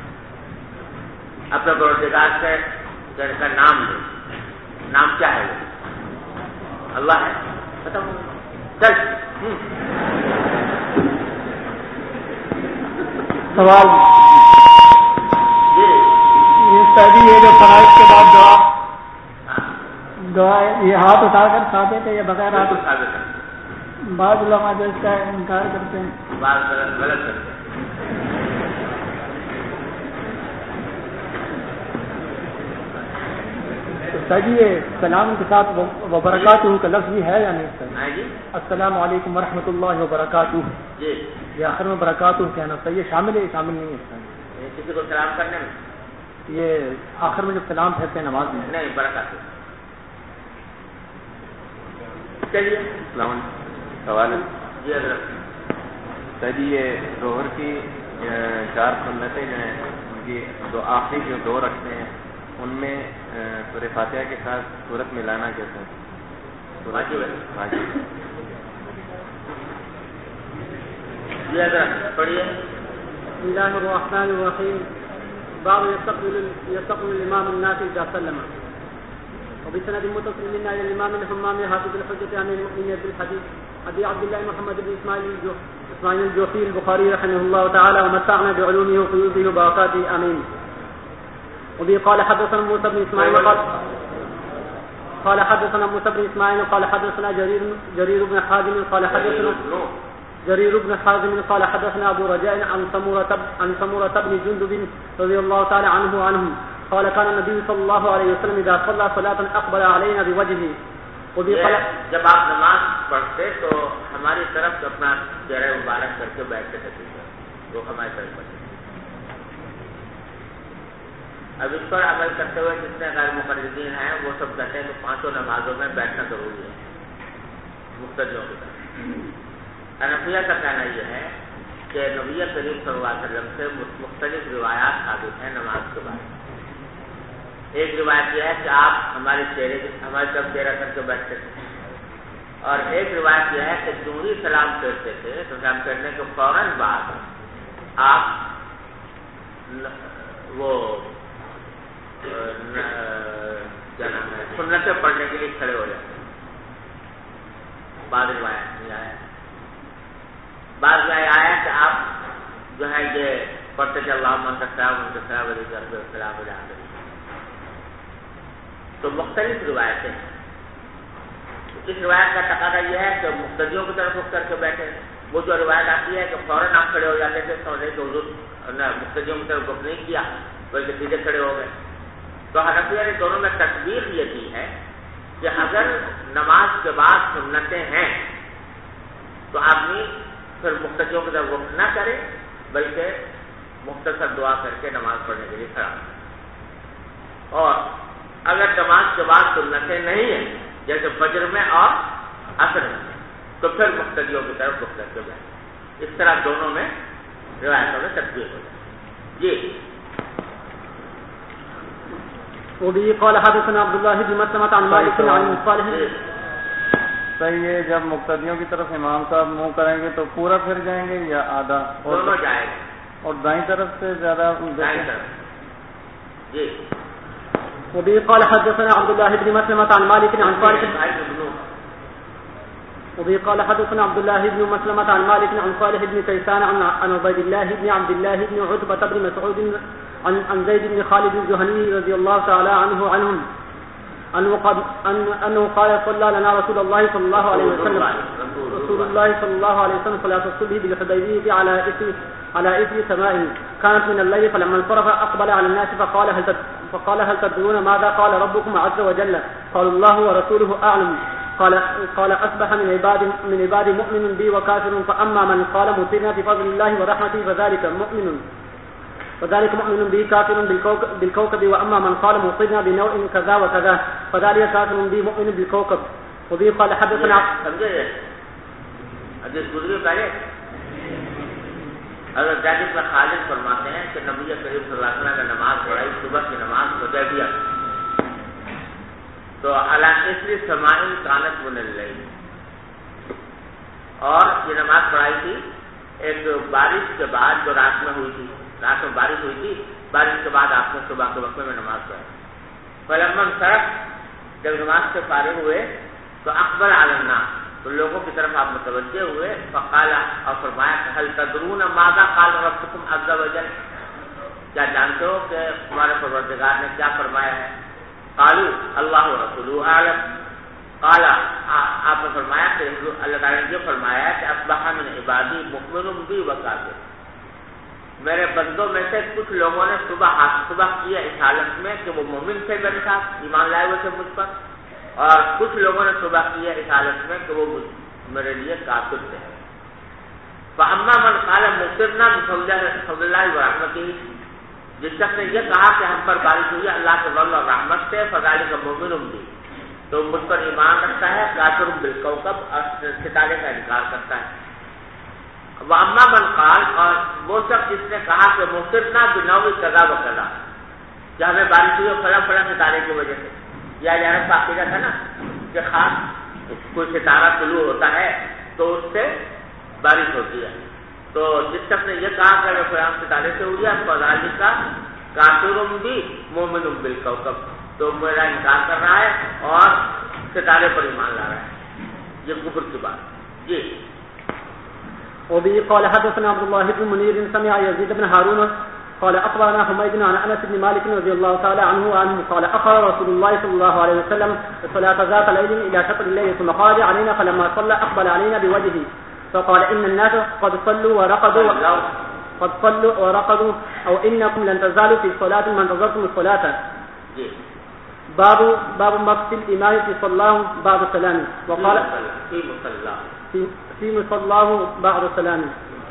اپنے پروردگار سے کا نام لے. نام کیا ہے؟ وہ اللہ ہے. ختم ہو چل. سوال یہ پہلی ہے جو فرائض کے بعد دعا یہ ہاتھ اٹھا کر کھاتے تھے یا بغیر ہاتھ اٹھا ثابت ہے. بعض علماء جو اس کا انکار کرتے ہیں, بعض غلط کرتے ہیں. جی یہ سلام کے ساتھ وبرکاتہ کا لفظ بھی ہے یا نہیں سر؟ جی السلام علیکم ورحمۃ اللہ وبرکاتہ, جی یہ آخر میں برکاتہ کہنا چاہیے, یہ شامل ہے شامل نہیں ہے سر؟ کسی کو سلام کرنے میں یہ آخر میں جب سلام پھیرتے ہیں نماز میں نہیں برکاتہ. چلیے السلام علیکم. سوال ہے جی حضرت. سر یہ ظہر کی 4 سنتیں جو ہیں ان کی جو آخری جو 2 رکھتے ہیں ان میں سورہ فاتحہ کے ساتھ سورت ملانا کیسے ہے؟ واجب ہے. واجب. جی حضرت پڑھیے. بسم الله الرحمن الرحيم. باب يستقبل الامام الناس اذا سلم. وبسند متصل منا الى الامام الحمام حافظ الحجة امير المؤمنين في الحديث ابي عبد الله محمد بن اسماعيل الجوفي البخاري رحمه الله تعالى ومتعنا بعلومه وفيوضه وبركاته امين. وبه قال حدثنا موسى بن اسماعيل قال حدثنا موسى بن اسماعيل قال حدثنا جرير بن حازم قال حدثنا جرير بن حازم قال حدثنا ابو رجاء عن سمورة بن جندب رضي الله تعالى عنهم قال كان النبي صلى الله عليه وسلم اذا صلى صلاة اقبل علينا بوجهه. وبه قال جب آپ نماز پڑھتے تو ہماری طرف اپنا چہرہ مبارک کر کے بیٹھتے تھے تو ہماری طرف پڑھتے. اب اس پر عمل کرتے ہوئے جتنے غیر مقلدین ہیں وہ سب کہتے ہیں کہ 5 نمازوں میں بیٹھنا ضروری ہے مقتدیوں کی طرف. حنفیہ کا کہنا یہ ہے کہ نبی کریم صلی اللہ علیہ وسلم سے مختلف روایات ثابت ہیں نماز کے بعد. ایک روایت یہ ہے کہ آپ ہماری طرف چہرہ کر کے بیٹھتے تھے, اور ایک روایت یہ ہے کہ جو ہی سلام پھیرتے تھے تو سلام پھیرنے کے فوراً بعد آپ وہ کیا نام ہے سنتیں پڑھنے کے لیے کھڑے ہو جاتے. بعض روایت نہیں آیا, بعض میں آیا کہ آپ جو ہے یہ پڑھتے تھے اللہ السلام. تو مختلف روایتیں ہیں. اس روایت کا تقاضا یہ ہے کہ مقتدیوں کی طرف رخ کر کے بیٹھے. وہ جو روایت آتی ہے کہ فوراً آپ کھڑے ہو جاتے تھے سمجھے تو حضور مقتدیوں کی طرف رخ نہیں کیا بلکہ سیدھے کھڑے ہو گئے. تو حنفیہ نے دونوں میں تطبیق یہ کی ہے کہ اگر نماز کے بعد سنتیں ہیں تو آدمی پھر مقتدیوں کی طرف رخ نہ کرے بلکہ مختصر دعا کر کے نماز پڑھنے کے لیے کھڑا ہو. اور اگر نماز کے بعد سنتیں نہیں ہیں جیسے فجر میں اور عصر میں تو پھر مقتدیوں کی طرف رخ کر کے بیٹھے. اس طرح دونوں میں روایتوں میں تطبیق ہو جائے. جی وبه قال حدثنا عبد الله بن مسلمة عن مالك عن صالح. صحیح ہے. جب مقتدیوں کی طرف امام صاحب منہ کریں گے تو پورا پھر جائیں گے یا آدھا؟ دونوں جائیں گے. اور دائیں طرف سے زیادہ؟ دائیں طرف. جی. وبه قال حدثنا عبد الله بن مسلمة عن مالك عن صالح. وبه قال حدثنا عبد الله بن مسلمة عن مالك عن صالح بن كيسان عن عبيد الله بن عبد الله بن عتبة بن مسعود عن زيد بن خالد الجهني رضي الله تعالى عنهم أنه قال صلى لنا رسول الله صلى الله عليه وسلم صلاة الصبح بالحديبية على إثر سمائه كانت من الليل فلما انصرف أقبل على الناس فقال هل تدرون ماذا قال ربكم عز وجل؟ قالوا الله ورسوله أعلم. قال أصبح من عباد مؤمن بي وكافر فأما من قال مطرنا بفضل الله ورحمته فذلك مؤمن به كافر بالكوكب وأما من قال مطرنا بنوع كذا وكذا فذلك كافر به مؤمن بالكوكب. وبه قال حدثنا. سمجھے حدیث گزری پہلے حضرت جابر بن خالد فرماتے ہیں کہ نبی کریم صلی اللہ علیہ وسلم نے نماز پڑھائی صبح کی نماز حدیبیہ تو علی اثر سماء کانت من اللیل، اور یہ نماز پڑھائی تھی ایک بارش کے بعد جو رات میں ہوئی تھی. رات میں بارش ہوئی تھی، بارش کے بعد آپ نے صبح کے وقت میں نماز پڑھی. فلما انصرف، جب نماز سے فارغ ہوئے تو اقبل علی الناس، تو لوگوں کی طرف آپ متوجہ ہوئے. فقال، اور فرمایا کہ هل تدرون ماذا قال ربكم عز وجل؟ کیا جانتے ہو کہ ہمارے پروردگار نے کیا فرمایا ہے؟ قالوا اللہ ورسولہ اعلم. قال، آپ نے فرمایا کہ اللہ تعالیٰ نے یہ فرمایا ہے کہ اصبح من عبادی مؤمن بی وکافر، میرے بندوں میں سے کچھ لوگوں نے صبح کیا اس حالت میں کہ وہ مومن تھے میرے ساتھ، ایمان لائے ہوئے تھے مجھ پر، اور کچھ لوگوں نے صبح کیا اس حالت میں کہ وہ میرے لیے کافر تھے. فاما من قال مطرنا بفضل اللہ ورحمتہ، جس شخص نے یہ کہا کہ ہم پر بارش ہوئی اللہ کے فضل اور رحمت سے، فذلک مؤمن بھی، تو مجھ پر ایمان رکھتا ہے، کافر بالکوكب، اور ستارے کا انکار کرتا ہے. واما من قال، اور وہ شخص جس نے کہا کہ مطرنا بنوع کذا وکذا، کہ ہمیں بارش ہوئی فلاں فلاں ستارے کی وجہ سے. یا جانب فاقدہ تھا نا کہ خاص کوئی ستارہ طلوع ہوتا ہے تو اس سے بارش ہوتی ہے. تو جس شخص نے یہ کہا کہ ہمیں فلاں ستارے سے ہوئی ہے، فذلک کا کافر بھی مومن بالکوكب، تو میرا انکار کر رہا ہے اور ستارے پر ایمان لا رہا ہے. یہ کفر کی بات. جی. وبه قال حدثنا عبد الله بن منير سمع يزيد بن هارون قال أخبرنا حميد عن أنس بن مالك رضي الله تعالى عنه قال أخر رسول الله صلى الله عليه وسلم الصلاة ذات ليل إلى شطر الليل ثم خرج علينا فلما صلى أقبل علينا بوجهه فقال إن الناس قد صلوا ورقدوا أو إنكم لن تزالوا في الصلاة ما انتظرتم الصلاة. باب مقت الإمام في صلاه بعد سلامه. وقال في مصلاه بعد سلامه.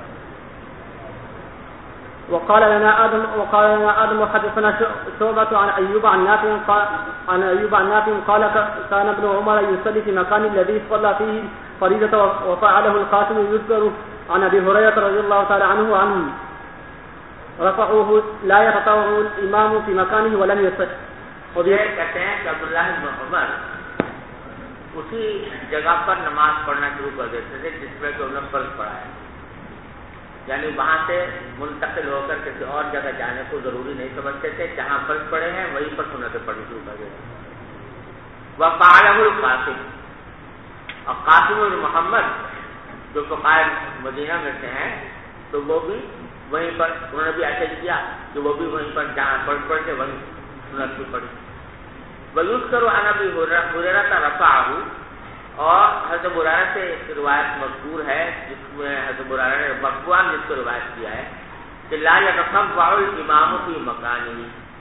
وقال لنا آدم وحدثنا شعبة عن أيوب عن نافع قال كان ابن عمر يصلي في مكان الذي صلى فيه فريضة وفعله القاسم يذكر عن أبي هريرة رضي الله تعالى عنه رفعوه لا يتطوع الإمام في مكانه ولم يصح. یہ کہتے ہیں کہ عبداللہ بن عمر اسی جگہ پر نماز پڑھنا شروع کر دیتے تھے جس میں کہ انہوں نے فرض پڑھا ہے، یعنی وہاں سے منتقل ہو کر کسی اور جگہ جانے کو ضروری نہیں سمجھتے تھے، جہاں فرض پڑھے ہیں وہیں پر سنتیں پڑھنی شروع کر دیتے. وفعلہ القاسم، اور قاسم بن محمد جو فقائے مدینہ میں سے ہیں تو وہ بھی وہیں پر انہوں نے بھی ایسا کیا کہ وہ بھی وہیں پر جہاں فرض پڑھے تھے وہیں سنت بھی پڑھی. وَيُذْكَرُ عَنْ أَبِي هُرَيْرَةَ رَفَعَهُ، اور حضرت ابو ہریرہ سے ایک روایت مذکور ہے جس میں حضرت ابو ہریرہ نے مرفوعاً جس کو روایت کیا ہے کہ لا يتطوع الامام فی مکانہ،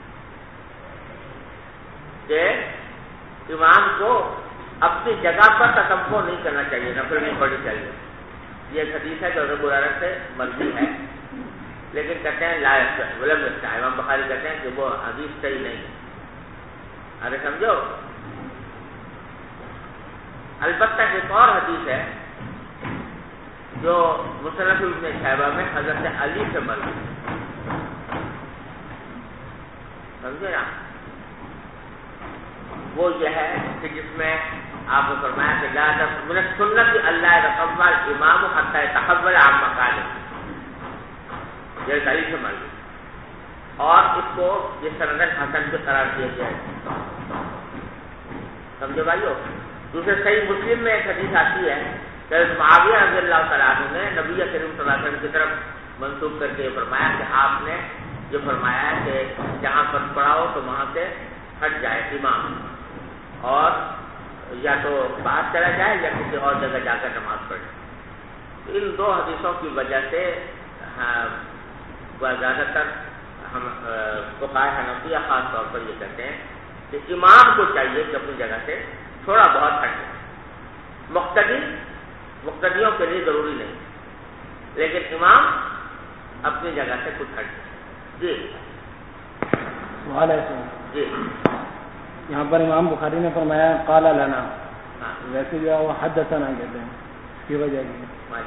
کہ امام کو اپنی جگہ پر تطوع نہیں کرنا چاہیے، نفل نہیں پڑھنی چاہیے. یہ ایک حدیث ہے جو حضرت ابو ہریرہ سے مروی ہے، لیکن کہتے ہیں لا يصح ولم يصح. امام بخاری کہتے ہیں کہ وہ حدیث صحیح نہیں. ارے سمجھو، البتہ ایک اور حدیث ہے جو مصنف ابن شیبہ میں حضرت علی سے مروی، سمجھے نا، وہ یہ ہے کہ جس میں آپ نے فرمایا کہ لا من السنت اللہ يتقبل امام حتى يتحول عن مكانه، یہ دلیل سے معلوم، اور اس کو یہ سند حسن بھی قرار دیا گیا ہے. سمجھو بھائیو. دوسرے صحیح مسلم میں ایک حدیث آتی ہے کہ معاویہ رضی اللہ تعالیٰ عنہ نے نبی کریم صلی اللہ علیہ وسلم کی طرف منسوب کر کے یہ فرمایا کہ آپ نے جو فرمایا کہ جہاں پر پڑھا ہو تو وہاں سے ہٹ جائے امام، اور یا تو باہر چلا جائے یا کسی اور جگہ جا کر نماز پڑھے. ان دو حدیثوں کی وجہ سے زیادہ تر ہم فقہائے حنفیہ خاص طور پر یہ کہتے ہیں کہ امام کو چاہیے کہ اپنی جگہ سے تھوڑا بہت ہٹے. مقتدیوں کے لیے ضروری نہیں، لیکن امام اپنی جگہ سے کچھ ہٹے. جی سوال ہے جی. یہاں پر امام بخاری نے فرمایا قال لنا، ویسے جو ہے وہ حدثنا کہتے ہیں، اس کی وجہ کی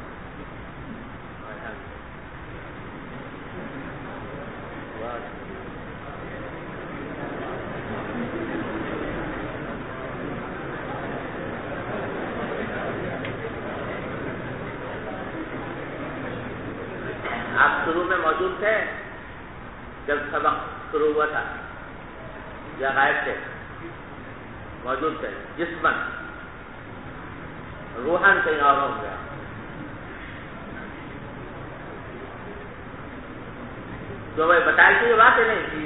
آپ شروع میں موجود تھے جب سبق شروع ہوا تھا یا غائب تھے؟ موجود تھے. جسمن روحان کہیں اور ہو گیا. جو میں بتائی تھی یہ بات ہے نہیں،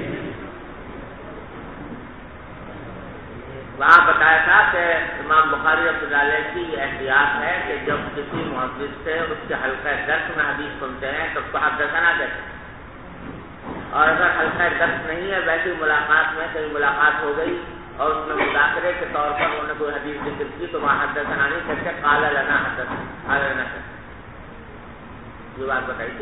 وہاں بتایا تھا کہ امام بخاری رحمۃ اللہ علیہ کی یہ احتیاط ہے کہ جب کسی محدث سے اس کے حلقہ درس میں حدیث سنتے ہیں تو حدثنا کہتے ہیں، اور اگر حلقہ درس نہیں ہے ویسی ملاقات میں کہیں ملاقات ہو گئی اور اس میں مذاکرے کے طور پر انہوں نے کوئی حدیث ذکر کی تو وہاں حدثنا نہیں کہتے، قال لنا حدثنا یہ بات بتائی تھی.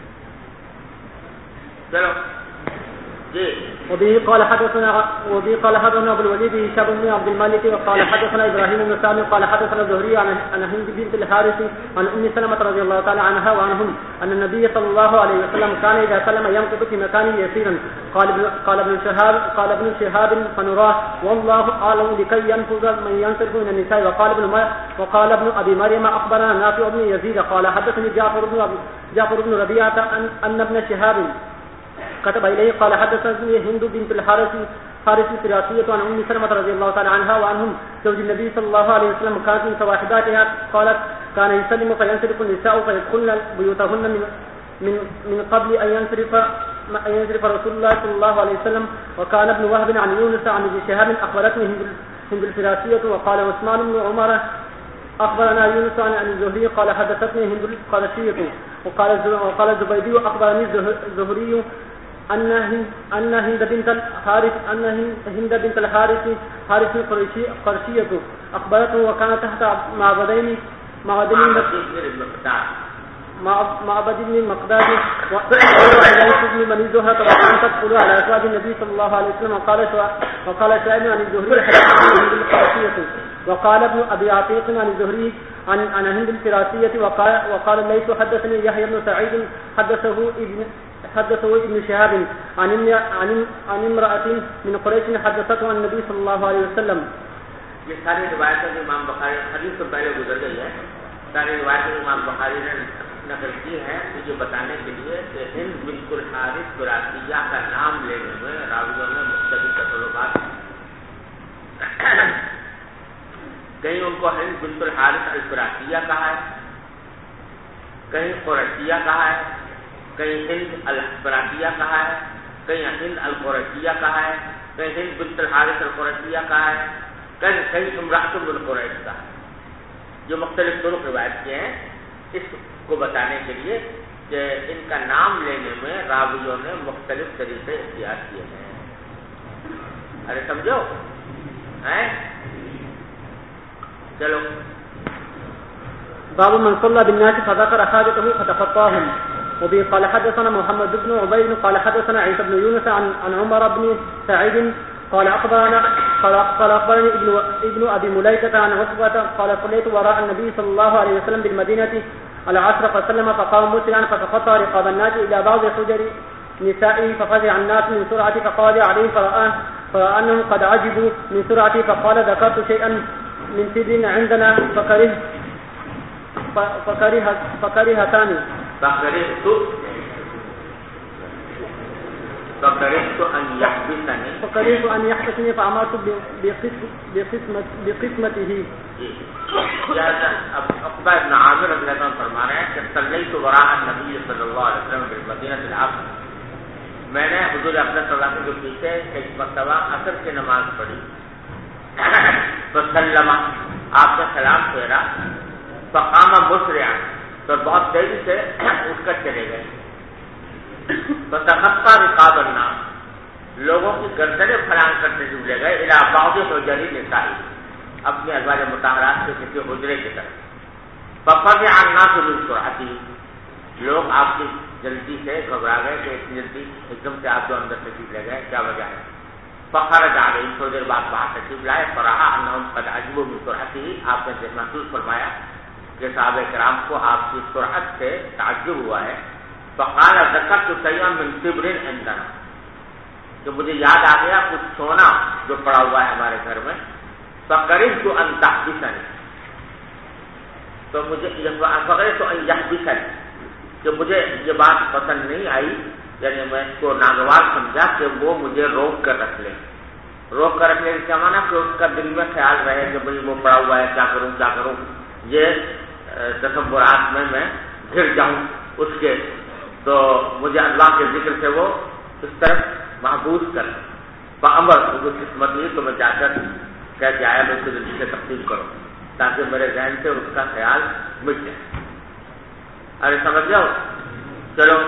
چلو جی. وبه قال حدثنا ابو الوليد هشام بن عبد الملك وقال حدثنا ابراهيم بن سامي قال حدثنا الزهري عن هند بنت الحارث عن ام سلمة رضي الله تعالى عنها وعنهم ان النبي صلى الله عليه وسلم كان اذا سلم يمكث في مكان يسيرا. قال ابن شهاب فنراه والله اعلم لكي ينفذ من ينصرف من النساء. وقال ابن ابي مريم اخبرنا نافع بن يزيد قال حدثني جعفر بن ربيعة ان ابن شهاب كتب إليه قال حدثني هند بنت الحارث الفراسية عن أم سلمة رضي الله تعالى عنها وعنهم زوج النبي صلى الله عليه وسلم كانت من صواحباتها قالت كان يسلم فينصرف النساء فيدخلن بيوتهن من قبل أن ينصرف رسول الله صلى الله عليه وسلم. وكان ابن وهب عن يونس عن ابن شهاب أخبرتني هند الفراسية. وقال عثمان بن عمر أخبرنا يونس عن الزهري قال حدثتني هند القرشية. وقال الزبيدي أخبرني الزهري أن هند بنت الحارث القرشية أخبرته وكانت تحت معبدين معبد بن مقداد وعليس بن بني زهرة وكانت تدخل على أزواج النبي صلى الله عليه وسلم. وقال شعيب عن الزهري حدثني هند القرشية. وقال ابن أبي عتيق عن الزهري عن هند الفراسية. وقال ليس حدثني يحيى بن سعيد حدثه ابن شهاب عن امرأة من قريش حدثته عن النبي صلى الله عليه وسلم. یہ ساری روایتیں امام بخاری حدیث تو پہلے گزر گئی ہے، ساری روایتیں امام بخاری نے نقل کی ہیں مجھے بتانے کے لیے کہ ہند بنت الحارث قرشیہ کا نام لینے میں راویوں نے مختلف تسلسلات کہیں ان کو ہند بنت الحارث القرشیہ کہا ہے، کہیں قرشیہ کہا ہے، کہیں ہند القرشیہ کہا ہے، کہیں ہند القرشیہ کہا ہے، کہیں ہند بنت الحارث القرشیہ کہا ہے، کہیں امرأۃ بن قریش کہا ہے. جو مختلف طرق روایت کیے ہیں اس کو بتانے کے لیے کہ ان کا نام لینے میں راویوں نے مختلف طریقے اختیار کیے ہیں. ارے سمجھو ہیں؟ چلو. باب من صلى بالناس فذكر حاجته فتخطاهم. وبه قال حدثنا محمد بن عبيد قال حدثنا عيسى بن يونس عن عمر بن سعيد قال أخبرني ابن أبي مليكة عن عتبة قال صليت وراء النبي صلى الله عليه وسلم بالمدينة العصر فسلم فقام مسرعا فتخطى رقاب الناس إلى بعض حجر نسائه ففزع الناس من سرعة فقال عليه فأنهم قد عجبوا من سرعتي فقال ذكرت شيئا من سدر عندنا فكرهتني فكرهت أن يحبسني فأمرت بقسمته. عقبہ بن عامر رضی اللہ عنہ فرما رہے ہیں کہ صلیت وراء النبی صلی اللہ علیہ وسلم بالمدینہ العصر، میں نے حضور اکرم صلی اللہ علیہ وسلم کے پیچھے ایک مرتبہ عصر کی نماز پڑھی، فسلم، آپ نے سلام پھیرا، فقام مسرعا، تو بہت تیزی سے اٹھ کر چلے گئے، فتخطى رقاب الناس، لوگوں کی گردنیں پھلانگ کرتے چلے گئے، الی بعض حجر النساء، اپنی ازواج مطہرات کے کسی حجرے کی طرف، ففزع الناس من سرعته، لوگ آپ کی جلدی سے گھبرا گئے کہ اتنی جلدی ایک دم سے آپ جو اندر تشریف لے گئے، کیا وجہ ہے؟ فخرج علیہم، تھوڑی دیر بعد باہر تشریف لائے، فرأى انہم قد عجبوا من سرعته، آپ نے محسوس فرمایا کہ صحابہ کرام کو آپ کی سرعت سے تعجب ہوا ہے، فقال ذکرت شیئا من صبر عندنا، کہ مجھے یاد آ گیا کچھ سونا جو پڑا ہوا ہے ہمارے گھر میں، فکرہت ان تحبسنی، تو مجھے فکرہت ان یحبسنی، کہ مجھے یہ بات پسند نہیں آئی، یعنی میں اس کو ناگوار سمجھا کہ وہ مجھے روک کر رکھ لیں، روک کر رکھ لیں کیا مانا کہ اس کا دل میں خیال رہے کہ بھائی وہ پڑا ہوا ہے، کیا کروں، یہ تصورات میں گر جاؤں اس کے، تو مجھے اللہ کے ذکر سے وہ اس طرف محبوس کر لیں، فامر وہ قسمت لی، تو میں جا کر کہہ کے آیا اس کو جلدی سے تقسیم کرو تاکہ میرے ذہن سے اس کا خیال مٹ جائے. ارے سمجھ جاؤ، چلو.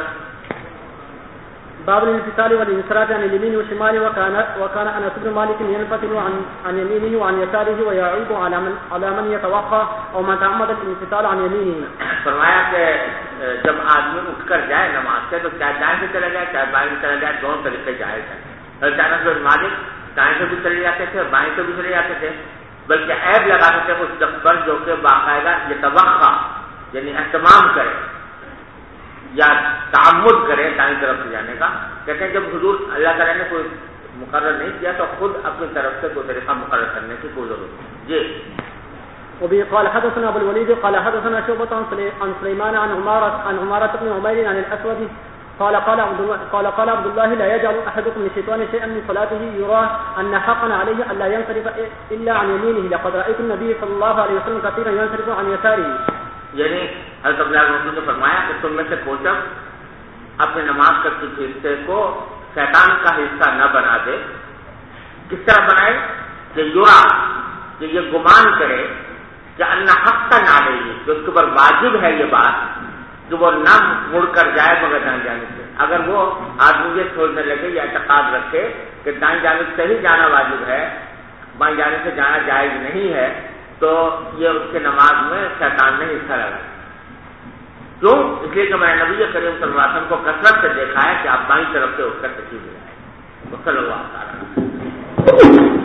باب الانفصال والانصراف عن اليمين والشمال، وكان انس بن مالك ينفصل عن يمينه وعن يساره ويعود على من يتوقع او من تعمد الانفصال عن يمينه. فرمایا کہ جب آدمی اٹھ کر جائے نماز سے تو چاہے دائیں سے چلا جائے چاہے بائیں سے چلا جائے، دونوں طریقے جائز ہیں. انس بن مالک دائیں سے بھی چلے جاتے تھے اور بائیں سے بھی چلے جاتے تھے، بلکہ عیب لگاتے تھے اس شخص پر جو کہ باقاعدہ يتوقع یعنی اہتمام کرے یا تعمد کرے دائیں طرف سے جانے کا. کہتے ہیں جب حضور اللہ تعالیٰ نے کوئی مقرر نہیں کیا تو خود اپنی طرف سے کوئی طریقہ مقرر کرنے کی کوئی ضرورت نہیں. جی. وبه قال حدثنا ابو الوليد قال حدثنا شعبة عن سليمان عن عمارة بن عمير عن الاسود قال عبد الله لا يجعل احدكم للشيطان شيئا من صلاته يرى ان حقا عليه الا ينصرف الا عن يمينه لقد رايت النبي صلى الله عليه وسلم كثيرا ينصرف عن يساره. یعنی حضرت عبداللہ بن مسعود نے فرمایا کہ تم میں سے کوئی شخص اپنے نماز کا کسی حصے کو شیطان کا حصہ نہ بنا دے. کس طرح بنائے کہ یورا، کہ یہ گمان کرے کہ ان حقا علیہ، کہ اس کے اوپر واجب ہے یہ بات کہ وہ نہ مڑ کر جائے مگر دائیں جانب سے. اگر وہ آدمی یہ سوچنے لگے یا اعتقاد رکھے کہ دائیں جانب سے ہی جانا واجب ہے، بائیں جانب سے جانا جائز نہیں ہے، تو یہ اس کے نماز میں شیطان نے حصہ لگا. کیوں؟ اس لیے کہ میں نبی کریم صلی اللہ علیہ وسلم کو کثرت سے دیکھا ہے کہ آپ بائیں طرف سے اٹھ کر تشریف لائیں. صلی اللہ علیہ وسلم.